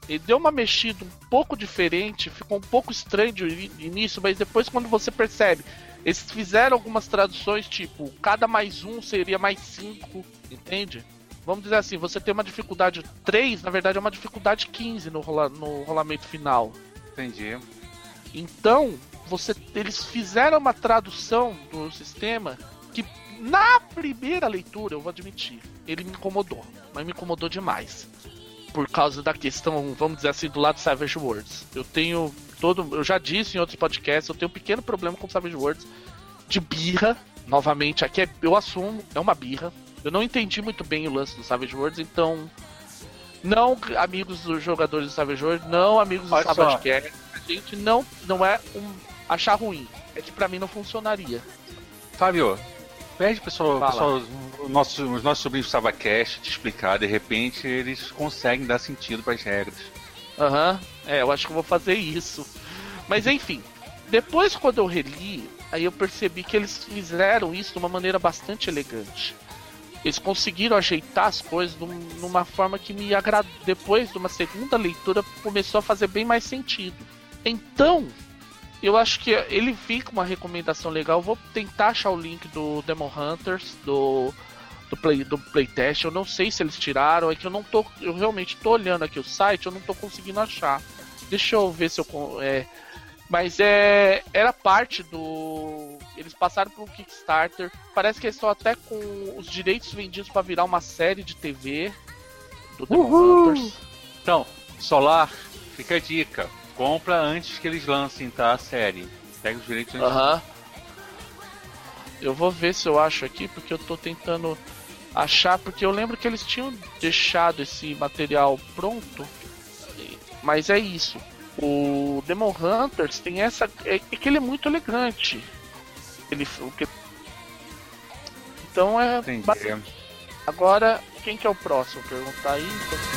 Ele deu uma mexida um pouco diferente, ficou um pouco estranho de início, mas depois quando você percebe, eles fizeram algumas traduções, tipo, cada mais um seria mais cinco, entende? Vamos dizer assim, você tem uma dificuldade três, na verdade é uma dificuldade quinze no, rola, no rolamento final. Entendi. Então, você, eles fizeram uma tradução do sistema que, na primeira leitura, eu vou admitir, ele me incomodou, mas me incomodou demais. Por causa da questão, vamos dizer assim, do lado de Savage Worlds. Eu tenho todo, eu já disse em outros podcasts, eu tenho um pequeno problema com Savage Worlds de birra. Novamente, aqui é, eu assumo, é uma birra. Eu não entendi muito bem o lance do Savage Worlds, então não, amigos dos jogadores do Savage Worlds, não, amigos do Olha Savage só. Care, a gente não, não é um achar ruim, é que pra mim não funcionaria. Fábio, pede pessoal, Fala. pessoal os, nossos, os nossos sobrinhos do SavaCast te explicar, de repente eles conseguem dar sentido para as regras. Aham, uhum. É, eu acho que eu vou fazer isso. Mas enfim, depois quando eu reli, aí eu percebi que eles fizeram isso de uma maneira bastante elegante. Eles conseguiram ajeitar as coisas num, numa forma que me agradou. Depois de uma segunda leitura, começou a fazer bem mais sentido. Então, eu acho que ele fica uma recomendação legal. Eu vou tentar achar o link do Demon Hunters, do, do, play, do playtest. Eu não sei se eles tiraram, é que eu não tô. Eu realmente tô olhando aqui o site, eu não tô conseguindo achar. Deixa eu ver se eu. É, mas é, era parte do. Eles passaram por um Kickstarter. Parece que eles estão até com os direitos vendidos para virar uma série de T V do Demon Uhul. Hunters. Então, Solar, fica a dica. Compra antes que eles lancem, tá? A série. Pega os direitos antes. Aham. Uhum. Eu vou ver se eu acho aqui, porque eu tô tentando achar, porque eu lembro que eles tinham deixado esse material pronto. Mas é isso. O Demon Hunters tem essa. É que ele é muito elegante. Ele. O que... Então é. Entendi. Agora, quem que é o próximo? Perguntar aí.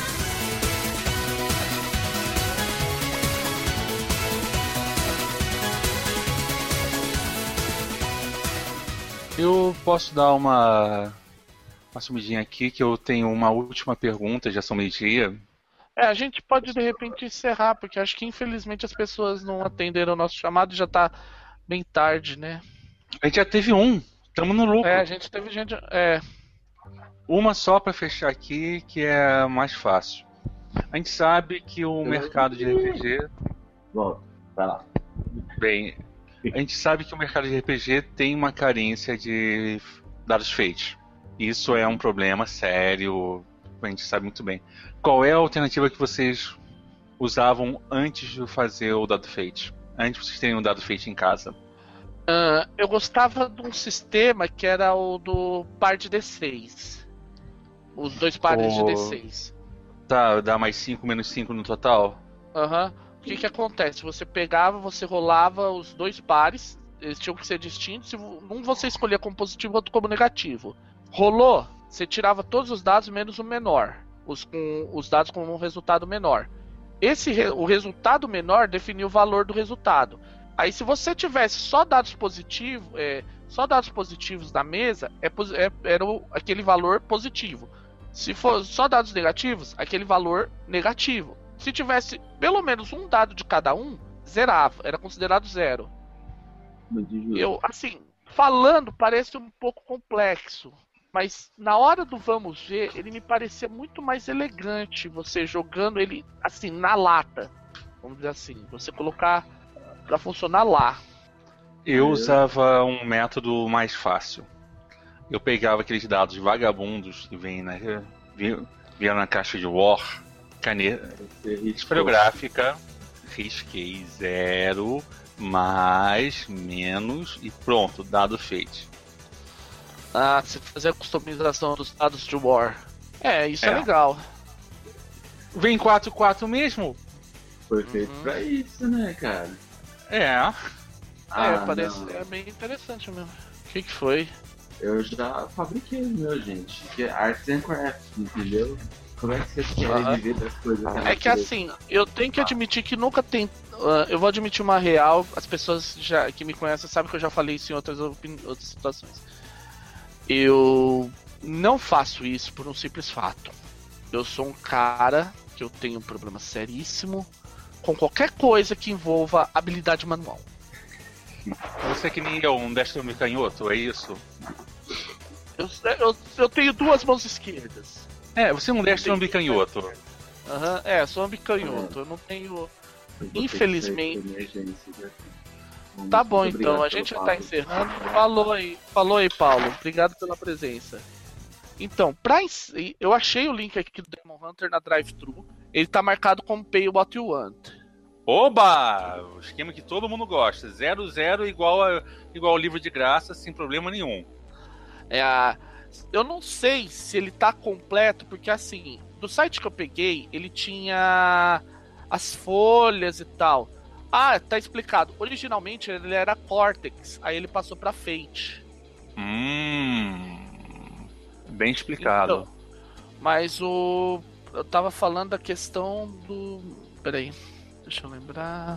Eu posso dar uma, uma sumidinha aqui, que eu tenho uma última pergunta, já são meio-dia. É, a gente pode de repente encerrar, porque acho que infelizmente as pessoas não atenderam o nosso chamado e já tá bem tarde, né? A gente já teve um, estamos no lucro. É, a gente teve gente. É. Uma só pra fechar aqui, que é mais fácil. A gente sabe que o mercado de R P G... Volta, vai lá. Bem, a gente sabe que o mercado de R P G tem uma carência de dados feitos. Isso é um problema sério, a gente sabe muito bem. Qual é a alternativa que vocês usavam antes de fazer o dado fate? Antes de vocês terem um dado fate em casa? Uh, eu gostava de um sistema que era o do par de D seis. Os dois pares O... de D seis. Tá, dá mais cinco, menos cinco no total? Aham. Uhum. O que que acontece? Você pegava, você rolava os dois pares, eles tinham que ser distintos, e um você escolhia como positivo, outro como negativo. Rolou, você tirava todos os dados menos o menor, os, com, os dados com um resultado menor. Esse, o resultado menor definiu o valor do resultado. Aí se você tivesse só dados positivos, é, só dados positivos na mesa, é, é, era o, aquele valor positivo. Se for só dados negativos, aquele valor negativo. Se tivesse pelo menos um dado de cada um, zerava, era considerado zero. Eu, assim, falando parece um pouco complexo, mas na hora do vamos ver, ele me parecia muito mais elegante, você jogando ele assim na lata, vamos dizer assim, você colocar pra funcionar lá. Eu usava um método mais fácil. Eu pegava aqueles dados vagabundos que vêm na, vinha na caixa de War, caneta esferográfica, risquei zero, mais, menos e pronto, dado feito. Ah, você fazer a customização dos dados de War. É, isso é, É. legal. Vem quatro quatro mesmo? Foi feito Uhum. pra isso, né, cara? É. Ah, é, parece não. é bem interessante mesmo. O que que foi? Eu já fabriquei o meu, gente. Que é Arts and Crafts, entendeu? Como é que vocês querem Aham. viver das coisas? É que assim, eu tenho que admitir que nunca tem. Uh, eu vou admitir uma real, as pessoas já, que me conhecem sabem que eu já falei isso em outras, opini- outras situações. Eu não faço isso por um simples fato. Eu sou um cara que eu tenho um problema seríssimo com qualquer coisa que envolva habilidade manual. Você é que nem eu, um destro meio canhoto, é isso? Eu, eu, eu tenho duas mãos esquerdas. É, você é um destro meio canhoto. Aham, uhum, é, sou um bicanhoto. Eu não tenho. Infelizmente. Tá bom, então, a gente já tá encerrando. Falou aí, falou aí, Paulo. Obrigado pela presença. Então, pra eu achei o link aqui do Demon Hunter na Drive-Thru. Ele tá marcado como Pay What You Want. Oba! O esquema que todo mundo gosta. Zero, zero igual a, igual ao livro de graça, sem problema nenhum. É a... Eu não sei se ele tá completo, porque assim, do site que eu peguei, ele tinha as folhas e tal. Ah, tá explicado. Originalmente ele era Cortex, aí ele passou pra Fate. Hum... Bem explicado. Então, mas o... Eu tava falando da questão do... Peraí, deixa eu lembrar...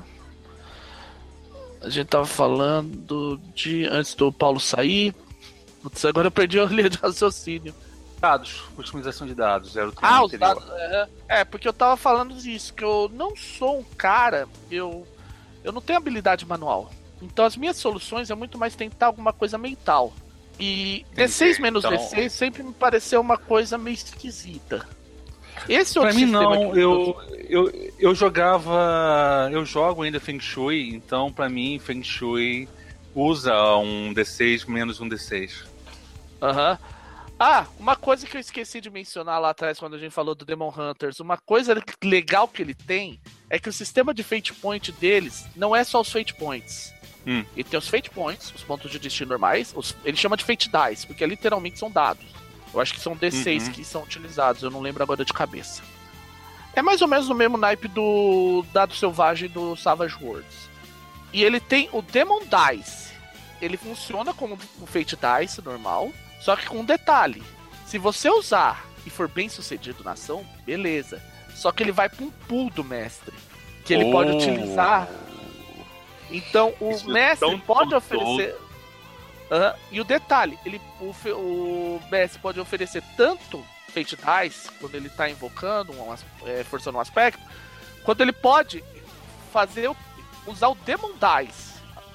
A gente tava falando de... Antes do Paulo sair... Putz, agora eu perdi a linha de raciocínio. Dados, otimização de dados, era o tema Ah, os anterior. dados... É, é, porque eu tava falando disso, que eu não sou um cara... Eu, eu não tenho habilidade manual. Então as minhas soluções é muito mais tentar alguma coisa mental. E D seis menos então... D seis sempre me pareceu uma coisa meio esquisita. Esse pra outro mim sistema não, que eu, eu, eu jogava, eu jogo ainda Feng Shui, então pra mim Feng Shui usa um D seis menos um D seis. Aham. Uhum. Ah, uma coisa que eu esqueci de mencionar lá atrás quando a gente falou do Demon Hunters, uma coisa legal que ele tem é que o sistema de Fate Point deles não é só os Fate Points. Hum. Ele tem os Fate Points, os pontos de destino normais, os, ele chama de Fate Dice, porque literalmente são dados. Eu acho que são D seis uhum. que são utilizados, eu não lembro agora de cabeça. É mais ou menos o mesmo naipe do dado selvagem do Savage Worlds. E ele tem o Demon Dice. Ele funciona como o Fate Dice normal, só que com um detalhe. Se você usar e for bem sucedido na ação, beleza. Só que ele vai para um pool do mestre, que ele oh. pode utilizar... Então o Isso mestre é pode oferecer. Uhum. E o detalhe, ele, o, o mestre pode oferecer tanto Fate Dice, quando ele está invocando, um, é, forçando um aspecto, quanto ele pode fazer usar o Demon Dice.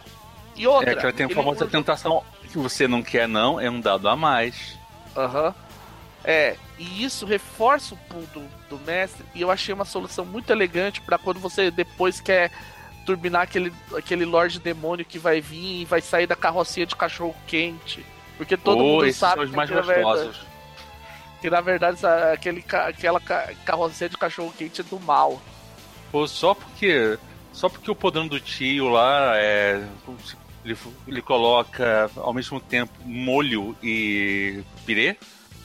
E outra. É que ela tem a famosa usa... tentação que você não quer, não, é um dado a mais. Aham. Uhum. É, e isso reforça o pool do, do mestre, e eu achei uma solução muito elegante para quando você depois quer turbinar aquele, aquele Lorde Demônio que vai vir e vai sair da carrocinha de cachorro quente. Porque todo oh, mundo sabe são os mais que, gostosos. Na verdade, que na verdade aquele, aquela carrocinha de cachorro quente é do mal. Pô, só porque. Só porque o podrão do tio lá é. Ele, ele coloca ao mesmo tempo molho e pirê?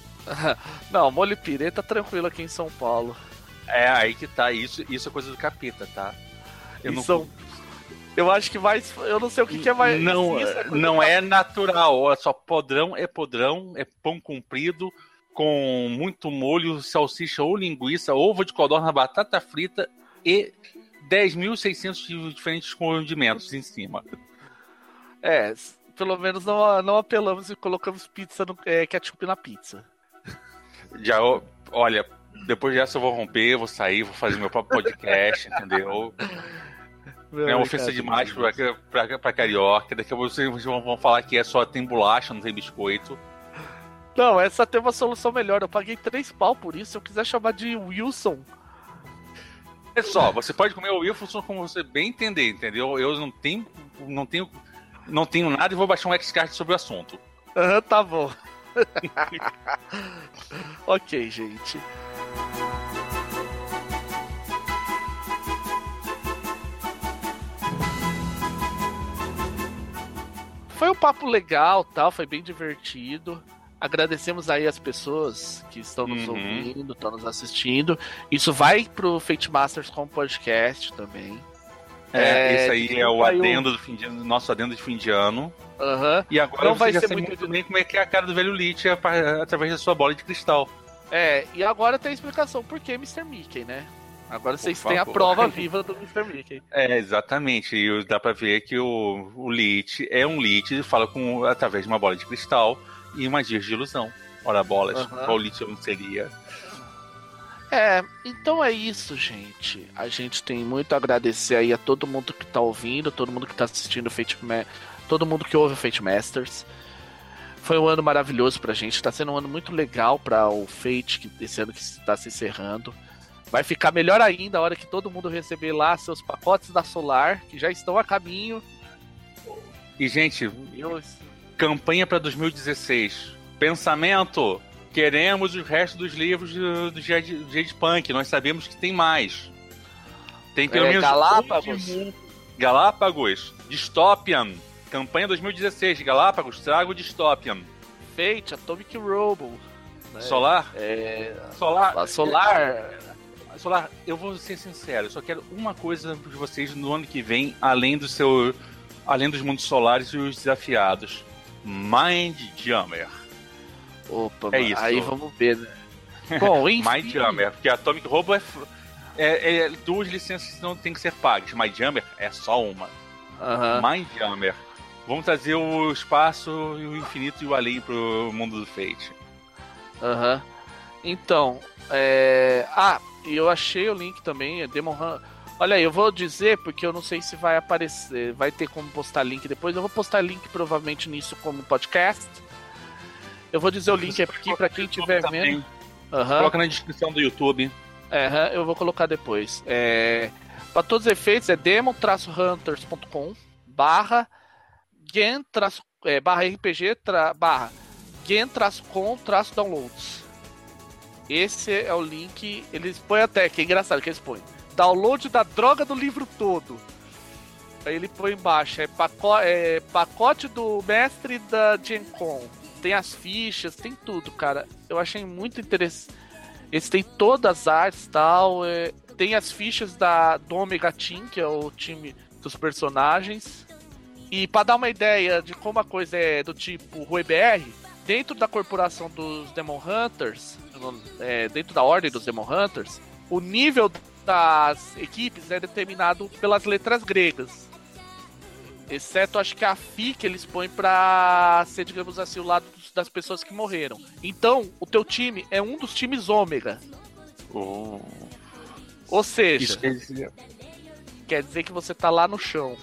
Não, molho e pirê tá tranquilo aqui em São Paulo. É, aí que tá. Isso, isso é coisa do capeta, tá? Eu, não... são... eu acho que mais. Eu não sei o que, que é mais. Não, é, não é natural. Olha só, podrão é podrão, é pão comprido, com muito molho, salsicha ou linguiça, ovo de codorna, batata frita e dez mil e seiscentos diferentes condimentos em cima. É, pelo menos não, não apelamos e colocamos pizza no, é, ketchup na pizza. Já, olha, depois dessa eu vou romper, vou sair, vou fazer meu próprio podcast, entendeu? Não é uma ofensa demais pra, pra, pra carioca. Daqui a pouco vocês vão falar que é só tem bolacha, não tem biscoito. Não, essa tem uma solução melhor. Eu paguei três pau por isso. Se eu quiser chamar de Wilson. É só, você pode comer o Wilson como você bem entender, entendeu? Eu não tenho, não tenho, não tenho nada e vou baixar um X-Card sobre o assunto. Aham, uhum, tá bom. Ok, gente. Foi um papo legal, tal, foi bem divertido. Agradecemos aí as pessoas que estão nos uhum. ouvindo, estão nos assistindo. Isso vai pro Fate Masters como podcast também. É, é esse aí é o adendo do fim de ano, nosso adendo de fim de ano. Uhum. E agora não você vai já ser sabe muito muito bem como é que é a cara do velho Lich através da sua bola de cristal. É, e agora tem a explicação por que mister Mickey, né? Agora vocês têm a prova viva do mister Mickey. É, exatamente. E dá pra ver que o, o Lich é um Lich, fala com, através de uma bola de cristal e magias de ilusão. Ora bolas, uhum. Qual Lich eu não seria? É, então é isso, gente. A gente tem muito a agradecer aí a todo mundo que tá ouvindo, todo mundo que tá assistindo o Fate Ma- todo mundo que ouve o Fate Masters. Foi um ano maravilhoso pra gente, tá sendo um ano muito legal pra o Fate, que esse ano que está se encerrando. Vai ficar melhor ainda a hora que todo mundo receber lá seus pacotes da Solar, que já estão a caminho. E, gente, Eu... campanha para dois mil e dezesseis. Pensamento: queremos o resto dos livros do, do Jade, Jade Punk. Nós sabemos que tem mais. Tem pelo É, menos. Galápagos. um de- Galápagos. Dystopian. Campanha dois mil e dezesseis. Galápagos, trago Dystopian. Fate, Atomic Robo. né? Solar? É... Solar. A Solar. Solar, eu vou ser sincero, eu só quero uma coisa de vocês no ano que vem, além do seu. Além dos mundos solares e os desafiados. Mindjammer. Opa, É mano, isso. aí vamos ver, né? Bom, enfim. Mindjammer, porque Atomic Robo é, é, é duas licenças que não tem que ser pagas. Mindjammer é só uma. Aham. Mindjammer. Vamos trazer o espaço, o infinito e o além pro mundo do Fate. Aham. Então, é... Ah, e eu achei o link também, é Demon Hunter. Olha aí, eu vou dizer, porque eu não sei se vai aparecer, vai ter como postar link depois. Eu vou postar link provavelmente nisso como podcast. Eu vou dizer o link aqui pra quem estiver vendo. Aham. Coloca na descrição do YouTube. Aham, eu vou colocar depois. É... Para todos os efeitos, é demon-hunters ponto com barra gen é, barra rpg tra, barra gen-com-downloads. Esse é o link. Eles põem até, que é engraçado que eles põem. Download da droga do livro todo. Aí ele põe embaixo. É, paco é pacote do mestre da Gen-Con. Tem as fichas, tem tudo, cara. Eu achei muito interessante. Eles têm todas as artes e tal. É, tem as fichas da, do Omega Team, que é o time dos personagens. E pra dar uma ideia de como a coisa é do tipo Rui B R, dentro da corporação dos Demon Hunters, é, dentro da ordem dos Demon Hunters, o nível das equipes é determinado pelas letras gregas. Exceto, acho que a Fi que eles põem pra ser, digamos assim, o lado dos, das pessoas que morreram. Então, o teu time é um dos times ômega. Oh. Ou seja, Isso quer dizer... quer dizer que você tá lá no chão.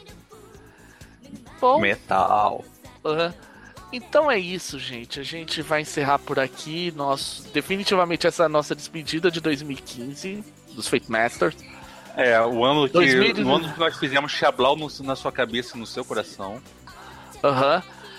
Bom, Metal. uhum. Então é isso, gente. A gente vai encerrar por aqui. Nosso, definitivamente essa é a nossa despedida de dois mil e quinze dos Fate Masters. É, o ano que, dois mil e dezoito. o ano que nós fizemos Xablau no, na sua cabeça e no seu coração. Aham. Uhum.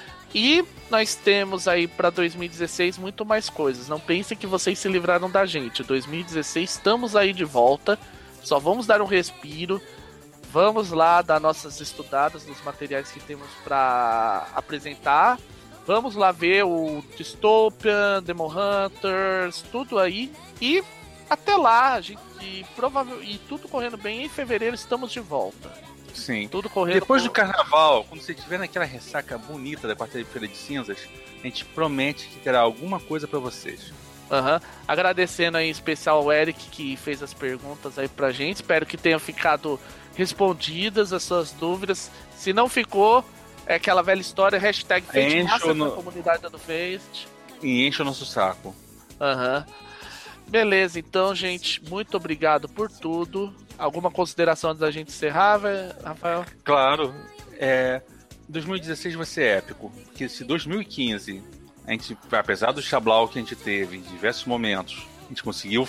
E nós temos aí pra dois mil e dezesseis muito mais coisas. Não pensem que vocês se livraram da gente. dois mil e dezesseis estamos aí de volta. Só vamos dar um respiro. Vamos lá dar nossas estudadas nos materiais que temos pra apresentar. Vamos lá ver o Dystopian, Demon Hunters, tudo aí. E até lá, a gente provavelmente, e tudo correndo bem, em fevereiro estamos de volta. Sim. Tudo correndo. Depois por... do carnaval, quando você estiver naquela ressaca bonita da quarta-feira de cinzas, a gente promete que terá alguma coisa pra vocês. Uhum. Agradecendo aí em especial ao Eric que fez as perguntas aí pra gente. Espero que tenham ficado respondidas as suas dúvidas. Se não ficou, é aquela velha história, hashtag FateMaster no... na comunidade do Fate. E enche o nosso saco. Aham. Uhum. Beleza, então, gente, muito obrigado por tudo. Alguma consideração antes da gente encerrar, Rafael? Claro, é... dois mil e dezesseis vai ser épico, porque se dois mil e quinze, a gente, apesar do Xablau que a gente teve em diversos momentos, a gente conseguiu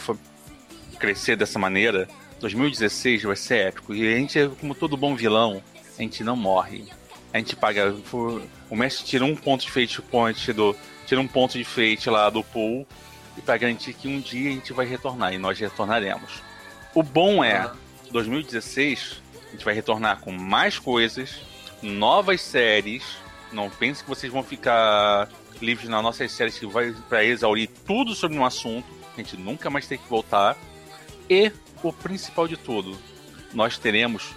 crescer dessa maneira, dois mil e dezesseis vai ser épico. E a gente, como todo bom vilão, a gente não morre. A gente paga... O mestre tira um ponto de fate point do... Tira um ponto de fate lá do pool, e para garantir que um dia a gente vai retornar, e nós retornaremos. O bom é, dois mil e dezesseis, a gente vai retornar com mais coisas, novas séries. Não pense que vocês vão ficar livres nas nossas séries que vai para exaurir tudo sobre um assunto. A gente nunca mais tem que voltar. E o principal de tudo, nós teremos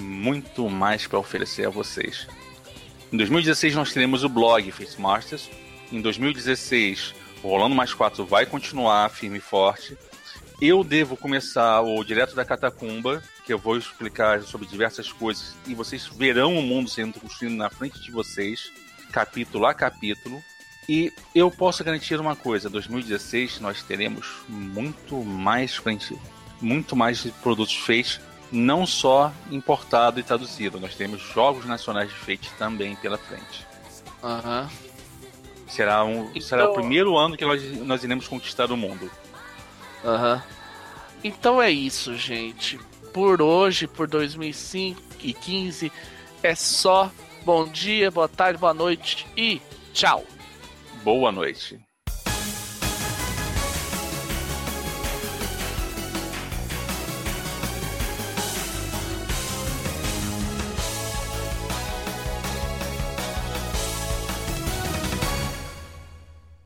muito mais para oferecer a vocês. Em dois mil e dezesseis nós teremos o blog Fate Masters. Em dois mil e dezesseis o Rolando Mais quatro vai continuar firme e forte. Eu devo começar o Direto da Catacumba, que eu vou explicar sobre diversas coisas, e vocês verão o mundo sendo construído na frente de vocês, capítulo a capítulo. E eu posso garantir uma coisa, dois mil e dezesseis nós teremos muito mais, muito mais produtos feitos, não só importado e traduzido, nós teremos jogos nacionais de Fate também pela frente. Aham. Uhum. Será, um, então... será o primeiro ano que nós, nós iremos conquistar o mundo. Aham. Uhum. Então é isso, gente. Por hoje, por dois mil e quinze, é só. Bom dia, boa tarde, boa noite e tchau. Boa noite.